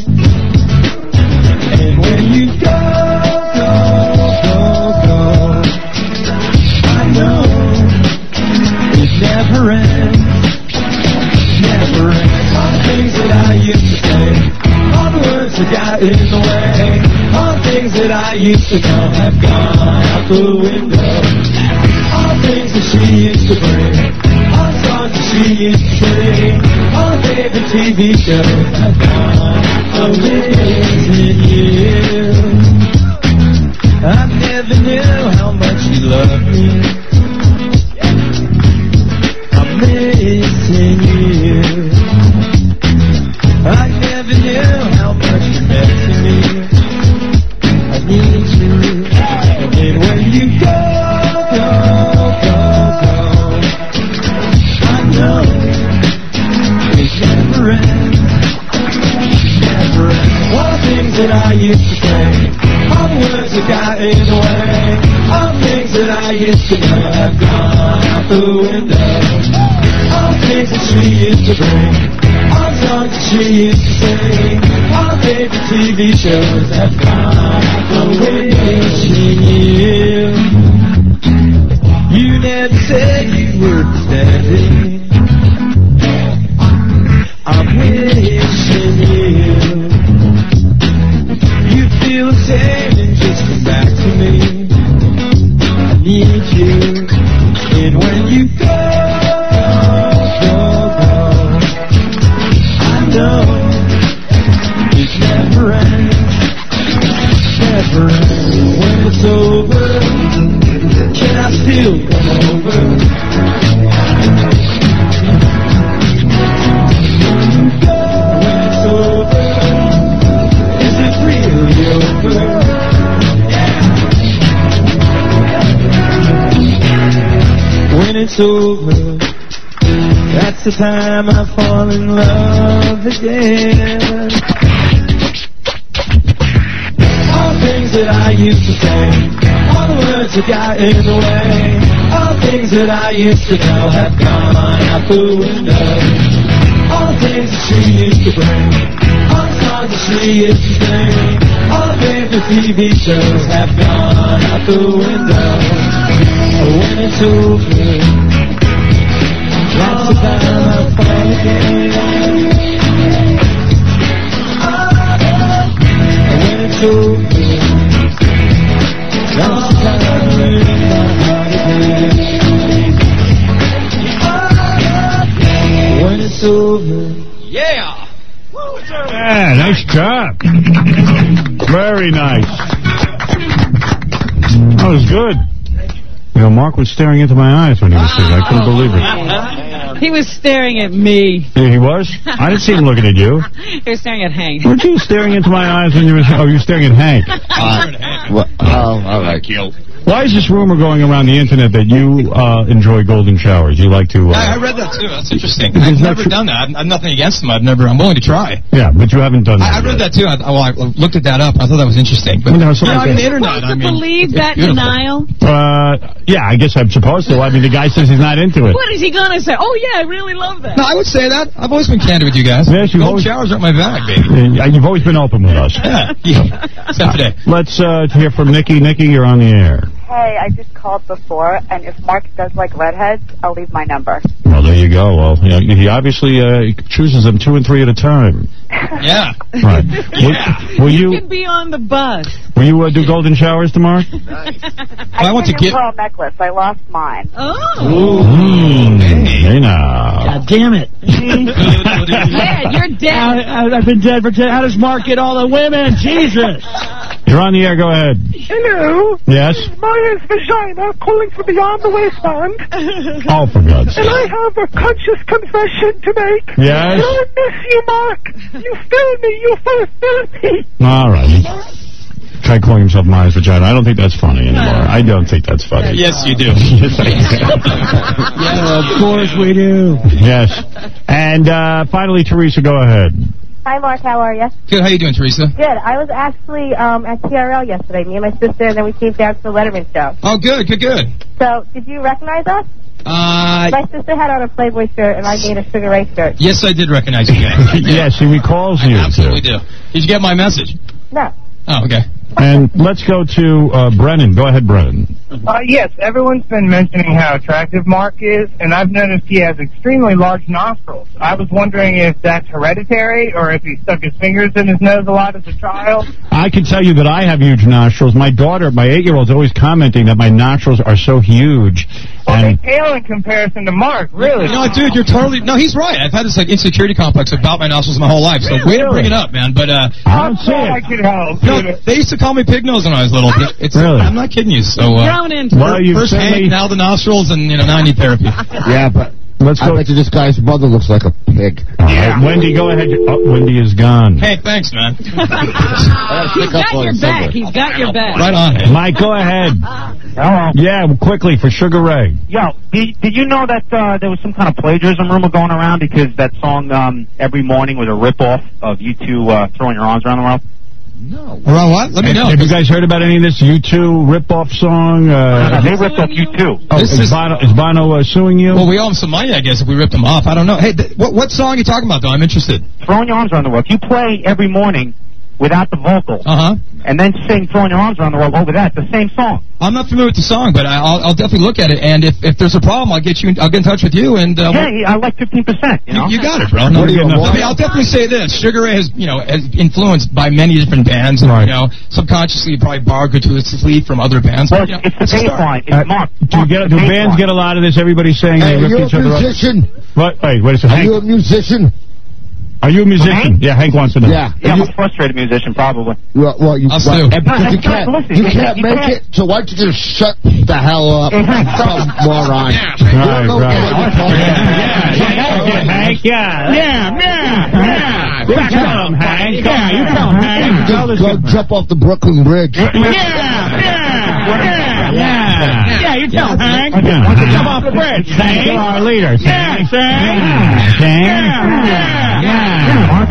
Speaker 10: And when you go, go, go, go, I know it never ends, never ends. All the things that I used to say, all the words that got in the way, all the things that I used to know have gone out the window. All the things that she used to bring, all the songs that she used to sing, all the favorite T V shows have gone out missing you. I never knew how much you loved me. I'm missing you. I never knew how much you meant to me. I need you. And when you go, go, go, go, I know it never ends, never ends. All the things that I used to say, all the words that got in the way, all the things that I used to know have gone out the window. All the things that she used to bring, all the songs that she used to sing, all the favorite T V shows have gone out the window. She knew. You never said you were standing. I'm wishing you. You feel the same and just come back to me. I need you. And when you go, go, go, I know it never ends, never ends. When it's over, can I still come over? When it's over, is it really over? When it's over, that's the time I fall in love again. All the things that I used to say, all the words that got in the way, All the things that I used to know have gone out the window. All the things that she used to bring, all the songs that she used to sing, all the favorite T V shows have gone out the window. When it's over, that's the time I fall again. When it's over, that's the time I leave my heart again. When it's over.
Speaker 11: Yeah!
Speaker 1: Yeah, nice job. Very nice. That was good. You know, Mark was staring into my eyes when he was singing. I couldn't believe it.
Speaker 2: He was staring at me.
Speaker 1: Yeah, he was? I didn't see him looking at you.
Speaker 2: He was staring at Hank.
Speaker 1: Weren't you staring into my eyes when you were... Oh, you were staring at Hank.
Speaker 6: Uh, well, oh, all right.
Speaker 1: Why is this rumor going around the internet that you uh, enjoy golden showers? You like to... Uh,
Speaker 11: I, I read that, too. That's interesting. I've never done that. I've, I've nothing against them. I've never... I'm willing to try.
Speaker 1: Yeah, but you haven't done that
Speaker 11: I, I read
Speaker 1: yet.
Speaker 11: that, too. I, well, I looked at that up. I thought that was interesting. But,
Speaker 1: No,
Speaker 11: you know, on the
Speaker 2: Are you
Speaker 11: internet,
Speaker 2: supposed
Speaker 11: I
Speaker 2: to
Speaker 11: mean...
Speaker 2: believe that
Speaker 11: beautiful.
Speaker 2: denial?
Speaker 1: Uh, yeah, I guess I'm supposed to. I mean, the guy says he's not into it.
Speaker 2: What is he going to say? Oh, yeah, I really love that.
Speaker 11: No, I would say that. I've always been candid with you guys.
Speaker 1: Yes, you've
Speaker 11: Gold
Speaker 1: always-
Speaker 11: showers aren't my bag, baby.
Speaker 1: Uh, you've always been open with us.
Speaker 11: Yeah, yeah. Except today.
Speaker 1: Let's uh, hear from Nikki. Nikki, you're on the air.
Speaker 21: Hey, I just called before, and if Mark does like redheads, I'll leave my number.
Speaker 1: Well, there you go. Well, you know, he obviously uh, chooses them two and three at a time.
Speaker 11: Yeah.
Speaker 1: Right.
Speaker 11: Yeah.
Speaker 1: Will, will
Speaker 2: You
Speaker 1: you
Speaker 2: can be on the bus.
Speaker 1: will you uh, do golden showers tomorrow?
Speaker 21: I,
Speaker 11: I want to
Speaker 21: get
Speaker 11: get-
Speaker 21: a pearl necklace. I lost mine.
Speaker 2: Oh.
Speaker 1: Mm, hey now.
Speaker 7: God damn it.
Speaker 2: Dad, you're dead.
Speaker 7: I, I, I've been dead for ten. How does Mark get all the women? Jesus.
Speaker 1: You're on the air. Go ahead.
Speaker 20: Hello.
Speaker 1: Yes?
Speaker 20: My name's Vagina, calling from beyond the waistband.
Speaker 1: Oh, for God's
Speaker 20: And
Speaker 1: sake.
Speaker 20: I have a conscious confession to make.
Speaker 1: Yes?
Speaker 20: I miss you, Mark. You fill me. You fulfill me.
Speaker 1: All right. Try calling himself Myers Vagina. I don't think that's funny anymore. I don't think that's funny.
Speaker 11: Yes, you do.
Speaker 1: Yes, I do.
Speaker 7: Yeah, of course we do.
Speaker 1: Yes. And uh, finally, Teresa, go ahead.
Speaker 12: Hi, Mark. How are you?
Speaker 11: Good. How you doing, Teresa?
Speaker 12: Good. I was actually um, at T R L yesterday, me and my sister, and then we came down to the Letterman show.
Speaker 11: Oh, good, good, good.
Speaker 12: So, did you recognize us?
Speaker 11: Uh,
Speaker 12: My sister had on a Playboy shirt, and I made a Sugar Ray shirt.
Speaker 11: yes, I did recognize you guys.
Speaker 1: Yes, he recalls
Speaker 11: I
Speaker 1: you.
Speaker 11: absolutely do. Did you get my message?
Speaker 12: No.
Speaker 11: Oh, okay.
Speaker 1: And let's go to uh, Brennan. Go ahead, Brennan.
Speaker 13: Uh, yes, everyone's been mentioning how attractive Mark is, and I've noticed he has extremely large nostrils. I was wondering if that's hereditary or if he stuck his fingers in his nose a lot as a child.
Speaker 1: I can tell you that I have huge nostrils. My daughter, my eight-year-old, is always commenting that my nostrils are so huge.
Speaker 13: Well,
Speaker 1: And
Speaker 13: they pale in comparison to Mark, really.
Speaker 11: No, dude, you're totally... No, he's right. I've had this, like, insecurity complex about my nostrils my whole life, so way to bring it up, man. But, uh...
Speaker 1: I don't see
Speaker 13: I
Speaker 1: it.
Speaker 13: could help.
Speaker 11: No, they used to call me pig nose when I was little. But it's,
Speaker 1: Really?
Speaker 11: I'm not kidding you. So, uh...
Speaker 2: Thrown into
Speaker 1: Well, you've
Speaker 11: First
Speaker 1: certainly...
Speaker 11: Hank, now the nostrils, and, you know, now I need therapy.
Speaker 6: Yeah, but
Speaker 1: Let's
Speaker 6: I
Speaker 1: go.
Speaker 6: bet you this guy's mother looks like a pig.
Speaker 1: All right, Wendy, go ahead. Oh, Wendy is gone.
Speaker 11: Hey, thanks, man.
Speaker 2: He's got your back. He's got your back.
Speaker 11: Right on, man.
Speaker 1: Mike, go ahead.
Speaker 13: Hello.
Speaker 1: Yeah, quickly, for Sugar Ray.
Speaker 4: Yo, did, did you know that uh, there was some kind of plagiarism rumor going around because that song um, Every Morning was a rip-off of you two uh, throwing your arms around the world?
Speaker 6: No.
Speaker 11: Around what? Let me know.
Speaker 1: Have you guys heard about any of this U two rip-off song? Uh,
Speaker 4: they ripped off you too.
Speaker 1: Oh,
Speaker 11: This
Speaker 1: is,
Speaker 11: is-
Speaker 1: Bono, is Bono uh, suing you?
Speaker 11: Well, we owe him some money, I guess, if we ripped him off. I don't know. Hey, th- what, what song are you talking about, though? I'm interested.
Speaker 4: Throwing your arms around the world. You play Every Morning without the vocal,
Speaker 11: Uh-huh.
Speaker 4: and then sing Throwing Your Arms Around the World over that. The same song.
Speaker 11: I'm not familiar with the song, but I- I'll, I'll definitely look at it. And if, if there's a problem, I'll get you. In, I'll get in touch with you. And uh,
Speaker 4: Yeah, he- I like fifteen percent, you know?
Speaker 11: You got it, bro. No,
Speaker 1: What do you
Speaker 11: no,
Speaker 1: know?
Speaker 11: I mean, I'll definitely say this. Sugar Ray has, you know, has influenced by many different bands. And,
Speaker 1: Right.
Speaker 11: you know, subconsciously, you probably borrowed gratuitously from other bands.
Speaker 4: Well,
Speaker 11: But, you know,
Speaker 4: it's the
Speaker 11: a start.
Speaker 4: baseline. It's
Speaker 1: Uh,
Speaker 4: Mark.
Speaker 1: do you get, do bands get a lot of this? Everybody's saying
Speaker 6: Hey,
Speaker 1: they
Speaker 6: are
Speaker 1: rip
Speaker 6: you
Speaker 1: each
Speaker 6: a
Speaker 1: other up.
Speaker 6: musician?
Speaker 1: What? Wait, wait a second.
Speaker 6: Are
Speaker 1: Hank,
Speaker 6: you a musician?
Speaker 1: are you a musician?
Speaker 4: Hank?
Speaker 1: Yeah, Hank wants to know.
Speaker 6: Yeah.
Speaker 4: Yeah,
Speaker 6: Are
Speaker 4: I'm
Speaker 6: you,
Speaker 4: a frustrated musician, probably.
Speaker 6: well, well, you,
Speaker 11: I'll
Speaker 6: well,
Speaker 11: sue.
Speaker 6: and
Speaker 4: No,
Speaker 6: because you
Speaker 4: Hank,
Speaker 6: can't,
Speaker 4: listen,
Speaker 6: you
Speaker 4: you
Speaker 6: can't
Speaker 4: can't- you
Speaker 6: make
Speaker 4: can't-
Speaker 6: it, so why don't you just shut the hell up,
Speaker 4: Hey, Hank,
Speaker 6: some moron.
Speaker 1: Right,
Speaker 6: You don't know
Speaker 1: right.
Speaker 6: what you're talking about.
Speaker 1: Yeah, Hank, yeah. Yeah, yeah, yeah. You tell him, Hank. Yeah, you tell him, Hank. Tell this
Speaker 6: Go
Speaker 1: guy.
Speaker 6: jump off the Brooklyn Bridge.
Speaker 1: Yeah, yeah, yeah, yeah. Yeah, you tell him, Hank. Jump off the bridge, Hank. You're our leader, Hank. Yeah, yeah, yeah,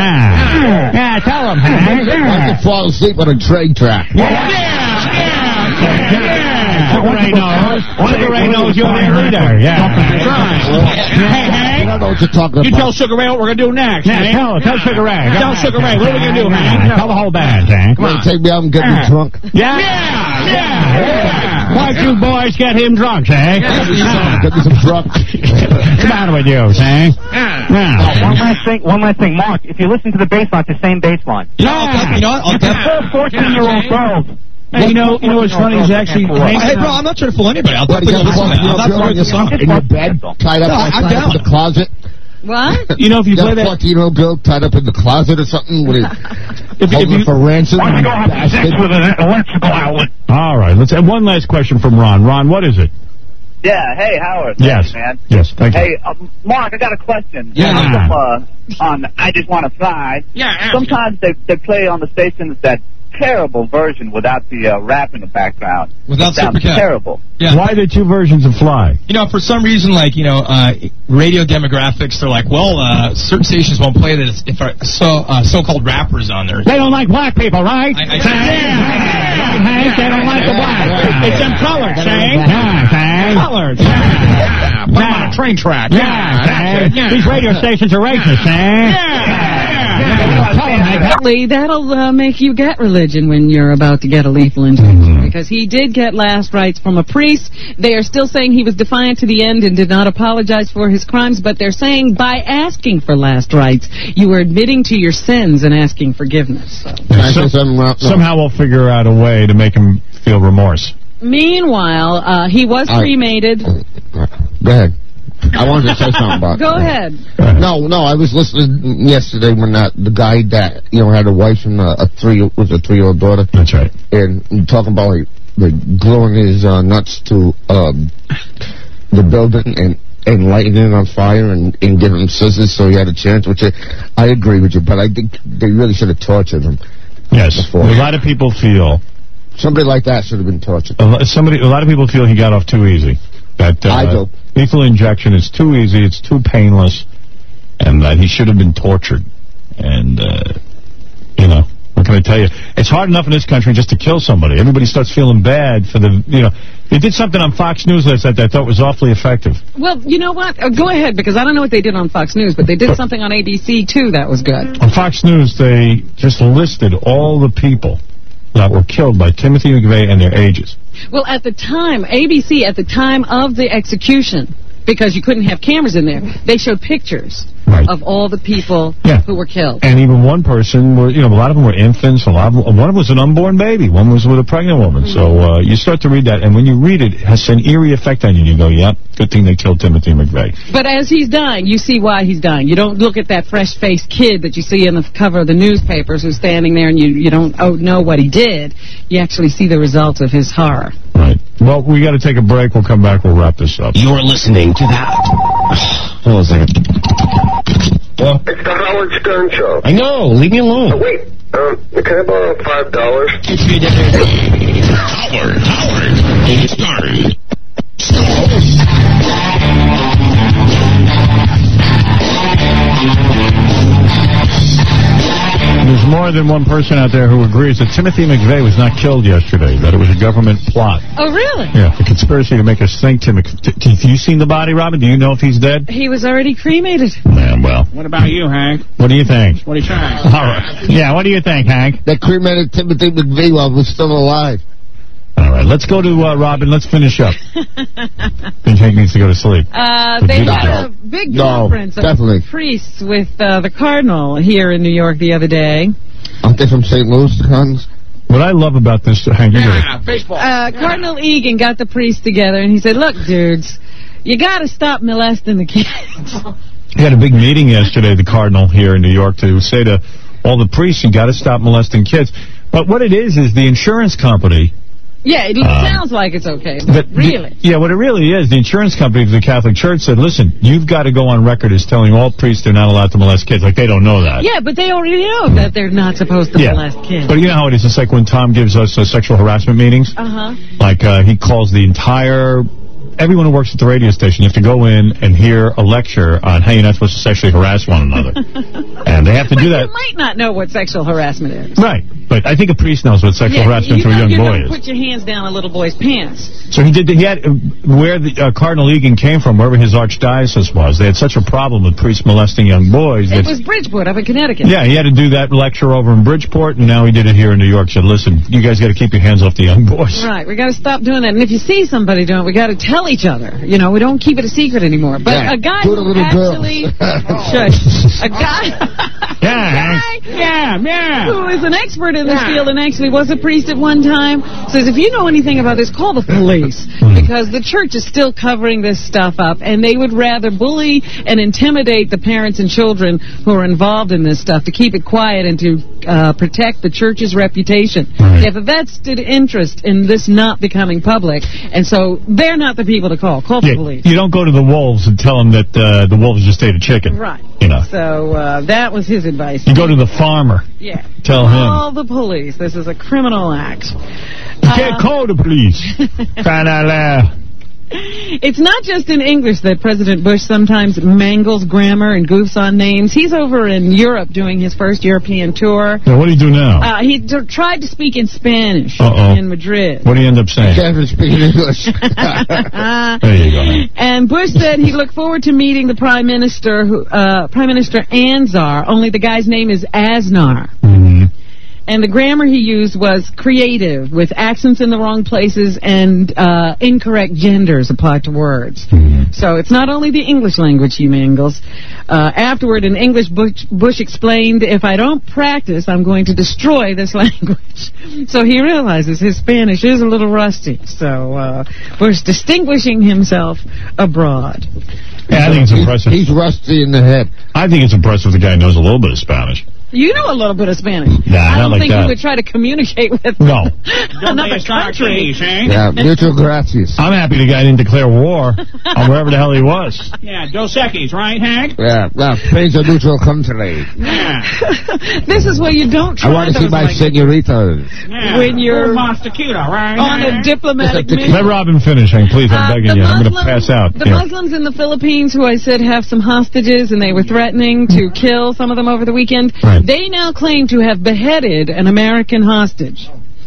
Speaker 1: yeah. Yeah, tell him, Hank.
Speaker 6: I could fall asleep on a train track.
Speaker 1: Yeah, yeah, yeah, Sugar Ray knows. Sugar Ray knows you're their leader. Yeah. That's right. Hey, Hank.
Speaker 6: I don't know what you're talking
Speaker 7: You
Speaker 6: about.
Speaker 7: tell Sugar Ray what we're going to do next.
Speaker 1: Yeah,
Speaker 7: Hank.
Speaker 1: tell, tell Sugar Ray.
Speaker 7: Tell Sugar Ray. What are we going to do, Hank?
Speaker 1: Tell the whole band, Hank.
Speaker 6: You want to take me out and get me drunk?
Speaker 1: Yeah. Yeah. Yeah. Why don't you boys get him drunk, Hank?
Speaker 6: Get me some drunk.
Speaker 1: What's the matter with you, Hank?
Speaker 4: Uh, one last thing, one last thing, Mark. If you listen to the bass line, it's the same bass line.
Speaker 11: You know, I'll, you know what? I'll definitely.
Speaker 4: fourteen-year-old girls.
Speaker 7: Hey, you know, you know what's funny is actually...
Speaker 11: Hey, bro, I'm not trying to fool anybody. I'll definitely listen to it. I'm not throwing this off.
Speaker 6: In your bed, tied up,
Speaker 11: No,
Speaker 6: like,
Speaker 11: I'm
Speaker 6: tied
Speaker 11: down.
Speaker 6: up in the closet.
Speaker 2: What?
Speaker 7: You know, if you play that...
Speaker 6: fourteen-year-old girl tied up in the closet or something with it,
Speaker 7: If, if
Speaker 6: holding
Speaker 7: you,
Speaker 6: it for ransom.
Speaker 4: Why don't you go have sex with an electrical outlet?
Speaker 1: All right. Let's have one last question from Ron. Ron, what is it?
Speaker 20: Yeah, hey, Howard.
Speaker 1: Yes.
Speaker 20: Thanks, man.
Speaker 1: Yes, thank you.
Speaker 20: Hey, uh, Mark, I got a question.
Speaker 1: Yeah.
Speaker 20: I'm from, uh, on I Just Want to Fly.
Speaker 7: Yeah.
Speaker 20: Sometimes they they play on the stations that terrible version without the uh, rap in the background.
Speaker 11: Without
Speaker 20: It sounds
Speaker 11: Supercat.
Speaker 20: terrible.
Speaker 11: Yeah.
Speaker 1: Why are there two versions of Fly?
Speaker 11: You know, for some reason, like, you know, uh, radio demographics, they're like, well, uh, certain stations won't play this if our so, uh, so-called rappers on there.
Speaker 1: They don't like black people, right?
Speaker 11: I, I,
Speaker 1: Yeah. Hank, they don't like the black.
Speaker 7: it's in color, Hank.
Speaker 1: Yeah, Hank.
Speaker 7: Colors.
Speaker 1: Yeah.
Speaker 7: Put 'em on a train track.
Speaker 1: Yeah, Hank.
Speaker 7: Yeah.
Speaker 1: These radio stations are racist, Hank.
Speaker 7: Yeah.
Speaker 1: Tell him, Hank.
Speaker 2: Lee, that'll uh, make you get religion when you're about to get a lethal injection.
Speaker 1: Mm-hmm.
Speaker 2: Because he did get last rites from a priest. They are still saying he was defiant to the end and did not apologize for his crimes, but they're saying by asking for last rites, you are admitting to your sins and asking forgiveness. So.
Speaker 6: Can I say something, Rob? No.
Speaker 1: Somehow we'll figure out a way to make him feel remorse.
Speaker 2: Meanwhile, uh, he was
Speaker 6: I-
Speaker 2: cremated.
Speaker 6: Go ahead. I wanted to say something about
Speaker 2: Go ahead.
Speaker 6: No, no, I was listening yesterday when that, the guy that, you know, had a wife and a, a three, was a three-year-old daughter.
Speaker 1: That's right.
Speaker 6: And talking about, like, like gluing his uh, nuts to um, the building and, and lighting it on fire and, and giving him scissors so he had a chance, which I, I agree with you, but I think they really should have tortured him.
Speaker 1: Yes.
Speaker 6: Before.
Speaker 1: A lot of people feel...
Speaker 6: Somebody like that should have been tortured.
Speaker 1: A lot, somebody, a lot of people feel he got off too easy. That uh,
Speaker 6: I do.
Speaker 1: lethal injection is too easy, it's too painless, and that he should have been tortured. And, uh, you know, what can I tell you? It's hard enough in this country just to kill somebody. Everybody starts feeling bad for the, you know. They did something on Fox News last night that I thought was awfully effective.
Speaker 2: Well, you know what? Uh, go ahead, because I don't know what they did on Fox News, but they did something on A B C, too, that was good.
Speaker 1: On Fox News, they just listed all the people that were killed by Timothy McVeigh and their ages.
Speaker 2: Well, at the time, A B C, at the time of the execution, because you couldn't have cameras in there, they showed pictures
Speaker 1: Right.
Speaker 2: of all the people
Speaker 1: Yeah.
Speaker 2: who were killed.
Speaker 1: And even one person, were, you know, a lot of them were infants. A lot of them, one of them was an unborn baby. One was with a pregnant woman. So uh, you start to read that, and when you read it, it has an eerie effect on you. You go, yep, good thing they killed Timothy McVeigh.
Speaker 2: But as he's dying, you see why he's dying. You don't look at that fresh-faced kid that you see in the cover of the newspapers who's standing there and you, you don't oh, know what he did. You actually see the results of his horror.
Speaker 1: Right. Well, we got to take a break. We'll come back. We'll wrap this up.
Speaker 18: You're listening to that. Hold on a second. Well,
Speaker 22: It's the Howard Stern Show.
Speaker 18: I know. Leave me alone.
Speaker 22: Oh, wait. Um, can I borrow five dollars?
Speaker 18: Howard, Howard, Stern.
Speaker 1: There's more than one person out there who agrees that Timothy McVeigh was not killed yesterday, that it was a government plot.
Speaker 2: Oh, really?
Speaker 1: Yeah, the conspiracy to make us think Tim... Have you seen the body, Robin? Do you know if he's dead?
Speaker 2: He was already cremated.
Speaker 1: Man, well.
Speaker 7: What about you, Hank?
Speaker 1: What do you think?
Speaker 7: What do you think?
Speaker 1: All right. Yeah, what do you think, Hank?
Speaker 6: They cremated Timothy McVeigh while he was still alive.
Speaker 1: All right, let's go to uh, Robin. Let's finish up. I think Hank needs to go to sleep.
Speaker 2: Uh,
Speaker 1: But
Speaker 2: they
Speaker 1: you
Speaker 2: had
Speaker 1: don't.
Speaker 2: a big
Speaker 6: No,
Speaker 2: conference of
Speaker 6: definitely.
Speaker 2: priests with uh, the Cardinal here in New York the other day.
Speaker 6: Aren't they from Saint Louis, the Cardinals?
Speaker 1: What I love about this... Hank, you gotta-
Speaker 7: baseball.
Speaker 2: Uh, Cardinal Egan got the priests together and he said, look, dudes, you got to stop molesting the kids.
Speaker 1: He had a big meeting yesterday, the Cardinal here in New York, to say to all the priests, you got to stop molesting kids. But what it is, is the insurance company...
Speaker 2: Yeah, it
Speaker 1: Uh,
Speaker 2: sounds like it's okay,
Speaker 1: But
Speaker 2: but really.
Speaker 1: the- yeah, what it really is, the insurance company of the Catholic Church said, listen, you've got to go on record as telling all priests they're not allowed to molest kids. Like, they don't know that.
Speaker 2: Yeah, but they already know that they're not supposed to
Speaker 1: Yeah.
Speaker 2: molest kids.
Speaker 1: But you know how it is. It's like when Tom gives us uh, sexual harassment meetings.
Speaker 2: Uh-huh.
Speaker 1: Like, uh, he calls the entire everyone who works at the radio station, you have to go in and hear a lecture on how you're not supposed to sexually harass one another. And they have to do
Speaker 2: But
Speaker 1: that.
Speaker 2: you might not know what sexual harassment is.
Speaker 1: Right. But I think a priest knows what sexual
Speaker 2: Yeah,
Speaker 1: harassment
Speaker 2: you
Speaker 1: to a
Speaker 2: know
Speaker 1: young
Speaker 2: you
Speaker 1: boy
Speaker 2: don't
Speaker 1: is.
Speaker 2: put your hands down a little boy's pants.
Speaker 1: So he did. He had uh, where the uh, Cardinal Egan came from, wherever his archdiocese was. They had such a problem with priests molesting young boys.
Speaker 2: It
Speaker 1: that,
Speaker 2: was Bridgeport up in Connecticut.
Speaker 1: yeah, he had to do that lecture over in Bridgeport, and now he did it here in New York. Said, listen, you guys got to keep your hands off the young boys.
Speaker 2: Right, we got to stop doing that. And if you see somebody doing it, we got to tell each other. You know, we don't keep it a secret anymore. But
Speaker 6: Yeah,
Speaker 2: a guy
Speaker 6: do the
Speaker 2: who
Speaker 6: little girls.
Speaker 2: actually... Shush. A guy...
Speaker 1: Yeah,
Speaker 9: yeah, yeah.
Speaker 2: who is an expert in this
Speaker 9: Yeah.
Speaker 2: field and actually was a priest at one time, says if you know anything about this, call the police. Because the church is still covering this stuff up, and they would rather bully and intimidate the parents and children who are involved in this stuff to keep it quiet and to uh, protect the church's reputation. They have a vested interest in this not becoming public, and so they're not the people to call. Call the
Speaker 1: Yeah,
Speaker 2: police.
Speaker 1: you don't go to the wolves and tell them that uh, the wolves just ate a chicken.
Speaker 2: Right.
Speaker 1: You know.
Speaker 2: So uh, that was his advice.
Speaker 1: You go to the farmer.
Speaker 2: Yeah.
Speaker 1: Tell him.
Speaker 2: Call the police. This is a criminal act.
Speaker 1: You can't call the police. Crying out loud.
Speaker 2: It's not just in English that President Bush sometimes mangles grammar and goofs on names. He's over in Europe doing his first European tour.
Speaker 1: Now, what do you do now?
Speaker 2: Uh, he d- tried to speak in Spanish
Speaker 1: Uh-oh.
Speaker 2: in Madrid.
Speaker 1: What do you end up saying?
Speaker 6: Can't even speak English.
Speaker 1: There you go.
Speaker 2: And Bush said he looked forward to meeting the Prime Minister, who, uh, Prime Minister Anzar, only the guy's name is Aznar.
Speaker 1: Mm-hmm.
Speaker 2: And the grammar he used was creative, with accents in the wrong places and uh, incorrect genders applied to words.
Speaker 1: Mm-hmm.
Speaker 2: So it's not only the English language he mangles. Uh, afterward, in English, Bush, Bush explained, if I don't practice, I'm going to destroy this language. So he realizes his Spanish is a little rusty. So uh, Bush distinguishing himself abroad.
Speaker 1: Yeah, I think it's impressive.
Speaker 6: He's rusty in the head.
Speaker 1: I think it's impressive the guy knows a little bit of Spanish.
Speaker 2: You know a little bit of Spanish.
Speaker 1: Nah,
Speaker 2: I
Speaker 1: not
Speaker 2: don't
Speaker 1: like
Speaker 2: think
Speaker 1: that.
Speaker 2: you would try to communicate with
Speaker 1: No.
Speaker 2: another country.
Speaker 6: Yeah, muchas gracias.
Speaker 1: I'm happy the guy didn't declare war on wherever the hell he was.
Speaker 9: Yeah, Dos Equis, right, Hank?
Speaker 6: Yeah, yeah, praise a neutral country.
Speaker 9: Yeah.
Speaker 2: This is where you don't try
Speaker 6: I want to see
Speaker 2: those
Speaker 6: my
Speaker 2: languages.
Speaker 6: senoritas.
Speaker 9: yeah.
Speaker 2: When you're
Speaker 9: Mostaquito, right?
Speaker 2: on a diplomatic mission.
Speaker 1: Let Robin finish, Hank, please. I'm
Speaker 2: Uh,
Speaker 1: begging
Speaker 2: the
Speaker 1: you. I'm going to
Speaker 2: Muslims-
Speaker 1: pass out.
Speaker 2: The
Speaker 1: Yeah.
Speaker 2: Muslims in the Philippines, who I said have some hostages, and they were threatening to kill some of them over the weekend,
Speaker 1: Right.
Speaker 2: they now claim to have beheaded an American hostage.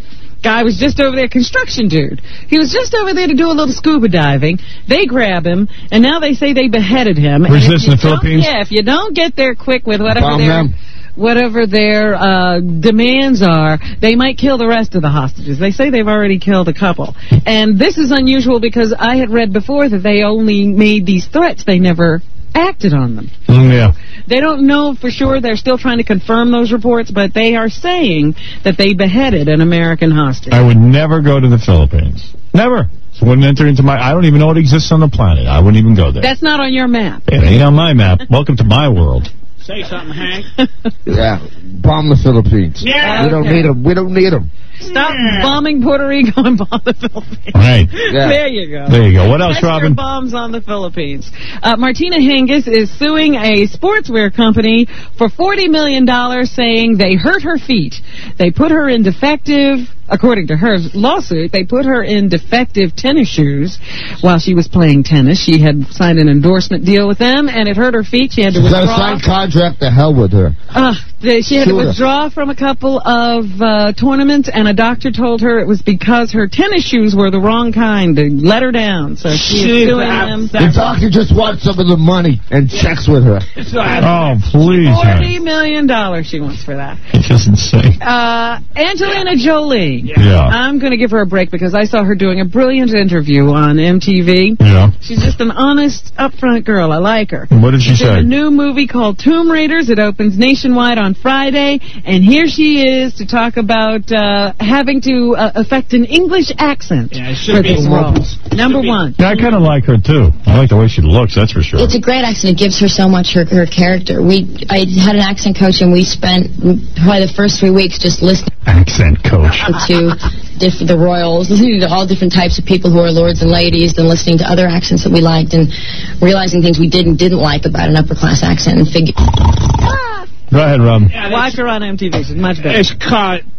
Speaker 2: Guy was just over there, construction dude. He was just over there to do a little scuba diving. They grab him, and now they say they beheaded him.
Speaker 1: Where's
Speaker 2: And if
Speaker 1: this,
Speaker 2: you
Speaker 1: in the
Speaker 2: don't-
Speaker 1: Philippines?
Speaker 2: Yeah, if you don't get there quick with whatever
Speaker 6: Bomb
Speaker 2: their
Speaker 6: them.
Speaker 2: whatever their uh, demands are, they might kill the rest of the hostages. They say they've already killed a couple. And this is unusual because I had read before that they only made these threats. They never acted on them.
Speaker 1: Mm, yeah.
Speaker 2: They don't know for sure. They're still trying to confirm those reports, but they are saying that they beheaded an American hostage.
Speaker 1: I would never go to the Philippines. Never. It wouldn't enter into my... I don't even know it exists on the planet. I wouldn't even go there.
Speaker 2: That's not on your map.
Speaker 1: It ain't on my map. Welcome to my world.
Speaker 9: Say something, Hank.
Speaker 6: Yeah, bomb the Philippines.
Speaker 9: Yeah.
Speaker 6: We don't
Speaker 2: Okay.
Speaker 6: need them. We don't need them.
Speaker 2: Stop bombing Puerto Rico and bomb the Philippines.
Speaker 1: Right.
Speaker 6: Yeah.
Speaker 2: There you go.
Speaker 1: There you go. What else,
Speaker 2: Extra
Speaker 1: Robin?
Speaker 2: bombs on the Philippines. Uh, Martina Hingis is suing a sportswear company for forty million dollars, saying they hurt her feet. They put her in defective, according to her lawsuit, they put her in defective tennis shoes while she was playing tennis. She had signed an endorsement deal with them, and it hurt her feet. She had to
Speaker 6: She's got a
Speaker 2: withdraw.
Speaker 6: signed contract. The hell with her.
Speaker 2: Uh, the, she had to
Speaker 6: Sure.
Speaker 2: withdraw from a couple of uh, tournaments, and a doctor told her it was because her tennis shoes were the wrong kind to let her down. So she is suing them.
Speaker 6: The doctor just wants some of the money and checks with her.
Speaker 1: Oh, please,
Speaker 2: Forty
Speaker 1: Hank.
Speaker 2: million dollars she wants for that.
Speaker 1: It's just insane.
Speaker 2: Uh, Angelina Jolie.
Speaker 1: Yeah.
Speaker 2: I'm going to give her a break because I saw her doing a brilliant interview on M T V.
Speaker 1: Yeah.
Speaker 2: She's just an honest, upfront girl. I like her.
Speaker 1: What did she
Speaker 2: She's in
Speaker 1: say?
Speaker 2: a new movie called Tomb Raiders. It opens nationwide on Friday, and here she is to talk about uh, having to uh, affect an English accent
Speaker 9: Yeah, it should
Speaker 2: for
Speaker 9: be
Speaker 2: this
Speaker 9: more-
Speaker 2: role. Number one.
Speaker 1: Yeah, I kind of like her, too. I like the way she looks, that's for sure.
Speaker 5: It's a great accent. It gives her so much her, her character. We I had an accent coach, and we spent probably the first three weeks just listening
Speaker 1: Accent coach.
Speaker 5: to diff- the royals, listening to all different types of people who are lords and ladies, and listening to other accents that we liked, and realizing things we did and didn't like about an upper class accent, and figure.
Speaker 1: Go ahead, Rob.
Speaker 2: Watch her on M T V. She's much better.
Speaker 9: It's called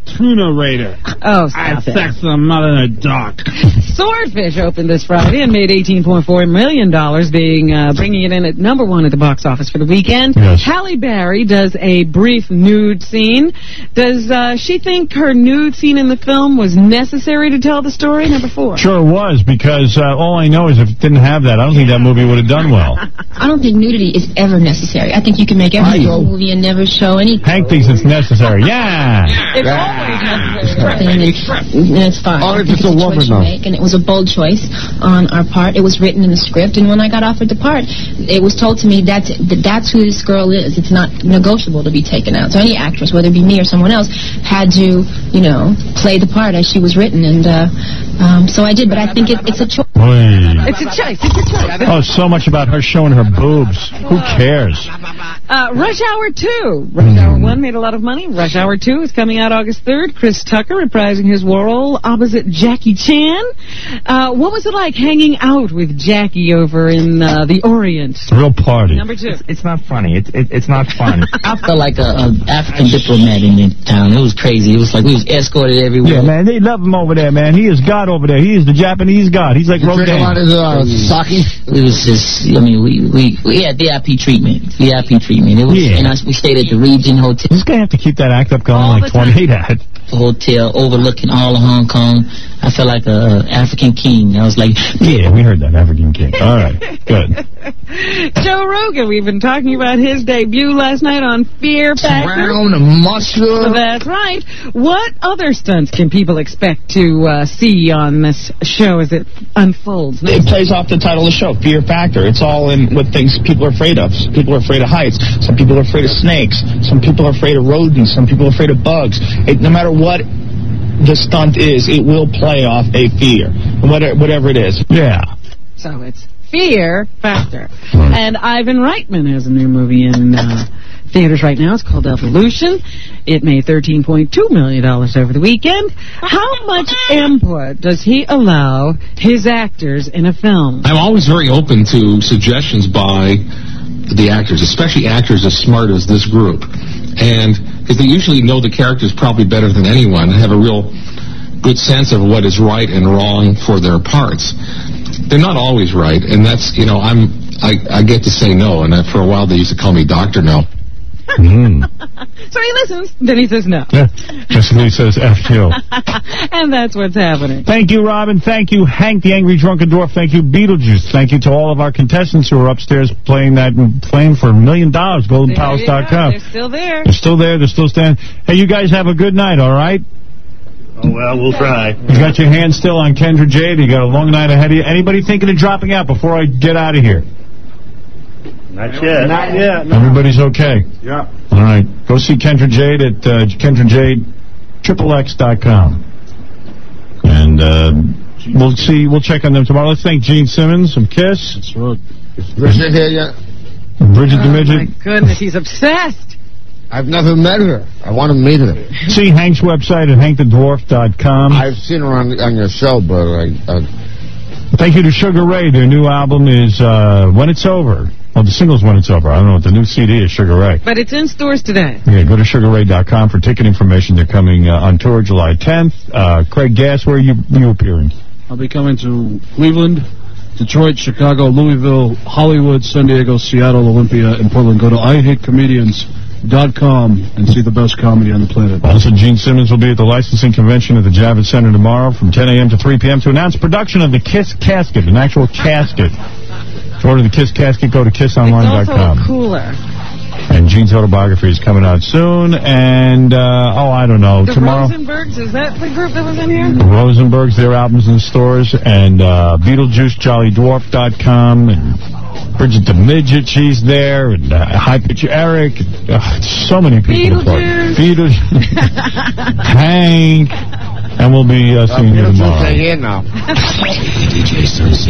Speaker 9: tuna raider.
Speaker 2: Oh,
Speaker 9: I had
Speaker 2: stop it.
Speaker 9: sex with a mother in a dock.
Speaker 2: Swordfish opened this Friday and made eighteen point four million dollars, being uh, bringing it in at number one at the box office for the weekend.
Speaker 1: Yes.
Speaker 2: Halle Berry does a brief nude scene. Does uh, she think her nude scene in the film was necessary to tell the story? Number four.
Speaker 1: Sure it was, because uh, all I know is if it didn't have that, I don't think that movie would have done well.
Speaker 5: I don't think nudity is ever necessary. I think you can make every single movie and never show any.
Speaker 1: Hank thinks it's necessary. Yeah.
Speaker 2: It's always necessary.
Speaker 5: And it's, and it's fine.
Speaker 6: Oh, if
Speaker 5: I think
Speaker 6: it's a
Speaker 5: a
Speaker 6: woman,
Speaker 5: choice you
Speaker 6: though.
Speaker 5: make, and it was a bold choice on our part. It was written in the script, and when I got offered the part, it was told to me that's that that's who this girl is. It's not negotiable to be taken out. So any actress, whether it be me or someone else, had to, you know, play the part as she was written, and uh, um, so I did. But I think it, it's a choice.
Speaker 2: It's a choice. It's a choice.
Speaker 1: Oh, so much about her showing her boobs. Who cares?
Speaker 2: Uh, Rush Hour two. Rush Hour one made a lot of money. Rush Hour two is coming out August third. Chris Tucker reprising his role opposite Jackie Chan. Uh, what was it like hanging out with Jackie over in uh, the Orient?
Speaker 1: Real party.
Speaker 2: Number two.
Speaker 14: It's, it's not funny. It's it, it's not fun.
Speaker 19: I felt like a, a African diplomat in the town. It was crazy. It was like we was escorted everywhere.
Speaker 1: Yeah, man, they love him over there, man. He is God over there. He is the Japanese God. He's like
Speaker 6: You drink a
Speaker 1: Rodin.
Speaker 6: lot of uh, sake?
Speaker 19: It was just, I mean, we we, we had V I P treatment. V I P treatment. It was,
Speaker 1: Yeah.
Speaker 19: and I, we stayed at the Regent Hotel.
Speaker 1: This guy have to keep that act up going
Speaker 2: All
Speaker 1: like
Speaker 2: the time.
Speaker 1: twenty-eight at.
Speaker 19: Hotel overlooking all of Hong Kong. I felt like a, a African king. I was like,
Speaker 1: Yeah, we heard that, African king. All right, good.
Speaker 2: Joe Rogan, we've been talking about his debut last night on Fear Factor.
Speaker 6: Brown and mustard.
Speaker 2: That's right. What other stunts can people expect to uh, see on this show as it unfolds?
Speaker 17: It plays off the title of the show, Fear Factor. It's all in what things people are afraid of. Some people are afraid of heights. Some people are afraid of snakes. Some people are afraid of rodents. Some people are afraid of bugs. It, no matter what the stunt is, it will play off a fear, whatever, whatever it is.
Speaker 1: Yeah.
Speaker 2: So it's Fear Factor. And Ivan Reitman has a new movie in uh, theaters right now. It's called Evolution. It made thirteen point two million dollars over the weekend. How much input does he allow his actors in a film?
Speaker 23: I'm always very open to suggestions by the actors, especially actors as smart as this group. And because they usually know the characters probably better than anyone and have a real good sense of what is right and wrong for their parts. They're not always right, and that's, you know, I'm, I, I get to say no, and for a while they used to call me Doctor No.
Speaker 1: Mm.
Speaker 2: So he listens, then he says no.
Speaker 1: Yeah. Basically says F you.
Speaker 2: And that's what's happening.
Speaker 1: Thank you, Robin. Thank you, Hank the Angry Drunken Dwarf. Thank you, Beetlejuice. Thank you to all of our contestants who are upstairs playing that and playing for a million dollars, golden palace dot com.
Speaker 2: They're still there.
Speaker 1: They're still there. They're still standing. Hey, you guys have a good night, all right?
Speaker 14: Oh, well, we'll try.
Speaker 1: You got your hand still on Kendra Jade. You got a long night ahead of you. Anybody thinking of dropping out before I get out of here?
Speaker 14: Not yet.
Speaker 7: Not yet. No.
Speaker 1: Everybody's okay?
Speaker 7: Yeah.
Speaker 1: All right. Go see Kendra Jade at uh, Kendra Jade triple X dot com. And uh, we'll see. We'll check on them tomorrow. Let's thank Gene Simmons from KISS.
Speaker 16: That's right.
Speaker 6: Bridget here yet?
Speaker 1: Bridget the
Speaker 2: Oh,
Speaker 1: Midget.
Speaker 2: my goodness, he's obsessed.
Speaker 6: I've never met her. I want to meet her.
Speaker 1: See Hank's website at hank the dwarf dot com.
Speaker 6: I've seen her on on your show, but I... I
Speaker 1: Thank you to Sugar Ray. Their new album is uh, When It's Over. Well, the single's When It's Over. I don't know what the new C D is, Sugar Ray.
Speaker 2: But it's in stores today.
Speaker 1: Yeah, go to sugar ray dot com for ticket information. They're coming uh, on tour July tenth. Uh, Craig Gass, where are you, you appearing?
Speaker 16: I'll be coming to Cleveland, Detroit, Chicago, Louisville, Hollywood, San Diego, Seattle, Olympia, and Portland. Go to I Hate Comedians dot com and see the best comedy on the planet.
Speaker 1: Also, Gene Simmons will be at the licensing convention at the Javits Center tomorrow from ten a.m. to three p.m. to announce production of the KISS casket, an actual casket. To order the KISS casket, go to kiss online dot com.
Speaker 2: It's also a cooler.
Speaker 1: And Gene's autobiography is coming out soon. And, uh, oh, I don't know,
Speaker 2: The
Speaker 1: tomorrow.
Speaker 2: Rosenbergs, is that the group that was in here?
Speaker 1: The Rosenbergs, their albums in stores. And uh, Beetlejuice, jolly dwarf dot com. And Bridget the Midget, she's there. And uh, High Pitch Eric. Uh, so many people to play. Beetlejuice. Hank. And we'll be uh, seeing you tomorrow.
Speaker 6: Beetlejuice are here now.
Speaker 10: D J Thursday.